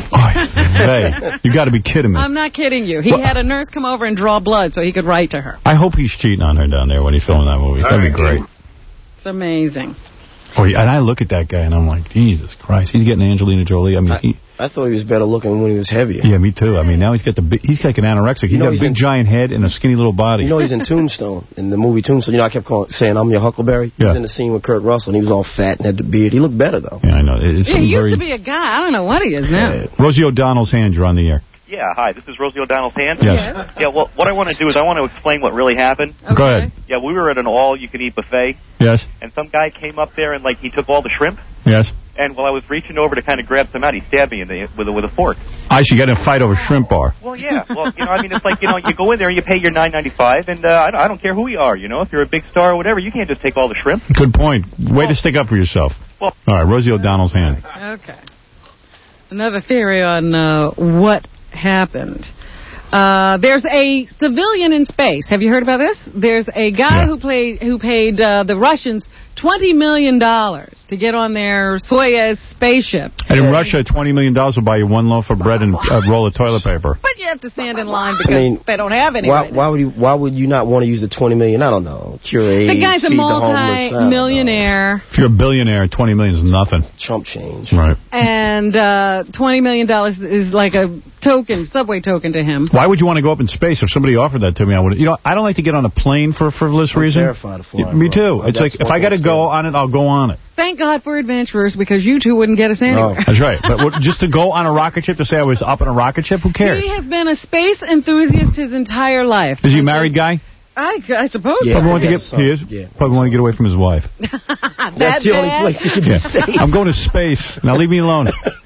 Hey, you got to be kidding me. I'm not kidding you. He Well- had a nurse come over and draw blood so he could write to her. I hope he's cheating on her down there when he's filming that movie. That'd be great. It's amazing. Oh, yeah, and I look at that guy and I'm like, Jesus Christ, he's getting Angelina Jolie. I mean, he, I thought he was better looking when he was heavier. yeah, me too. I mean, now he's got the big, he's like an anorexic. He's You know got a he's big in- giant head and a skinny little body. You know he's in Tombstone, in the movie Tombstone. You know I kept calling, saying I'm your Huckleberry. Yeah. He's in the scene with Kurt Russell, and he was all fat and had the beard. He looked better, though. Yeah, I know. It's Yeah, he used very... to be a guy. I don't know what he is now. Rosie O'Donnell's hand, you're on the air. Yeah, hi, this is Rosie O'Donnell's hand. Yes. Yeah, well, what I want to do is I want to explain what really happened. Go ahead. Yeah, we were at an all-you-can-eat buffet, Yes. and some guy came up there and, like, he took all the shrimp, Yes. and while I was reaching over to kind of grab some out, he stabbed me in the, with, a, with a fork. I should get in a fight over shrimp bar. Well, yeah, well, you know, I mean, it's like, you know, you go in there, you pay your nine ninety-five, and uh, I, don't, I don't care who you are, you know, if you're a big star or whatever, you can't just take all the shrimp. Good point. Way to stick up for yourself. Well, All right, Rosie O'Donnell's hand. Okay. Another theory on uh, what happened. Uh, there's a civilian in space. Have you heard about this? There's a guy Yeah. who played who paid uh, the Russians twenty million dollars to get on their Soyuz spaceship. And in Russia, twenty million dollars will buy you one loaf of bread and a roll of toilet paper. But you have to stand in line because I mean, they don't have any. Why, right why would you? Why would you not want to use the twenty million? I don't know. Cure now. AIDS. The guy's a feed the homeless, I don't know. multi-millionaire, If you're a billionaire, twenty million dollars is nothing. Chump change. Right. and uh, twenty million dollars is like a token, subway token to him. Why would you want to go up in space? If somebody offered that to me, I would. You know, I don't like to get on a plane for a frivolous I'm reason. terrified of flying, Yeah, me bro. too. It's That's like if one I got to thing go I'm on it, I'll go on it. Thank God for adventurers because you two wouldn't get us anywhere. That's right. But what, just to go on a rocket ship to say I was up in a rocket ship, who cares? He has been a space enthusiast his entire life. Is he a married guy? I, I suppose Yeah. so. Probably want to yeah, get. so, He is. yeah. Probably want to get away from his wife. That's the only place he could be Yeah. safe. I'm going to space. Now leave me alone.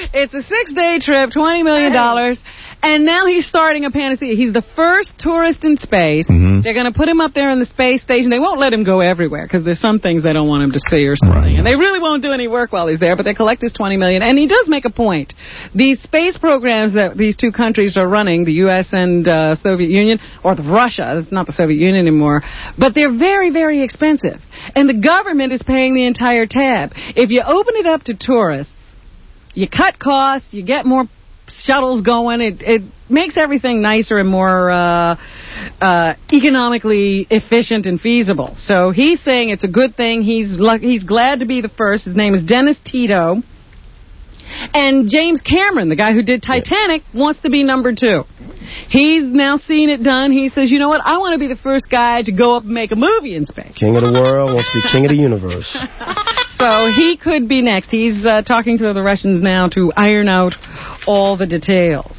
It's a six-day trip, twenty million dollars, and now he's starting a panacea. He's the first tourist in space. Mm-hmm. They're going to put him up there in the space station. They won't let him go everywhere because there's some things they don't want him to see or something. Right. And they really won't do any work while he's there, but they collect his twenty million dollars. And he does make a point. These space programs that these two countries are running, the U S and uh, Soviet Union, or the Russia, it's not the Soviet Union anymore, but they're very, very expensive. And the government is paying the entire tab. If you open it up to tourists, you cut costs, you get more shuttles going, it, it makes everything nicer and more uh, uh, economically efficient and feasible. So he's saying it's a good thing. He's lucky, he's glad to be the first. His name is Dennis Tito. And James Cameron, the guy who did Titanic, wants to be number two. He's now seen it done. He says, you know what, I want to be the first guy to go up and make a movie in space. King of the world wants to be king of the universe. So he could be next. He's uh, talking to the Russians now to iron out all the details.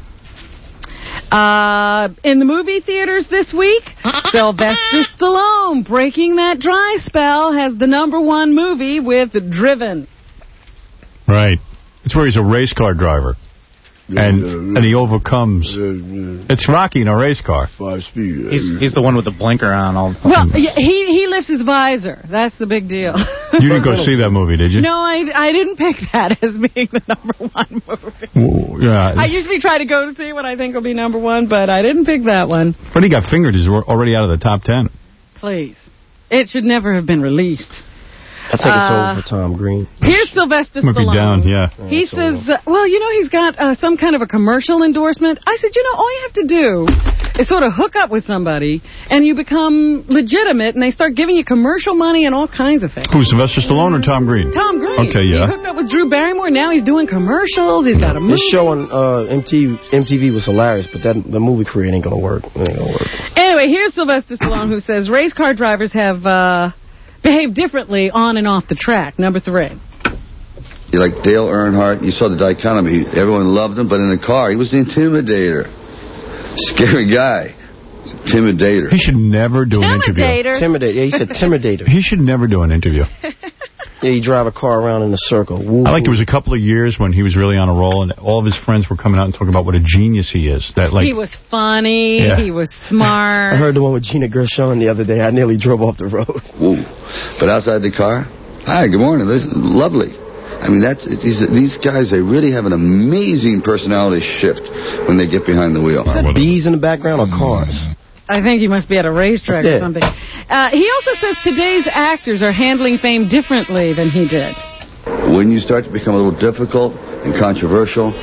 Uh, in the movie theaters this week, Sylvester Stallone, breaking that dry spell, has the number one movie with Driven. Right. It's where he's a race car driver. And and he overcomes. It's Rocky in a race car. Five speed. He's he's the one with the blinker on all the time. Well, he he lifts his visor. That's the big deal. You didn't go see that movie, did you? No, I I didn't pick that as being the number one movie. Ooh, yeah. I usually try to go to see what I think will be number one, but I didn't pick that one. But he got fingered. He's already out of the top ten. Please. It should never have been released. I think it's uh, over for Tom Green. Here's Sylvester Might be Stallone. down, yeah. He says, uh, well, you know, he's got uh, some kind of a commercial endorsement. I said, you know, all you have to do is sort of hook up with somebody, and you become legitimate, and they start giving you commercial money and all kinds of things. Who's, Sylvester Stallone or Tom Green? Tom Green. Okay, yeah. He hooked up with Drew Barrymore. Now he's doing commercials. He's got a movie. This show on uh, M T V, M T V was hilarious, but that the movie career ain't going to work. It ain't going to work. Anyway, here's Sylvester Stallone, who says race car drivers have... Uh, behave differently on and off the track. Number three. You like Dale Earnhardt, you saw the dichotomy. Everyone loved him, but in the car, he was an intimidator. Scary guy. Intimidator. He should never do an interview. Intimidator. Yeah, he said intimidator. He should never do an interview. Yeah, you drive a car around in a circle. Woo, I like there was a couple of years when he was really on a roll, and all of his friends were coming out and talking about what a genius he is. That like he was funny. Yeah. He was smart. I heard the one with Gina Gershon the other day. I nearly drove off the road. Woo. But outside the car, hi, good morning. This is lovely. I mean, that's these these guys. They really have an amazing personality shift when they get behind the wheel. Is that bees in the background or cars? I think he must be at a racetrack or something. Uh, he also says today's actors are handling fame differently than he did. When you start to become a little difficult and controversial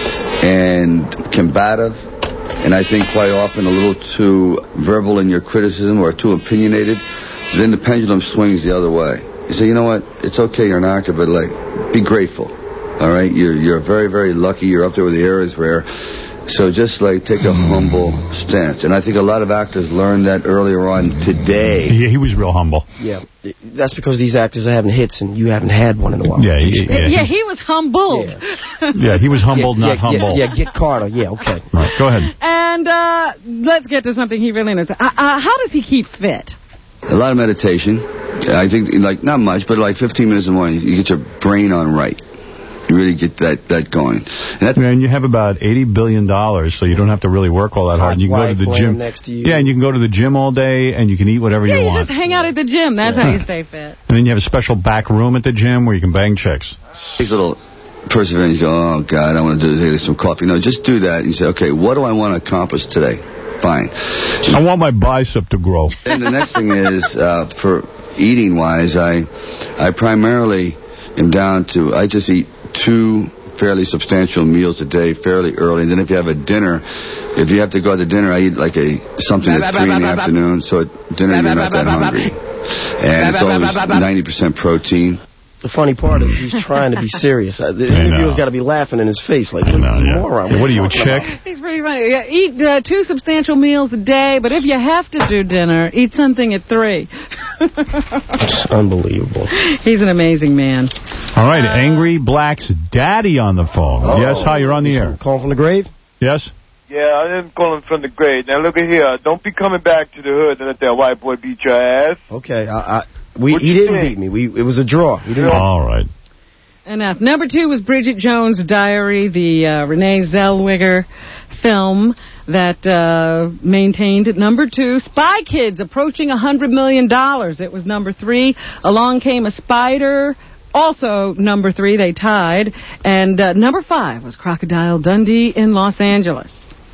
and combative, and I think quite often a little too verbal in your criticism or too opinionated, then the pendulum swings the other way. You say, you know what, it's okay, you're an actor, but like, be grateful. All right, you're you're very, very lucky. You're up there where the air is rare. So just like take a humble stance. And I think a lot of actors learned that earlier on today. Yeah, he was real humble. Yeah, that's because these actors are having hits and you haven't had one in a while. Yeah, he, yeah, yeah, he was humbled. Yeah, yeah he was humbled, yeah, not yeah, humble. Yeah, yeah, get Carter. Yeah, okay. Right, go ahead. And uh, let's get to something he really knows. Uh, uh, how does he keep fit? A lot of meditation. I think, like, not much, but like fifteen minutes in the morning, you get your brain on right. You really get that, that going. And that, Man, you have about eighty billion dollars, so you don't have to really work all that hard. And you can go to the gym. Next to you. Yeah, and you can go to the gym all day, and you can eat whatever yeah, you, you want. Yeah, you just hang out at the gym. That's yeah. how you stay fit. And then you have a special back room at the gym where you can bang chicks. These little perseverance, you go, oh, God, I want to do this, some coffee. No, just do that. And you say, okay, what do I want to accomplish today? Fine. I want my bicep to grow. And the next thing is, uh, for eating-wise, I, I primarily am down to, I just eat two fairly substantial meals a day, fairly early. And then if you have a dinner, if you have to go to dinner, I eat like a something at three in the afternoon. So at dinner, you're not that hungry. And it's always ninety percent protein. The funny part is he's trying to be serious. The interviewer's got to be laughing in his face like, know, yeah. moron. What are you, a chick? He's pretty funny. Yeah, eat uh, two substantial meals a day, but if you have to do dinner, eat something at three. It's unbelievable. He's an amazing man. All right, uh, Angry Black's daddy on the phone. Oh, yes, hi, you're on the air. Calling from the grave? Yes? Yeah, I am calling from the grave. Now, look at here. Don't be coming back to the hood and let that white boy beat your ass. Okay, I... I We, he didn't think? beat me. We, it was a draw. We didn't All right. Enough. Number two was Bridget Jones' Diary, the uh, Renee Zellweger film that uh, maintained at number two. Spy Kids approaching one hundred million dollars. It was number three. Along Came a Spider, also number three. They tied. And uh, number five was Crocodile Dundee in Los Angeles.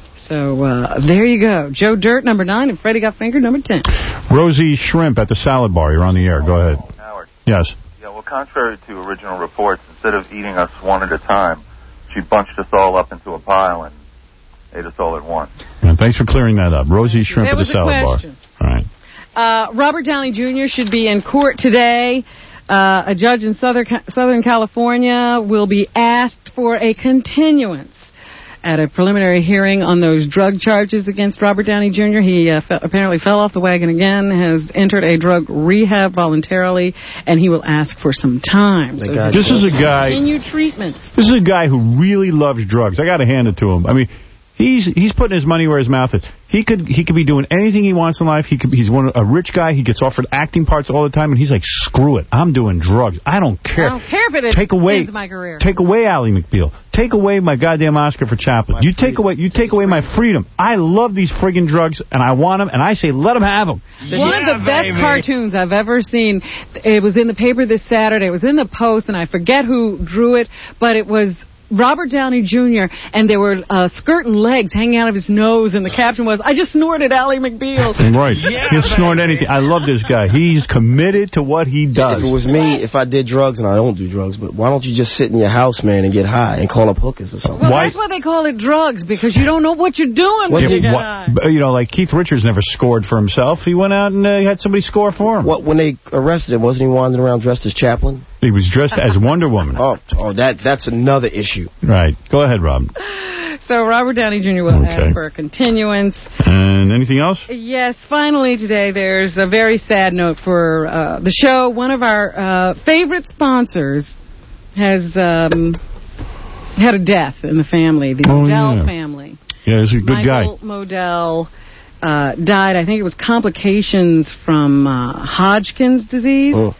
So uh, there you go. Joe Dirt, number nine, and Freddie Got Fingered, number ten. Rosie Shrimp at the Salad Bar. You're on the air. Go ahead. Howard. Yes. Yeah, well, contrary to original reports, instead of eating us one at a time, she bunched us all up into a pile and ate us all at once. And thanks for clearing that up. Rosie Shrimp There at the was a Salad question. Bar. All right. Uh, Robert Downey Junior should be in court today. Uh, a judge in Southern, Southern California will be asked for a continuance at a preliminary hearing on those drug charges against Robert Downey Junior He uh, fe- apparently fell off the wagon again, has entered a drug rehab voluntarily, and he will ask for some time. So This is a guy. Continue treatment. This is a guy who really loves drugs. I got to hand it to him. I mean, he's he's putting his money where his mouth is. He could he could be doing anything he wants in life. He could he's one a rich guy. He gets offered acting parts all the time, and he's like, screw it, I'm doing drugs. I don't care. I don't care if it take away ends my career. Take away Ally McBeal. Take away my goddamn Oscar for Chaplin. My you freedom. take away you take away my freedom. I love these friggin' drugs, and I want them, and I say let them have them. One yeah, of the best baby. cartoons I've ever seen. It was in the paper this Saturday. It was in the Post, and I forget who drew it, but it was Robert Downey Junior, and there were uh, skirt and legs hanging out of his nose, and the caption was, I just snorted Ally McBeal. Right. Yeah, He'll snort anything. I love this guy. He's committed to what he does. If it was me, if I did drugs, and I don't do drugs, but why don't you just sit in your house, man, and get high and call up hookers or something? Well, why? That's why they call it drugs, because you don't know what you're doing when yeah, you get what, high. You know, like Keith Richards never scored for himself. He went out and uh, had somebody score for him. What, when they arrested him, wasn't he wandering around dressed as Chaplin? He was dressed as Wonder Woman. Oh, oh, that that's another issue. Right. Go ahead, Rob. So Robert Downey Junior will okay. ask for a continuance. And anything else? Yes. Finally, today there's a very sad note for uh, the show. One of our uh, favorite sponsors has um, had a death in the family, the oh, Modell yeah. family. Yeah, he's a good Michael guy. Modell uh, died. I think it was complications from uh, Hodgkin's disease. Oh.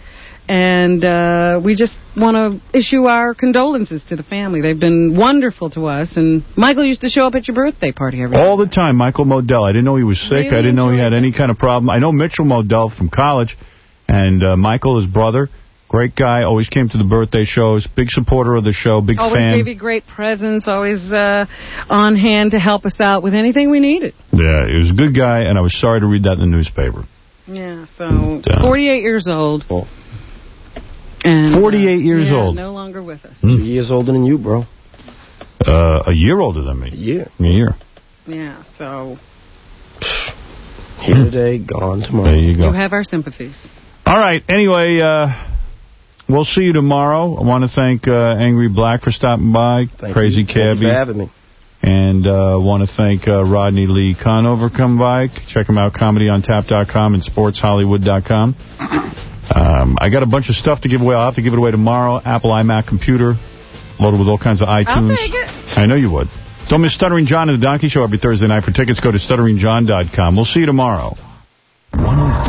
And uh, we just want to issue our condolences to the family. They've been wonderful to us. And Michael used to show up at your birthday party every All the time, Michael Modell. I didn't know he was sick. Really I didn't know he had any kind of problem. I know Mitchell Modell from college. And uh, Michael, his brother, great guy, always came to the birthday shows. Big supporter of the show, big always fan. Always gave you great presents, always uh, on hand to help us out with anything we needed. Yeah, he was a good guy, and I was sorry to read that in the newspaper. Yeah, so uh, forty-eight years old. Oh. And, forty-eight uh, years yeah, old. no longer with us. Two years older than you, bro. Uh, a year older than me. A year. A year. Yeah, so... Here today, gone tomorrow. There you go. You have our sympathies. All right, anyway, uh, we'll see you tomorrow. I want to thank uh, Angry Black for stopping by. Thank Crazy you. Cabbie. Thank you for having me. And I uh, want to thank uh, Rodney Lee Conover come by. Check him out, comedy on tap dot com and sports hollywood dot com. Um, I got a bunch of stuff to give away. I'll have to give it away tomorrow. Apple iMac computer, loaded with all kinds of iTunes. I'll take it. I know you would. Don't miss Stuttering John and the Donkey Show every Thursday night. For tickets, go to stuttering john dot com. We'll see you tomorrow.